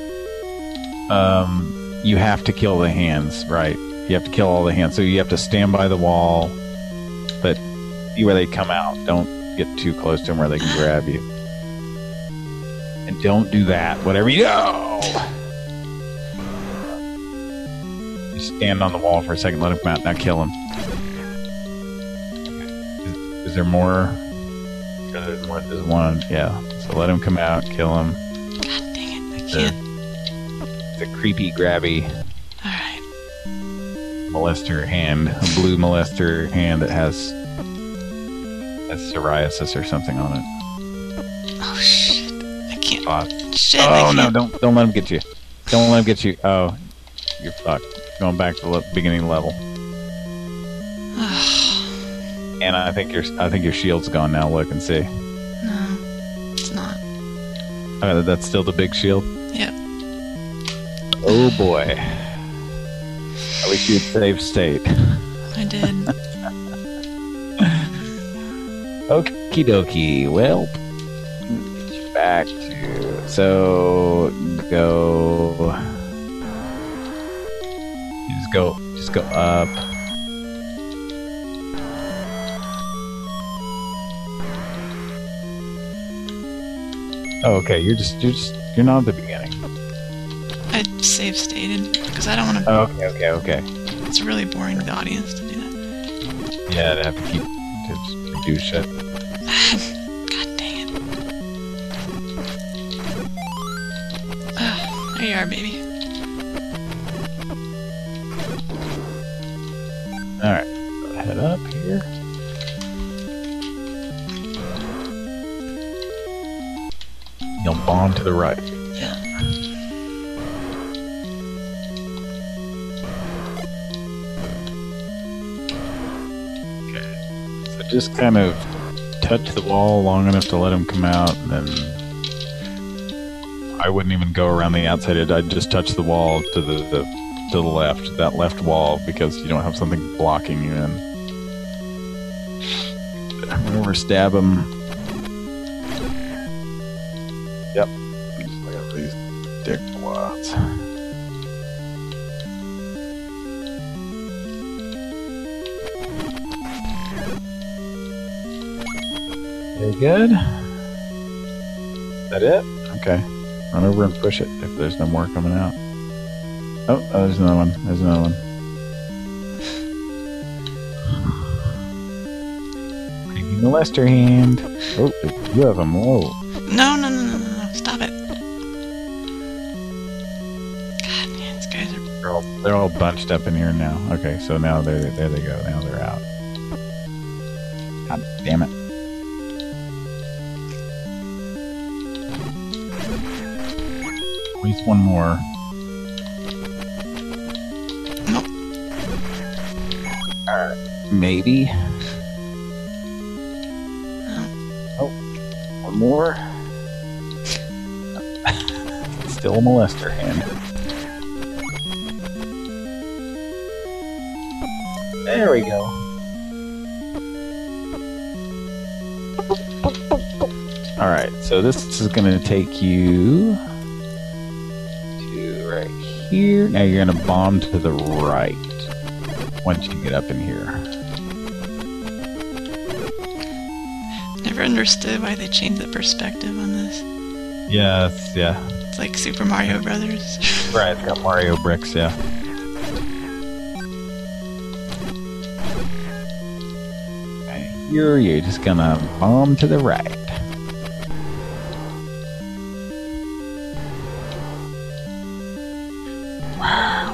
You have to kill the hands, right? You have to kill all the hands. So you have to stand by the wall, but see where they come out. Don't get too close to them where they can grab you. And don't do that. Whatever you do. Just stand on the wall for a second. Let him come out. Now kill him. Is there more? There's one. Yeah. So let him come out. Kill him. It's a creepy, grabby. Alright. Molester hand. A blue molester hand that has psoriasis or something on it. Oh, shit. I can't. Shit, Oh, no, don't let him get you. Don't let him get you. Oh, you're fucked. Going back to the beginning level. And I think your shield's gone now. Look and see. No, it's not. Oh, that's still the big shield? Yep. Oh boy. At least you saved state. I did. Okie dokie. Well, back to... So, go... Just go up. Oh, okay. You're not at the beginning. I save stated because I don't want to. Oh, okay. It's really boring to the audience to do that. Yeah, to have to keep to do shit. God dang it! Oh, there you are, baby. All right, head up here. You'll bomb to the right. Yeah. Okay. So just kind of touch the wall long enough to let him come out, and then I wouldn't even go around the outside edge. I'd just touch the wall to the left, that left wall, because you don't have something blocking you in. Over, stab him. Yep. Just look at these dick wads. Very good. Is that it? Okay. Run over and push it if there's no more coming out. Oh, there's another one. There's another one. Creepy molester hand. Oh, you have them. Whoa. No. Stop it. God, man, these guys are... They're all bunched up in here now. Okay, so now there they go. Now they're out. God damn it. At least one more. Nope. Maybe. Oh, one more. Still a molester hand. There we go. Alright, so this is going to take you to right here. Now you're going to bomb to the right once you get up in here. Never understood why they changed the perspective on this. Yeah. It's like Super Mario Brothers. Right, it's got Mario bricks, yeah. Okay, here you're just gonna bomb to the right. Wow.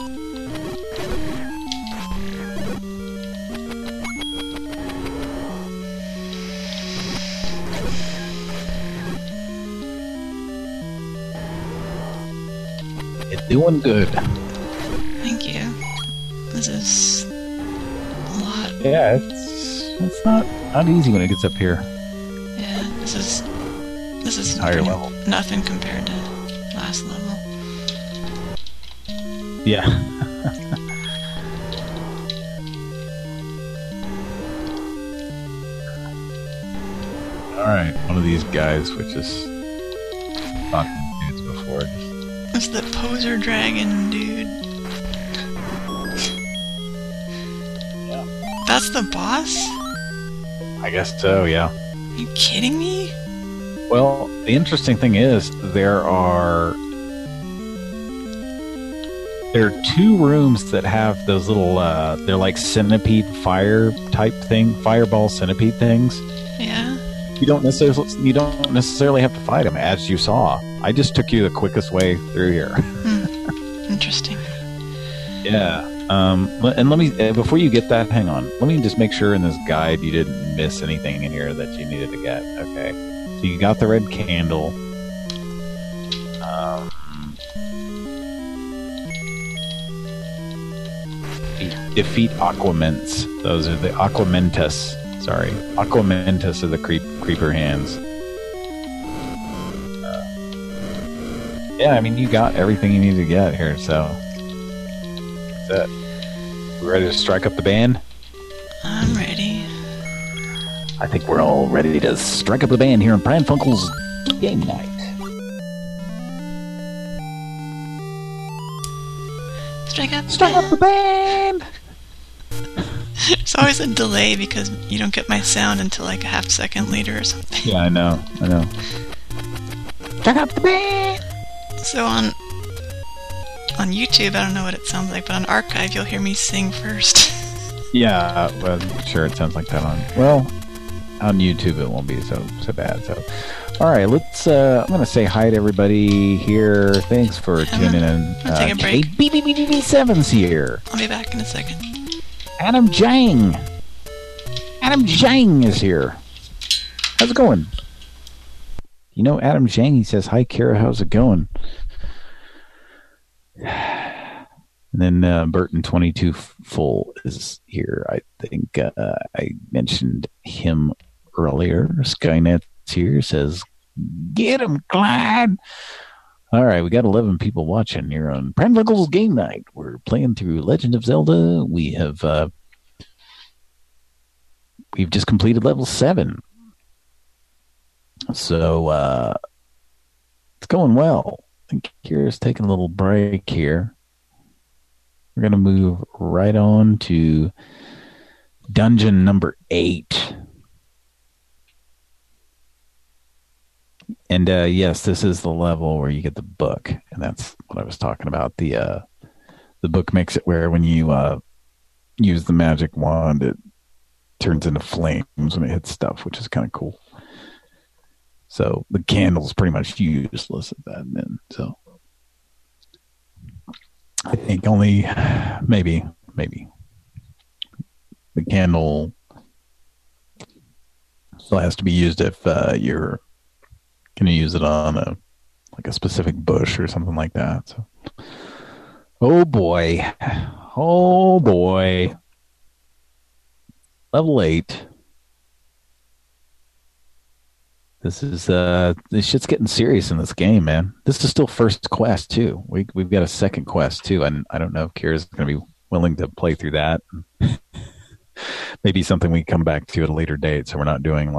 Doing good. Thank you. This is a lot. Yeah, it's not easy when it gets up here. Yeah, this is higher level. Nothing compared to last level. Yeah. All right, one of these guys, which is not dudes before. It's the poser dragon, dude. Yeah. That's the boss? I guess so, yeah. Are you kidding me? Well, the interesting thing is there are two rooms that have those little they're like centipede fire type thing, fireball centipede things. Yeah. You don't necessarily have to fight him, as you saw. I just took you the quickest way through here. Interesting. Yeah. And let me before you get that, hang on. Let me just make sure in this guide you didn't miss anything in here that you needed to get. Okay. So you got the red candle. Defeat Aquamentus. Those are the Aquamentus. Sorry, Aquamentus are the creeper hands. Yeah, I mean, you got everything you need to get here, so that's it. We ready to strike up the band? I'm ready. I think we're all ready to strike up the band here on Pran Funkel's Game Night. Strike up the band! There's always a delay because you don't get my sound until like a half second later or something. Yeah, I know. Strike up the band! So on YouTube, I don't know what it sounds like, but on Archive, you'll hear me sing first. Yeah, well, sure, it sounds like that on YouTube. It won't be so bad. So, all right, let's. I'm gonna say hi to everybody here. Thanks for tuning in. Take a break. BBBB7's here. I'll be back in a second. Adam Jang is here. How's it going? You know, Adam Jang, he says, hi, Kira, how's it going? And then Burton 22 Full is here. I think I mentioned him earlier. Skynet's here, says, get him, Clyde. All right, we got 11 people watching here on Pran Funkel's Game Night. We're playing through Legend of Zelda. We've just completed level 7. So it's going well. I think Kira's taking a little break here. We're going to move right on to dungeon number 8. And yes, this is the level where you get the book, and that's what I was talking about. The book makes it where when you use the magic wand, it turns into flames when it hits stuff, which is kind of cool. So the candle's pretty much useless at that end. So I think only maybe the candle still has to be used if you're going to use it on a specific bush or something like that. So, oh boy, level 8. This shit's getting serious in this game, man. This is still first quest too. We've got a second quest too, and I don't know if Kira's going to be willing to play through that. Maybe something we come back to at a later date, so we're not doing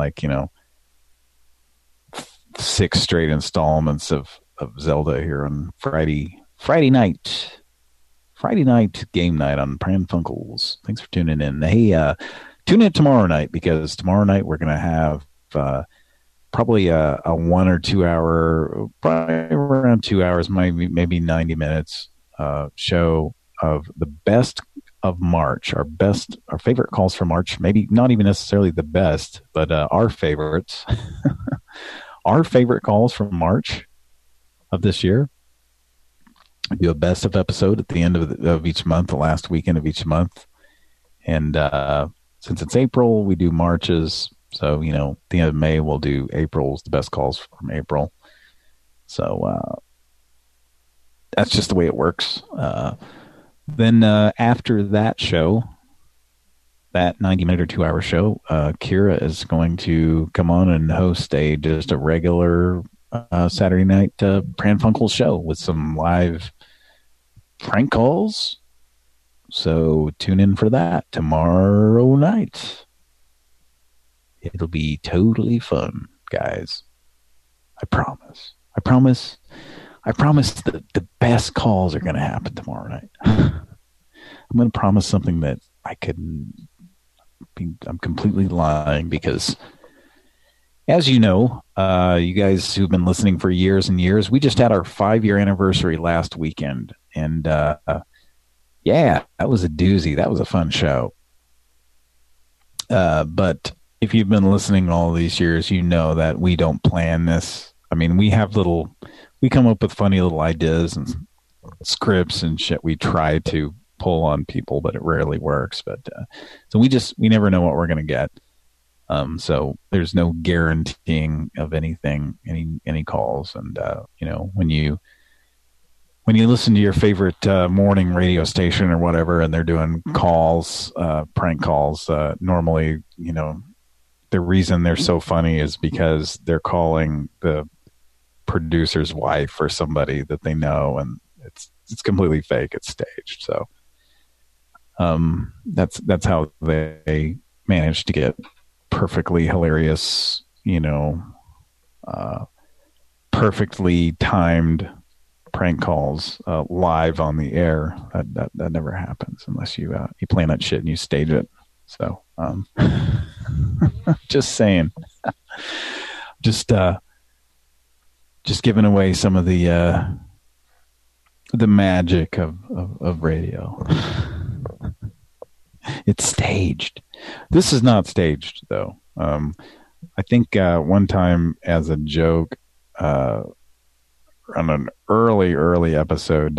6 straight installments of Zelda here on Friday night game night on Pran Funkels. Thanks for tuning in. Hey, tune in tomorrow night, because tomorrow night we're going to have probably a 1 or 2 hour, probably around 2 hours, maybe 90 minutes show of the best of March, our favorite calls for March. Maybe not even necessarily the best, but our favorites. Our favorite calls from March of this year. We do a best of episode at the end of each month, the last weekend of each month. And since it's April, we do March's. So, at the end of May, we'll do April's, the best calls from April. So that's just the way it works. Then after that show, that 90-minute or 2-hour show, Kira is going to come on and host just a regular Saturday night Pran Funkel show with some live prank calls. So tune in for that tomorrow night. It'll be totally fun, guys. I promise that the best calls are going to happen tomorrow night. I'm going to promise something that I'm completely lying, because as you know, you guys who've been listening for years and years, we just had our 5-year anniversary last weekend. And yeah, that was a doozy. That was a fun show. But if you've been listening all these years, you know that we don't plan this. I mean, we come up with funny little ideas and scripts and shit. We try to pull on people, but it rarely works. But so we never know what we're going to get. So there's no guaranteeing of anything, any calls. And when you listen to your favorite morning radio station or whatever, and they're doing calls, prank calls, normally, the reason they're so funny is because they're calling the producer's wife or somebody that they know, and it's completely fake. It's staged. So that's how they manage to get perfectly hilarious, perfectly timed prank calls live on the air. That never happens unless you plan that shit and you stage it. So just saying. just giving away some of the magic of radio. It's staged. This is not staged, though. I think one time as a joke on an early episode,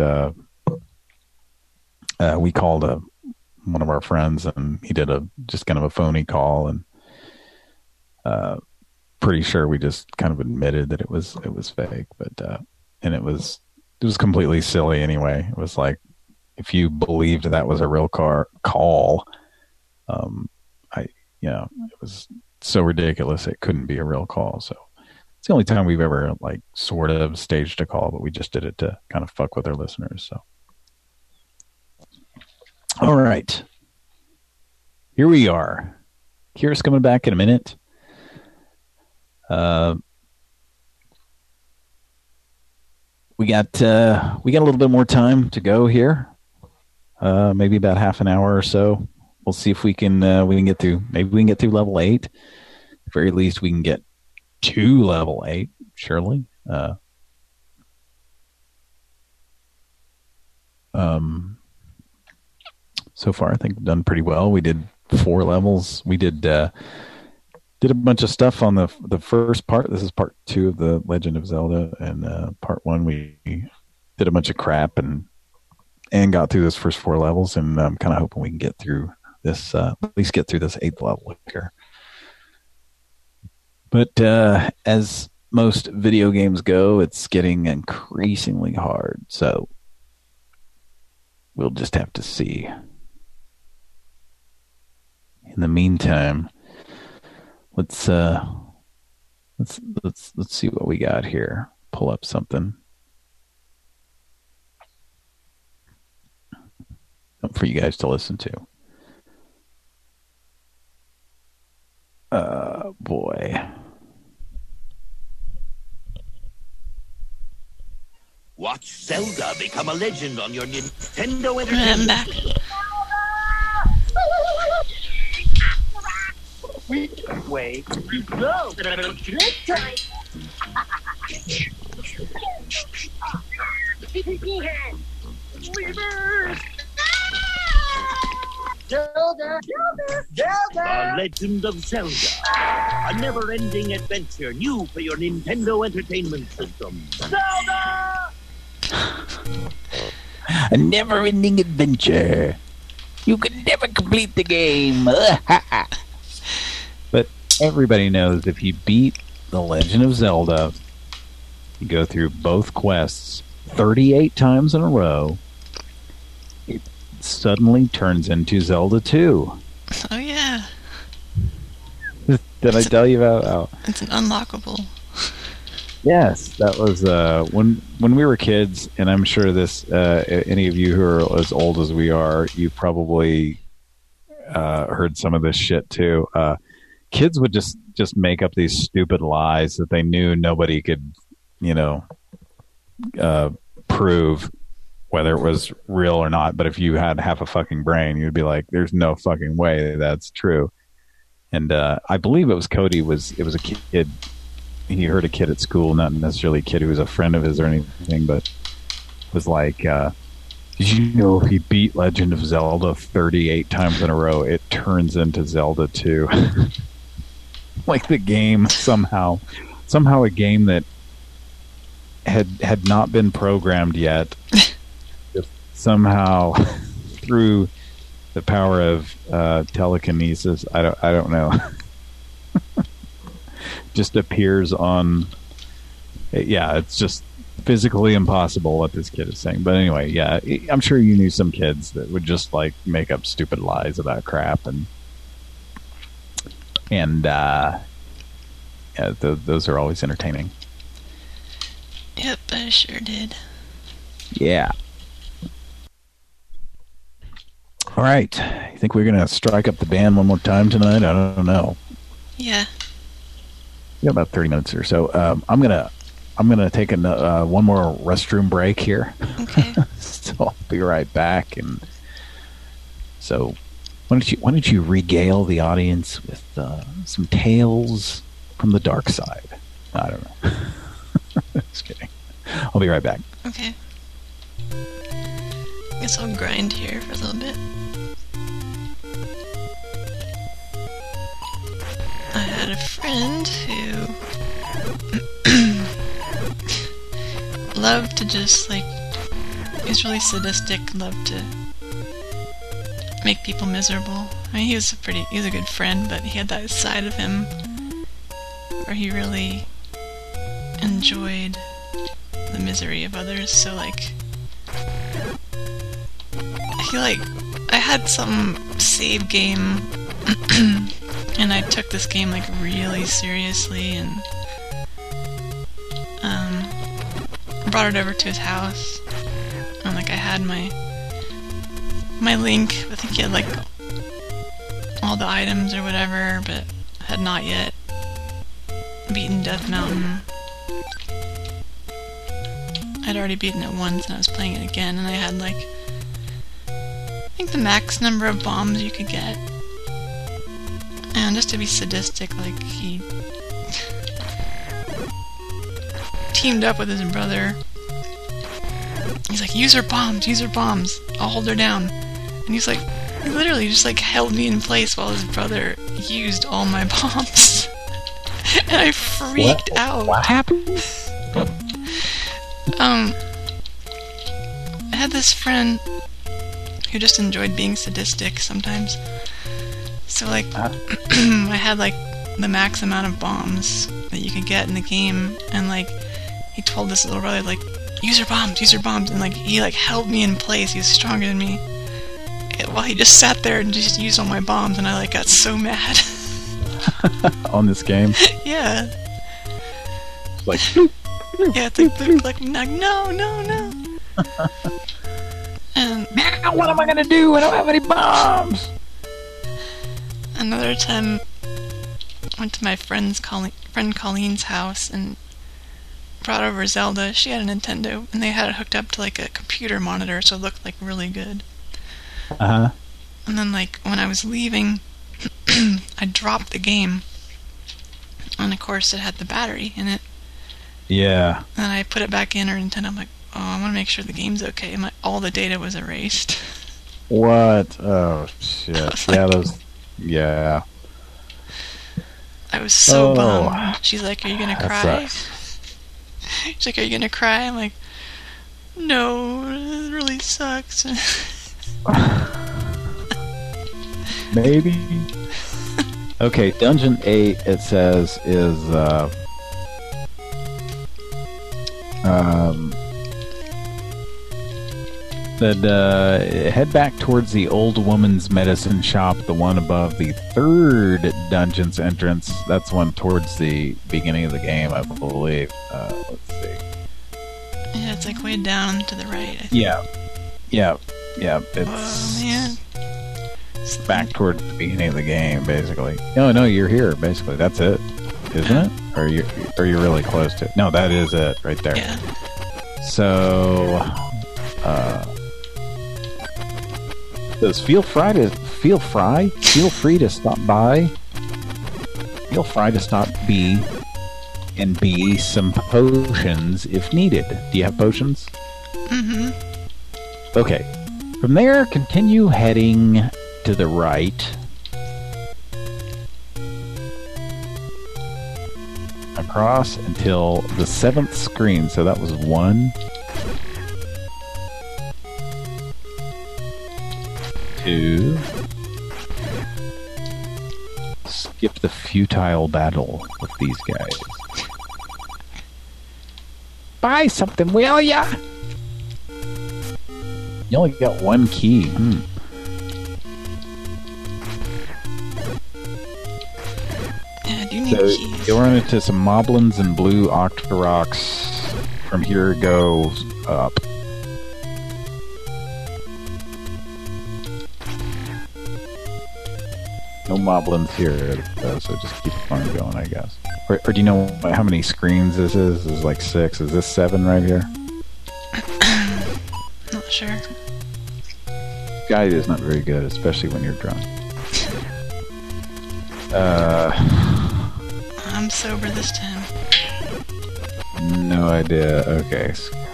we called one of our friends, and he did just kind of a phony call, and pretty sure we just kind of admitted that it was fake, but and it was completely silly anyway. It was like, if you believed that was a real call, it was so ridiculous it couldn't be a real call. So it's the only time we've ever like sort of staged a call, but we just did it to kind of fuck with our listeners. So, all right, here we are. Kira's coming back in a minute. We got a little bit more time to go here. Maybe about half an hour or so. We'll see if we can get through. Maybe we can get through level 8. At the very least, we can get to level 8. Surely. So far, I think we've done pretty well. We did 4 levels. We did a bunch of stuff on the first part. This is part 2 of the Legend of Zelda, and part 1 we did a bunch of crap and got through those first 4 levels, and I'm kind of hoping we can get through this, at least get through this 8th level here. But as most video games go, it's getting increasingly hard, so we'll just have to see. In the meantime, let's see what we got here. Pull up something for you guys to listen to. Boy. Watch Zelda become a legend on your Nintendo Entertainment. Which way you go? Weavers! Zelda! The Legend of Zelda. A never-ending adventure new for your Nintendo Entertainment System. Zelda! A never-ending adventure. You can never complete the game. But everybody knows if you beat The Legend of Zelda, you go through both quests 38 times in a row, it suddenly turns into Zelda 2. Oh, yeah. Did I tell you about? It's an unlockable. Yes, that was when we were kids, and I'm sure this any of you who are as old as we are, you probably heard some of this shit too. Kids would just make up these stupid lies that they knew nobody could, prove whether it was real or not. But if you had half a fucking brain, you'd be like, "There's no fucking way that's true." And I believe it was Cody. It was a kid. He heard a kid at school, not necessarily a kid who was a friend of his or anything, but was like, did you know if he beat Legend of Zelda 38 times in a row, it turns into Zelda 2? like the game somehow a game that had not been programmed yet, just somehow through the power of telekinesis, I don't know, just appears on. Yeah, it's just physically impossible what this kid is saying. But anyway, yeah, I'm sure you knew some kids that would just like make up stupid lies about crap, and yeah, those are always entertaining. Yep, I sure did. Yeah. All right. You think we're gonna strike up the band one more time tonight? I don't know. Yeah. We got about 30 minutes or so. I'm gonna take one more restroom break here. Okay. So I'll be right back. And so, why don't you regale the audience with some tales from the dark side? I don't know. Just kidding. I'll be right back. Okay. Guess I'll grind here for a little bit. I had a friend who loved to just like, he's really sadistic, loved to make people miserable. I mean, he was a good friend, but he had that side of him where he really enjoyed the misery of others. So like, I had some save game and I took this game like really seriously and brought it over to his house, and like I had my Link. I think he had like all the items or whatever, but had not yet beaten Death Mountain. I'd already beaten it once and I was playing it again, and I had like, I think the max number of bombs you could get. And just to be sadistic, like he teamed up with his brother. He's like, use her bombs, I'll hold her down. And he's like, he literally just like held me in place while his brother used all my bombs. And I freaked out. What happened? I had this friend who just enjoyed being sadistic sometimes. So like, I had like the max amount of bombs that you could get in the game, and like, he told this little brother like, use your bombs, and like, he like held me in place, he was stronger than me, while he just sat there and just used all my bombs, and I like got so mad. On this game? Yeah. Like, yeah, it's like, bloop, like, no. And now what am I gonna do? I don't have any bombs. Another time, I went to my friend Colleen's house and brought over Zelda. She had a Nintendo, and they had it hooked up to like a computer monitor, so it looked like really good. Uh-huh. And then like, when I was leaving, I dropped the game. And of course it had the battery in it. Yeah. And I put it back in her Nintendo. I'm like, oh, I want to make sure the game's okay. And all the data was erased. What? Oh, shit. Yeah, those... Yeah. I was so bummed. She's like, are you going to cry? Sucks. She's like, are you going to cry? I'm like, no, it really sucks. Maybe. Okay, Dungeon 8, it says, is head back towards the old woman's medicine shop, the one above the third dungeon's entrance. That's one towards the beginning of the game, I believe. Let's see. Yeah, it's like way down to the right, I think. Yeah. It's back toward the beginning of the game, basically. No, you're here, basically. That's it, isn't it? Or are you really close to it? No, that is it, right there. Yeah. So, says feel free to stop by. Feel free to stop by and be some potions if needed. Do you have potions? Mm-hmm. Okay. From there, continue heading to the right. across until the 7th screen. So that was 1, 2. Skip the futile battle with these guys. Buy something, will ya? You only got 1 key. Yeah, I do need So keys. you'll run into some moblins and blue Octoroks. From here, go up. No moblins here, though, so just keep on going, I guess. Or do you know how many screens this is? This is like 6. Is this 7 right here? Not sure. Guide is not very good, especially when you're drunk. I'm sober this time. No idea. Okay.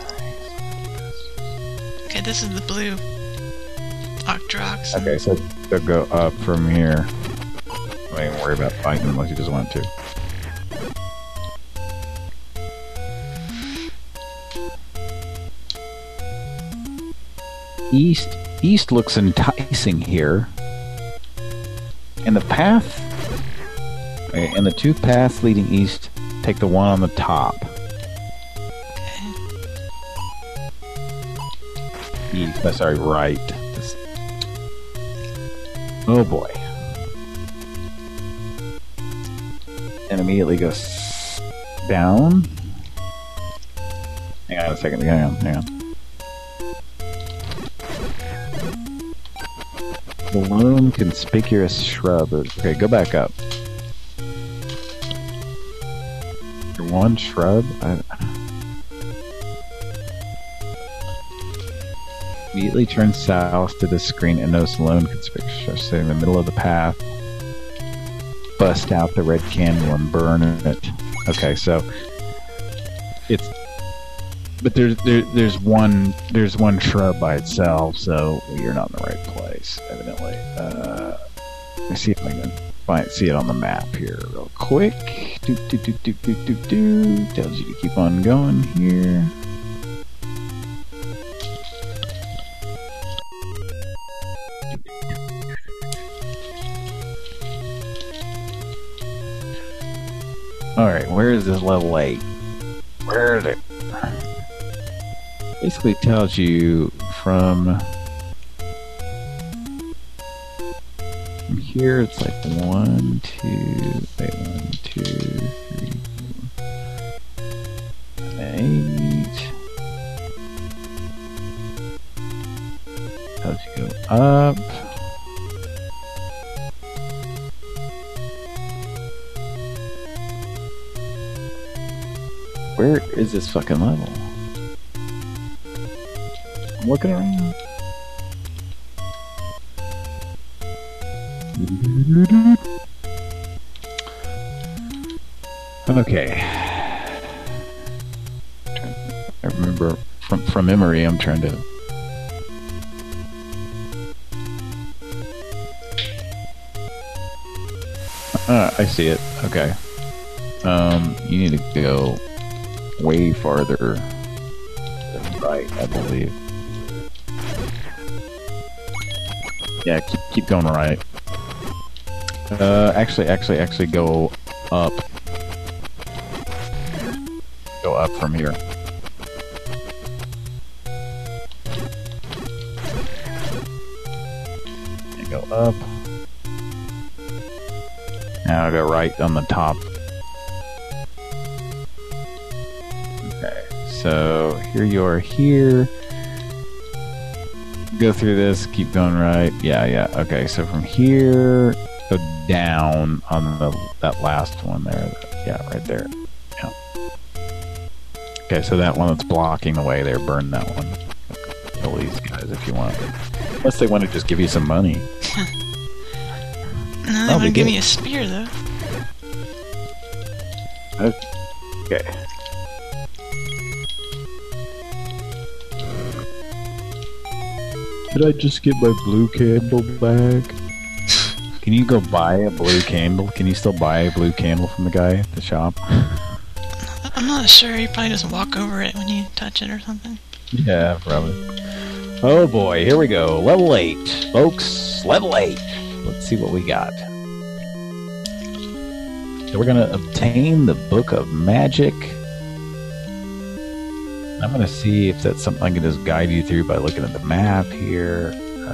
Okay, this is the blue Octoroks. Okay, so they'll go up from here. Don't even worry about fighting unless you just want to. East looks enticing here. And the path, and the 2 paths leading east, take the one on the top. East, sorry, right. Oh boy. And immediately go down. Hang on a second, hang on. The lone conspicuous shrub. Okay, go back up. Your 1 shrub? Immediately turn south to the screen and notice the lone conspicuous shrub sitting in the middle of the path. Bust out the red candle and burn it. Okay, so it's... But there's one shrub by itself, so you're not in the right place, evidently. Let me see if I can see it on the map here real quick. Tells you to keep on going here. Alright, where is this level 8? Where is it? Basically tells you from here it's like 1, 2, 3, 4, 8. Tells you go up. Where is this fucking level? I'm looking around. Okay. I remember from memory. I'm trying to. I see it. Okay. You need to go way farther right, I believe. Yeah, keep going right. Actually go up. Go up from here. And go up. Now go right on the top. Okay, so here you are here. Go through this, keep going right. Yeah. Okay, so from here, go down on that last one there. Yeah, right there. Yeah. Okay, so that one that's blocking the way there, burn that one. Kill these guys if you want. Unless they want to just give you some money. No, they want to give me a spear, though. Okay. Did I just get my blue candle back? Can you go buy a blue candle? Can you still buy a blue candle from the guy at the shop? I'm not sure. You probably just walk over it when you touch it or something. Yeah, probably. Oh boy, here we go. Level 8. Folks, level 8. Let's see what we got. So we're going to obtain the Book of Magic. I'm going to see if that's something I can just guide you through by looking at the map here.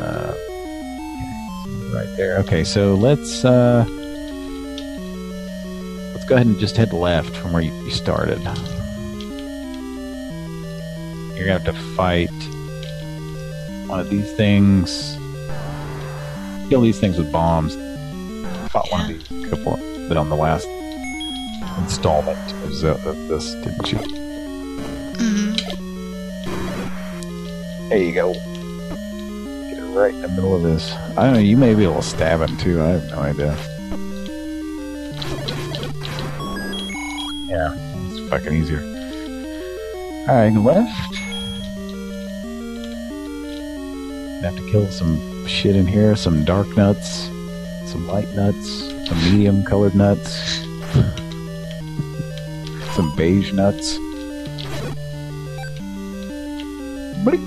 Right there. Okay, so let's go ahead and just head left from where you started. You're going to have to fight one of these things. Kill these things with bombs. I fought one of these a couple bit on the last installment of this, didn't you? Mm-hmm. There you go. Get it right in the middle of this. I don't know, you may be able to stab him too, I have no idea. Yeah, it's fucking easier. Alright, left. Have to kill some shit in here, some dark nuts, some light nuts, some medium colored nuts, some beige nuts. Blink.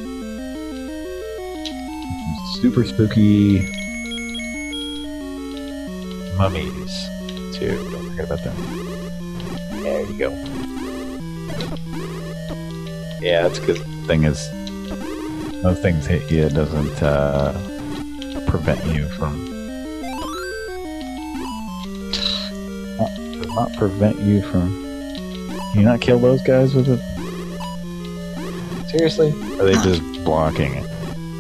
Super spooky mummies too. Don't forget about them. There you go. Yeah, that's a good thing is those things hit you, it doesn't prevent you from does not prevent you from. Can you not kill those guys with it? Seriously? Or are they just blocking it?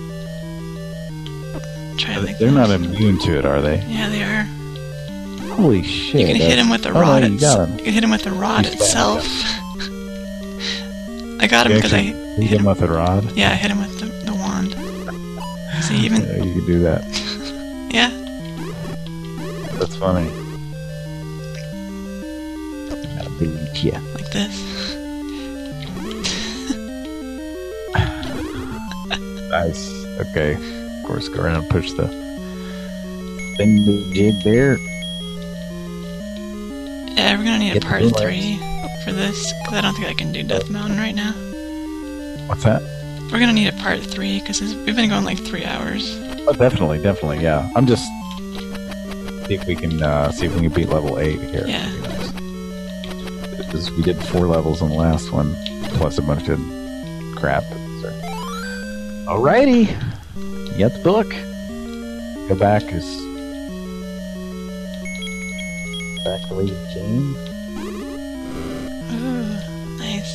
They're not immune to it, are they? Yeah, they are. Holy shit. You can hit him with the rod. You can hit him with the rod itself. I got him because I hit him with a rod? Yeah, I hit him with the wand. So even yeah, you can do that. Yeah. That's funny. I'll beat you. Like this. Nice. Okay. Of course, go around and push the thing we did there. Yeah, we're gonna need a part 3 for this, because I don't think I can do Death Mountain right now. What's that? We're gonna need a part 3, because we've been going like 3 hours. Oh, definitely, yeah. I'm just... see if we can beat level 8 here. Yeah. Because we did 4 levels on the last one, plus a bunch of crap. So. Alrighty! You got the book. Go back to the game. Ooh, nice.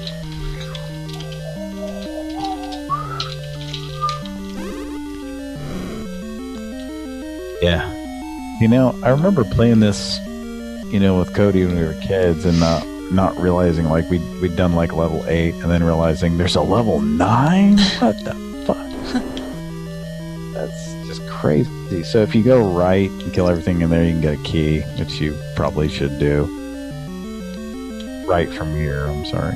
Yeah. You know, I remember playing this, with Cody when we were kids and not realizing, like, we'd done, like, level 8 and then realizing there's a level 9? What the fuck? That's just crazy. So if you go right and kill everything in there, you can get a key, which you probably should do. Right from here, I'm sorry.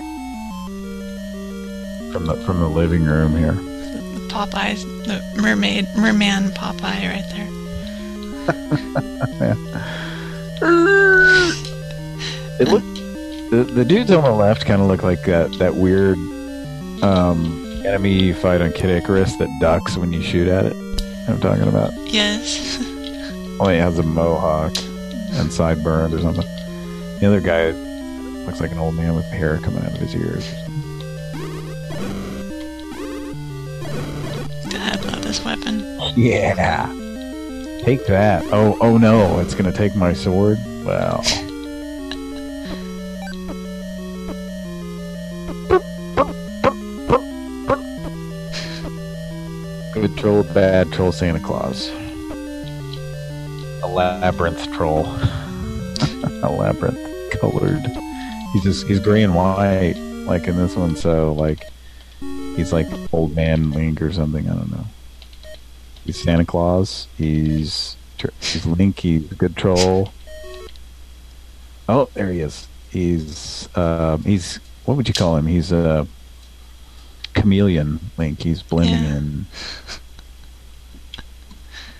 From the living room here. The Popeyes, the merman Popeye right there. Yeah. It looked the dudes on the left kind of look like that weird enemy you fight on Kid Icarus that ducks when you shoot at it. You know what I'm talking about? Yes. Only has a mohawk and sideburns or something. The other guy looks like an old man with hair coming out of his ears. God, I love this weapon. Yeah. Take that. Oh no, it's gonna take my sword? Wow. Good troll, bad troll, Santa Claus. A labyrinth troll. A labyrinth colored. He's gray and white, like in this one, so like he's like old man Link or something, I don't know. He's Santa Claus. He's Link. He's a good troll. Oh, there he is. He's what would you call him? He's a chameleon Link. He's blending in.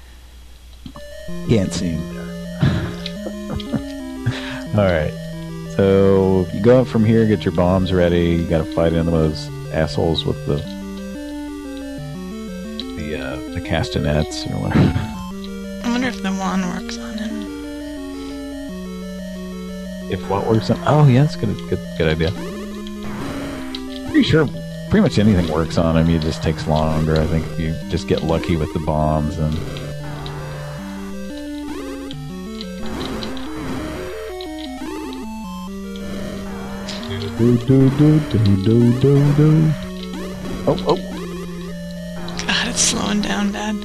Can't see him there. All right. So you go up from here, get your bombs ready. You got to fight in those assholes with the castanets or whatever. I wonder if the wand works on him. If what works on? Oh yeah, that's good idea. Pretty sure pretty much anything works on him. It just takes longer. I think if you just get lucky with the bombs and. Oh. God, it's slowing down bad.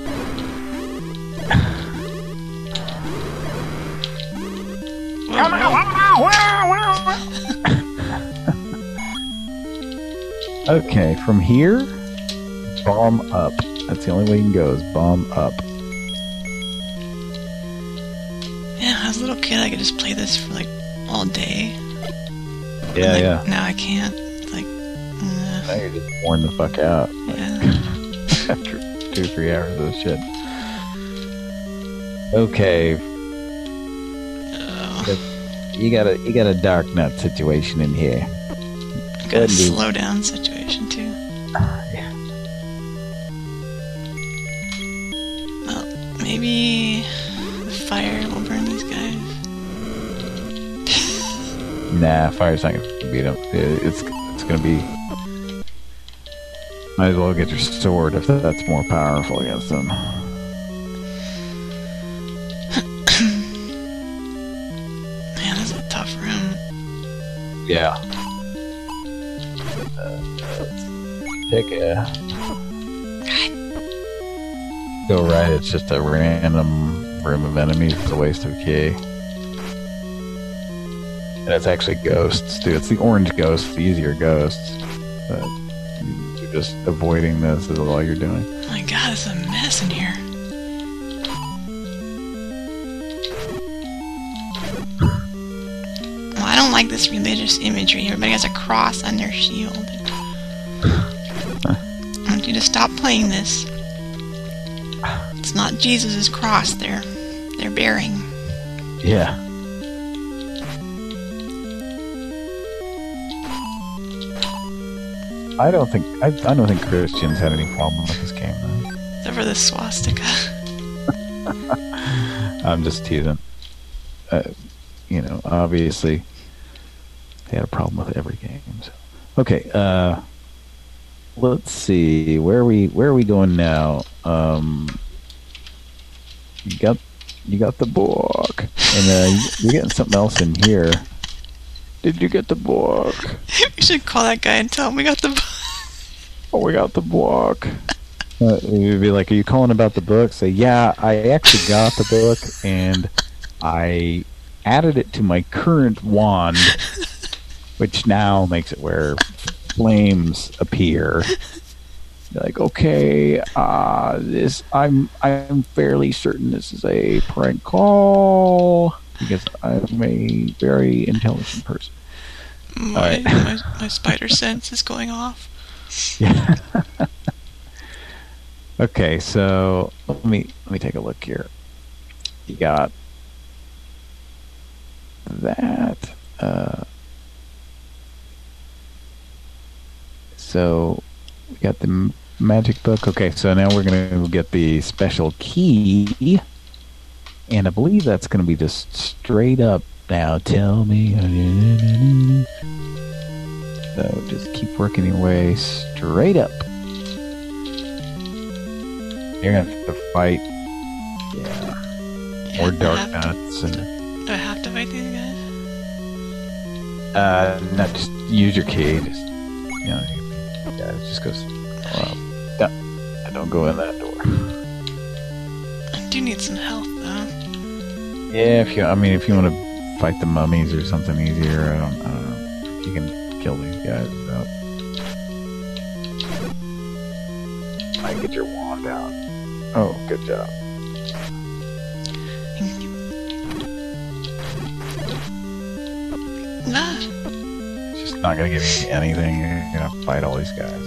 Okay, from here, bomb up. That's the only way you can go, is bomb up. Yeah, as a little kid, I could just play this for like all day. Yeah, yeah. Now I can't. It's like, now you're just worn the fuck out. Yeah. After 2 or 3 hours of this shit. Okay. You got a dark nut situation in here. Got a slow down situation too. Yeah. Well, maybe the fire will burn these guys. Nah, fire's not gonna beat them. It's gonna be. Might as well get your sword if that's more powerful against them. Man, that's a tough room. Yeah. Pick a. Go right. It's just a random room of enemies. It's a waste of key. And it's actually ghosts, too. It's the orange ghosts, the easier ghosts. But you're just avoiding this is all you're doing. Oh my god, it's a mess in here. Well, I don't like this religious imagery. Everybody has a cross on their shield. I want you to stop playing this. It's not Jesus' cross they're bearing. Yeah. I don't think Christians had any problem with this game, though. Except for the swastika. I'm just teasing. Obviously they had a problem with every game. So. Okay, let's see. Where are we going now? You got the book, and you're getting something else in here. Did you get the book? We should call that guy and tell him we got the book. Oh, we got the book. You'd be like, are you calling about the book? Say, yeah, I actually got the book, and I added it to my current wand, which now makes it where flames appear. You're like, okay, I'm fairly certain this is a prank call because I'm a very intelligent person. My spider sense is going off. Yeah. Okay, so let me take a look here. You got that. So we got the magic book. Okay, so now we're gonna get the special key, and I believe that's gonna be just straight up. Now tell me. So just keep working your way straight up. You're gonna have to fight. Yeah. More dark nuts and. Do I have to fight these guys? No, just use your key. Just it just goes. Don't go in that door. I do need some health, though. Yeah, if you want to fight the mummies or something easier, I don't know. You can kill these guys without. I get your wand out. Oh, good job. Thank you. Ah. It's just not gonna give you anything. You're gonna fight all these guys.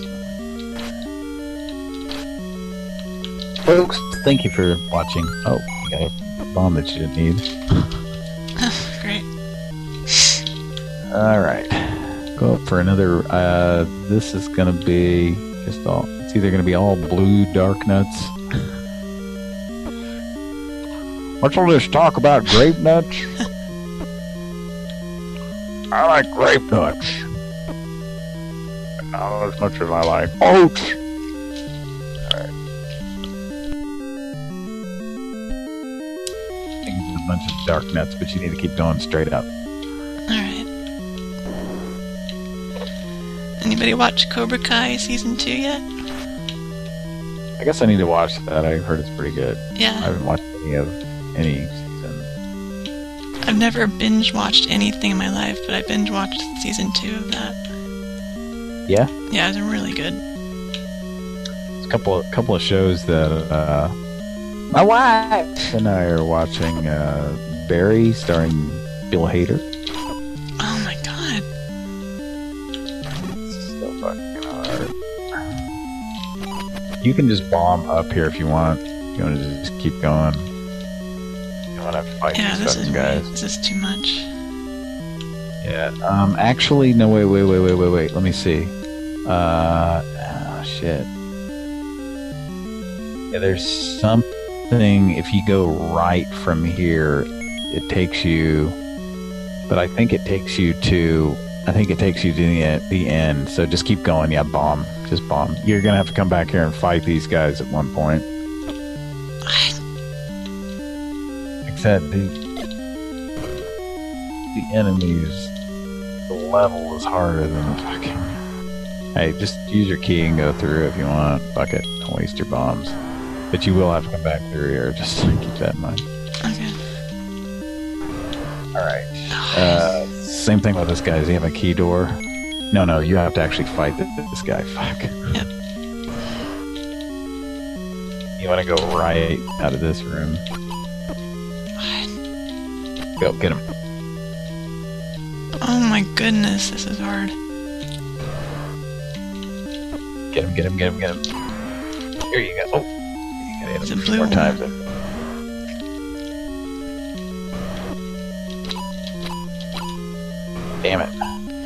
Folks, thank you for watching. Oh, you got a bomb that you didn't need. Great. All right. Go up for another. This is going to be just all. It's either going to be all blue dark nuts. What's all this talk about grape nuts? I like grape nuts. Not as much as I like oats. Alright. I think it's a bunch of dark nuts, but you need to keep going straight up. Alright. Anybody watch Cobra Kai Season 2 yet? I guess I need to watch that. I heard it's pretty good. Yeah. I haven't watched any season. I've never binge watched anything in my life, but I binge watched Season 2 of that. Yeah? Yeah, it was really good. There's a couple of shows that my wife and I are watching. Barry, starring Bill Hader. Oh my god. It's so fucking hard. You can just bomb up here if you want. You want to just keep going. You don't have to fight these fucking guys. This is too much. Yeah. Actually, no. Wait. Let me see. Shit. Yeah, there's something. If you go right from here, it takes you. But I think it takes you to. The end. So just keep going. Yeah, bomb. Just bomb. You're gonna have to come back here and fight these guys at one point. Except the enemies. The level is harder than the fucking. Hey, just use your key and go through if you want. Fuck it. Don't waste your bombs. But you will have to come back through here. Just keep that in mind. Okay. Alright. Same thing with this guy. Does he have a key door? No, you have to actually fight this guy. Fuck. Yep. You want to go right out of this room. Go, get him. Oh my goodness, this is hard. Get him. Here you go. Oh, you gotta hit him 2 more times. Damn it.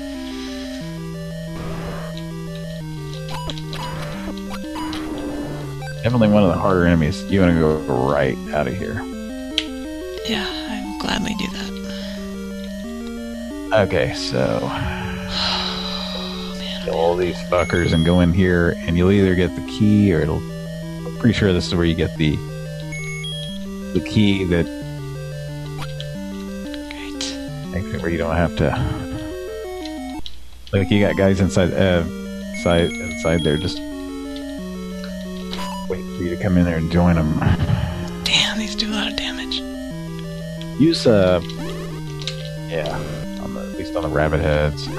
Definitely one of the harder enemies. You want to go right out of here. Yeah, I will gladly do that. Okay, so kill all these fuckers and go in here, and you'll either get the key, or I'm pretty sure this is where you get the key that makes it where you don't have to. Like, you got guys inside there, just wait for you to come in there and join them. Damn, these do a lot of damage. Use at least on the rabbit heads.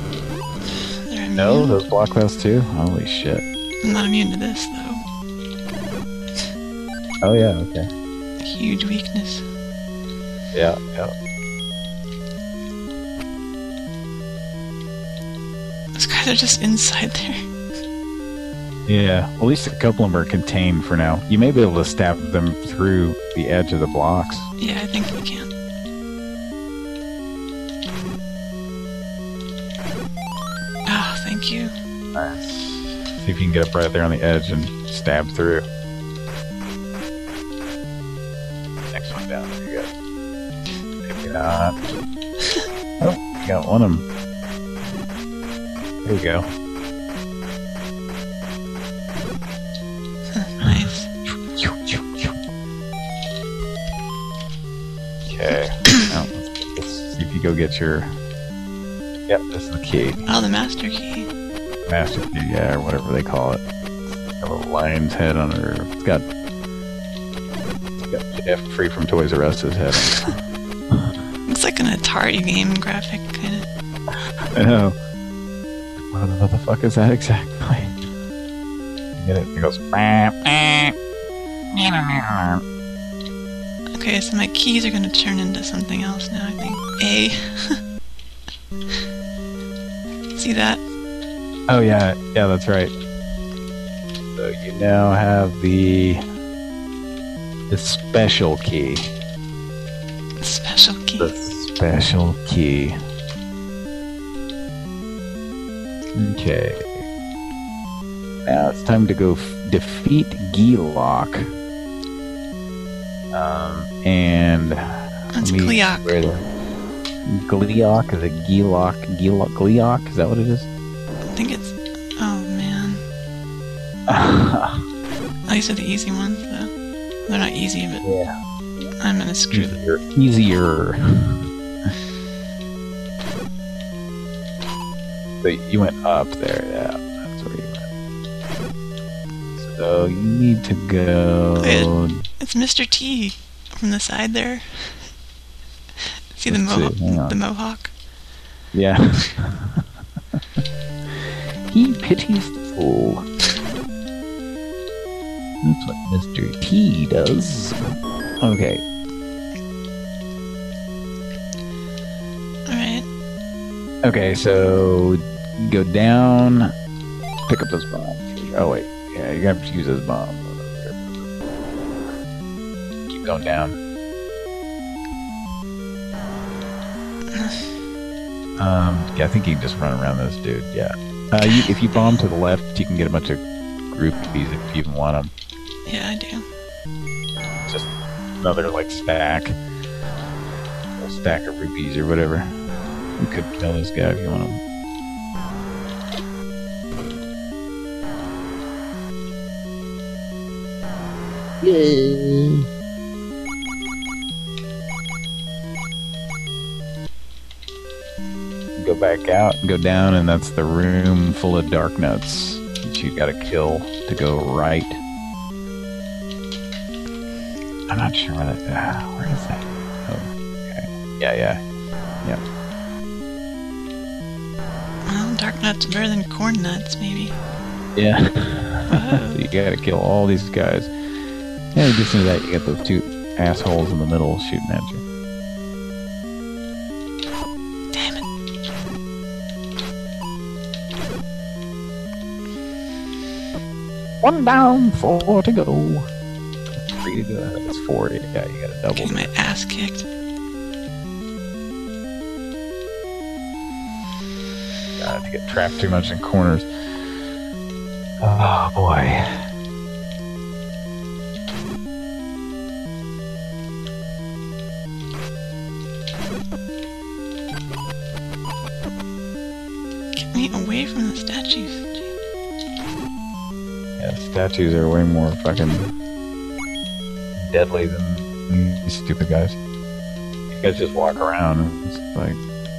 No, those block those too? Holy shit. I'm not immune to this, though. Oh yeah, okay. A huge weakness. Yeah. Those guys are just inside there. Yeah, well, at least a couple of them are contained for now. You may be able to stab them through the edge of the blocks. Yeah, I think we can. Oh, thank you. Nice. See if you can get up right there on the edge and stab through. Next one down. There you go. Maybe not. Oh, you got one of them. There you go. Nice. Okay. Now, let's see if you go get your. Yep, this is the key. Oh, the master key. Master key, yeah, or whatever they call it. Got a little lion's head on her. It's got Jeff Free from Toys R Us's head on it. Looks like an Atari game graphic, kind of. I know. What the fuck is that exactly? Get it? It goes. Okay, so my keys are going to turn into something else now, I think. A. See that? Oh yeah, that's right. So you now have the special key. Special key. The special key. Okay. Now it's time to go defeat Geelok. And... That's Gleeok. Gleeok? Is it Geelok? Gleeok? Is that what it is? I think it's... Oh, man. These are the easy ones, though. They're not easy, but... Yeah. I'm gonna screw them. Easier. So you went up there, yeah. That's where you went. So you need to go... Wait, it's Mr. T from the side there. See the mohawk? Yeah. He pities the fool. That's what Mr. T does. Okay. Alright. Okay, so go down, pick up those bombs. Oh wait, yeah, you have to use those bombs. Keep going down. Yeah, I think you can just run around this dude. Yeah. If you bomb to the left, you can get a bunch of groupies if you even want them. Yeah, I do. Just another like stack of rupees or whatever. You could kill this guy if you want him. Yay! Go back out and go down, and that's the room full of dark nuts that you gotta kill to go right. I'm not sure where that... where is that? Oh, okay. Yeah. Well, dark nuts are better than corn nuts, maybe. Yeah. So you gotta kill all these guys. And in addition to that, you got those two assholes in the middle shooting at you. Damn it. One down, 4 to go. 3 to go. That's 4. Yeah, you got a double. Getting my ass kicked. To get trapped too much in corners. Oh boy. Get me away from the statues. Yeah, statues are way more fucking deadly than these stupid guys. You guys just walk around and it's like...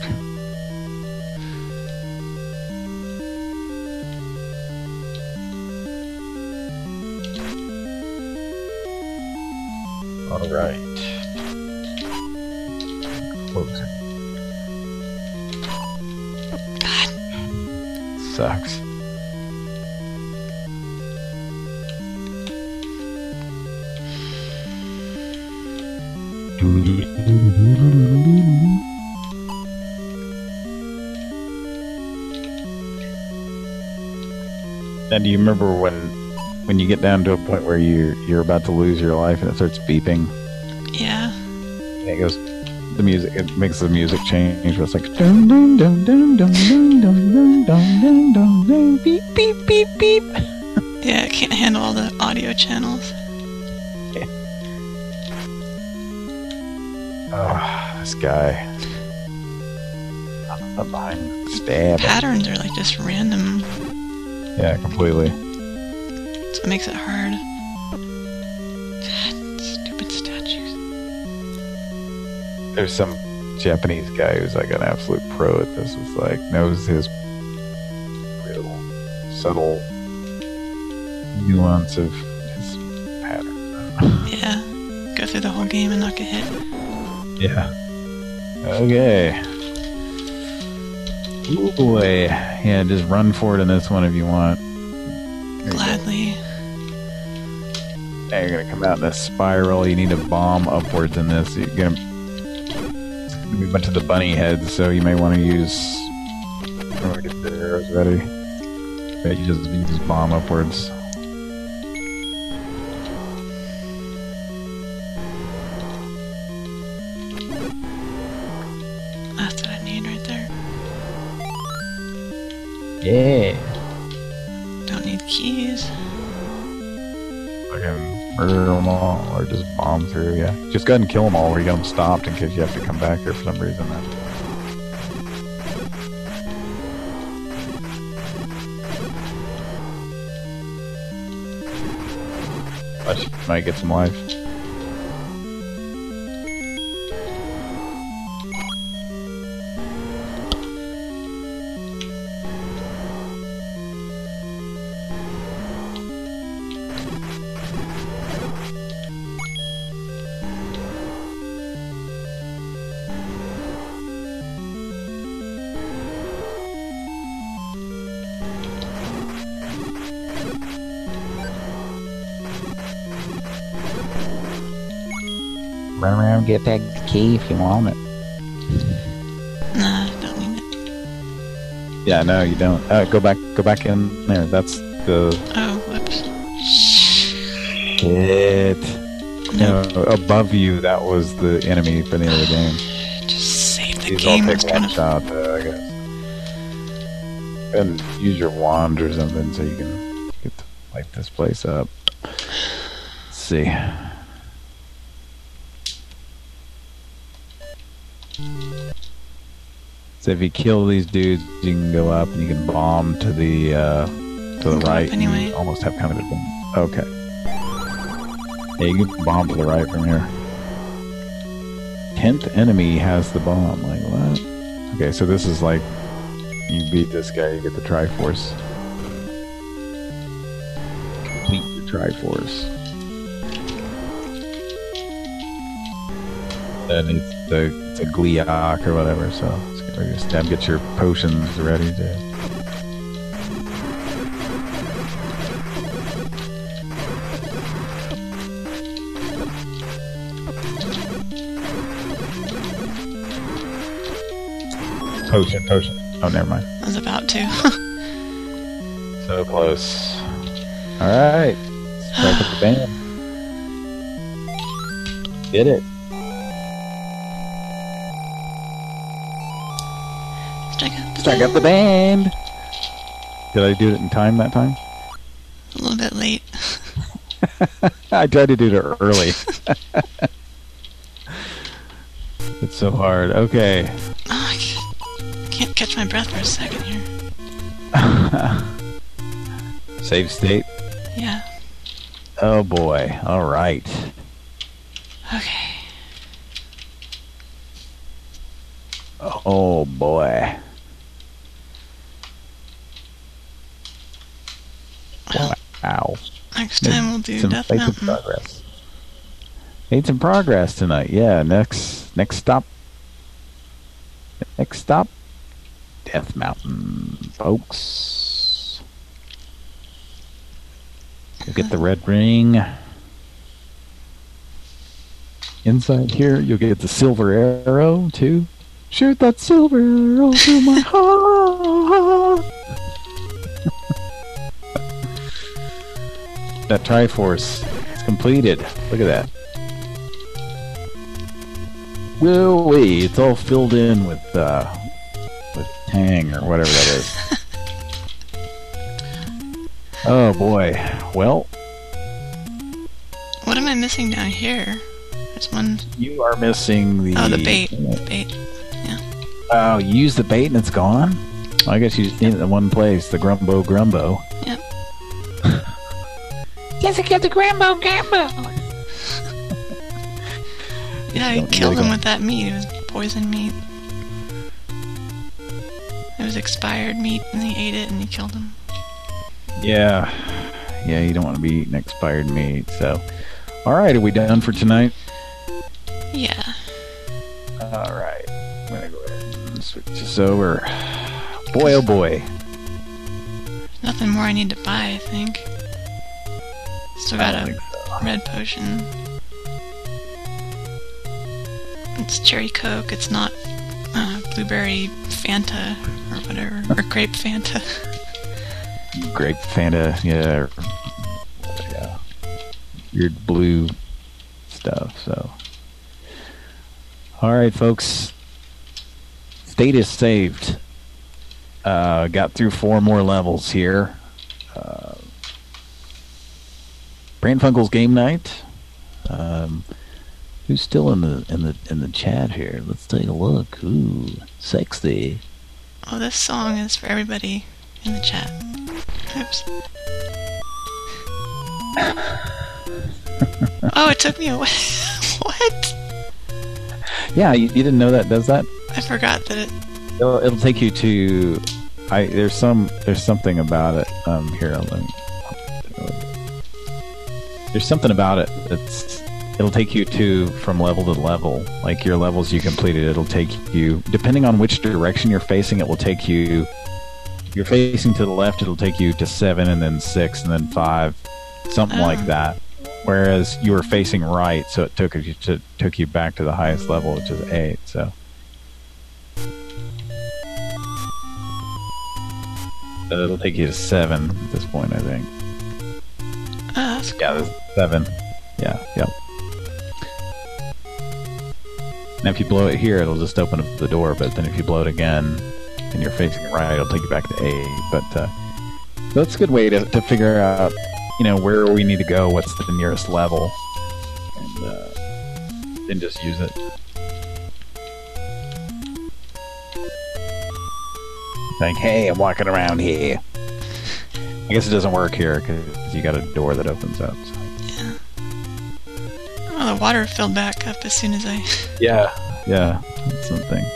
Alright. Close it. God. Sucks. Now, do you remember when you get down to a point where you're about to lose your life and it starts beeping? Yeah. And it goes, it makes the music change where it's like dun dun dun dun dun dun dun dun dun dun dun beep beep beep beep. Yeah, it can't handle all the audio channels. Yeah. Oh, this guy. I'm behind stab. Patterns are like just random. Yeah, completely. So it makes it hard. God, stupid statues. There's some Japanese guy who's like an absolute pro at this. It's like knows his real subtle nuance of his pattern. Yeah. Go through the whole game and not get hit. Yeah. Okay. Oh boy. Yeah, just run for it in this one if you want. Gladly. Now you're gonna come out in a spiral. You need to bomb upwards in this. You're gonna be a bunch of the bunny heads, so you may want to use. Oh, get the arrows ready. Yeah, you just bomb upwards. That's what I need right there. Yeah. Don't need keys. Fucking murder them all, or just bomb through, yeah. Just go ahead and kill them all where you get them stopped in case you have to come back here for some reason. I might get some life. Run around, get that key if you want it. Nah, don't need it. Yeah, no, you don't. Go back in there. That's the. Oh, whoops. Shit. No, above you, that was the enemy for the end of the game. Just save the These game. all take one shot, I guess. And use your wand or something so you can get to light this place up. Let's see. So if you kill these dudes, you can go up and you can bomb to the right. Anyway. You almost have kind of a bomb. Okay. Yeah, you can bomb to the right from here. 10th enemy has the bomb. Like what? Okay, so this is like you beat this guy, you get the Triforce. Complete the Triforce. Then it's a Gliok or whatever, so let's get ready to stab. Get your potions ready to. Potion. Oh, never mind. I was about to. So close. Alright. Strike up the band. Get it. Strike up the band. Did I do it in time that time? A little bit late. I tried to do it early. It's so hard. Okay. Oh, I can't catch my breath for a second here. Save state? Yeah. Oh boy. Alright. Okay. Oh boy. Wow. Next time we'll do Death Mountain. Progress. Made some progress tonight. Yeah, next stop. Next stop, Death Mountain, folks. You'll get the red ring. Inside here, you'll get the silver arrow, too. Shoot that silver arrow through my heart. That Triforce is completed. Look at that. Woo-wee, it's all filled in with tang or whatever that is. Oh boy. Well, what am I missing down here? There's one. You are missing the. Oh, the bait. Bait. Yeah. Oh, you use the bait and it's gone? Well, I guess you just need it in one place. The Grumbo. Yep. Yes, I get the Grambo. Yeah, I killed him with that meat. It was poison meat. It was expired meat, and he ate it, and he killed him. Yeah, you don't want to be eating expired meat, so... Alright, are we done for tonight? Yeah. Alright, I'm gonna go ahead and switch this over. Boy, oh boy. Nothing more I need to buy, I think. Still got a red potion. It's cherry Coke, it's not blueberry Fanta or whatever, or grape Fanta. Grape Fanta, yeah. Weird blue stuff, so. Alright, folks. State is saved. Got through 4 more levels here. Pran Funkels game night. Who's still in the chat here? Let's take a look. Ooh, sexy. Oh, this song is for everybody in the chat. Oops. Oh, it took me away. What? Yeah, you didn't know that does that? I forgot that it. It'll take you to. There's something about it. Here, there's something about it it'll take you from level to level. Like your levels you completed, it'll take you, depending on which direction you're facing, it will take you. If you're facing to the left, it'll take you to 7 and then 6 and then 5, something like that. Whereas you were facing right, so it took you back to the highest level, which is 8. So. But it'll take you to 7 at this point, I think. That's cool. Yeah, there's 7. Yeah, yep. Now if you blow it here, it'll just open up the door, but then if you blow it again and you're facing right, it'll take you back to 8. But that's a good way to figure out, where we need to go, what's the nearest level, and then just use it. Like, hey, I'm walking around here. I guess it doesn't work here because you got a door that opens up. So. Yeah. Oh, the water filled back up as soon as I... Yeah, that's something.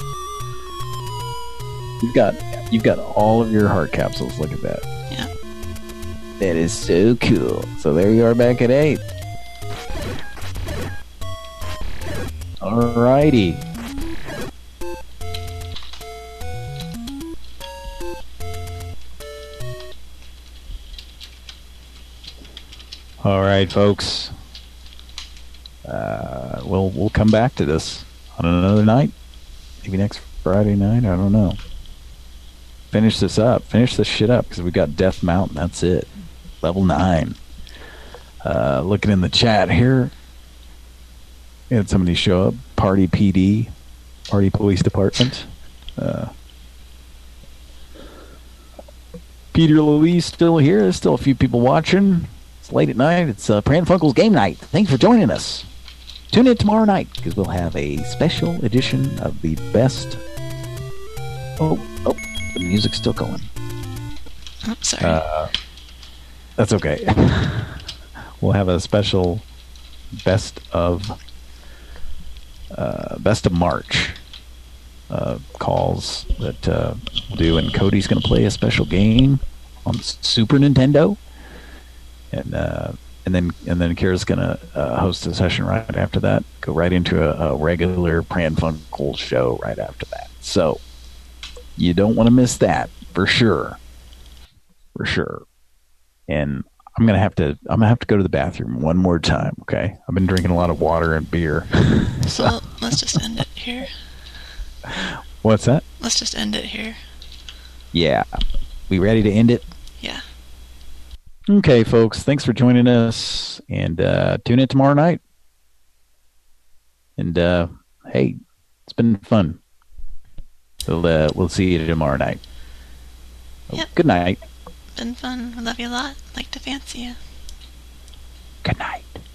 You've got all of your heart capsules. Look at that. Yeah. That is so cool. So there you are back at 8. Alrighty. All right, folks. We'll come back to this on another night. Maybe next Friday night. I don't know. Finish this up. Finish this shit up because we got Death Mountain. That's it. Level 9. Looking in the chat here. We had somebody show up. Party PD. Party Police Department. Peter Louise still here. There's still a few people watching. Late at night, it's Pran Funkels game night. Thanks for joining us. Tune in tomorrow night because we'll have a special edition of the best. Oh, the music's still going. Oh, sorry. That's okay. We'll have a special best of March calls that we'll do, and Cody's going to play a special game on Super Nintendo. And then Kira's gonna host a session right after that. Go right into a regular Pran Funkels show right after that. So you don't want to miss that for sure. And I'm gonna have to go to the bathroom one more time. Okay, I've been drinking a lot of water and beer. So well, let's just end it here. What's that? Let's just end it here. Yeah, we ready to end it? Yeah. Okay, folks, thanks for joining us, and tune in tomorrow night. And hey, it's been fun. We'll see you tomorrow night. Yep. Good night. Been fun. I love you a lot. Like to fancy you. Good night.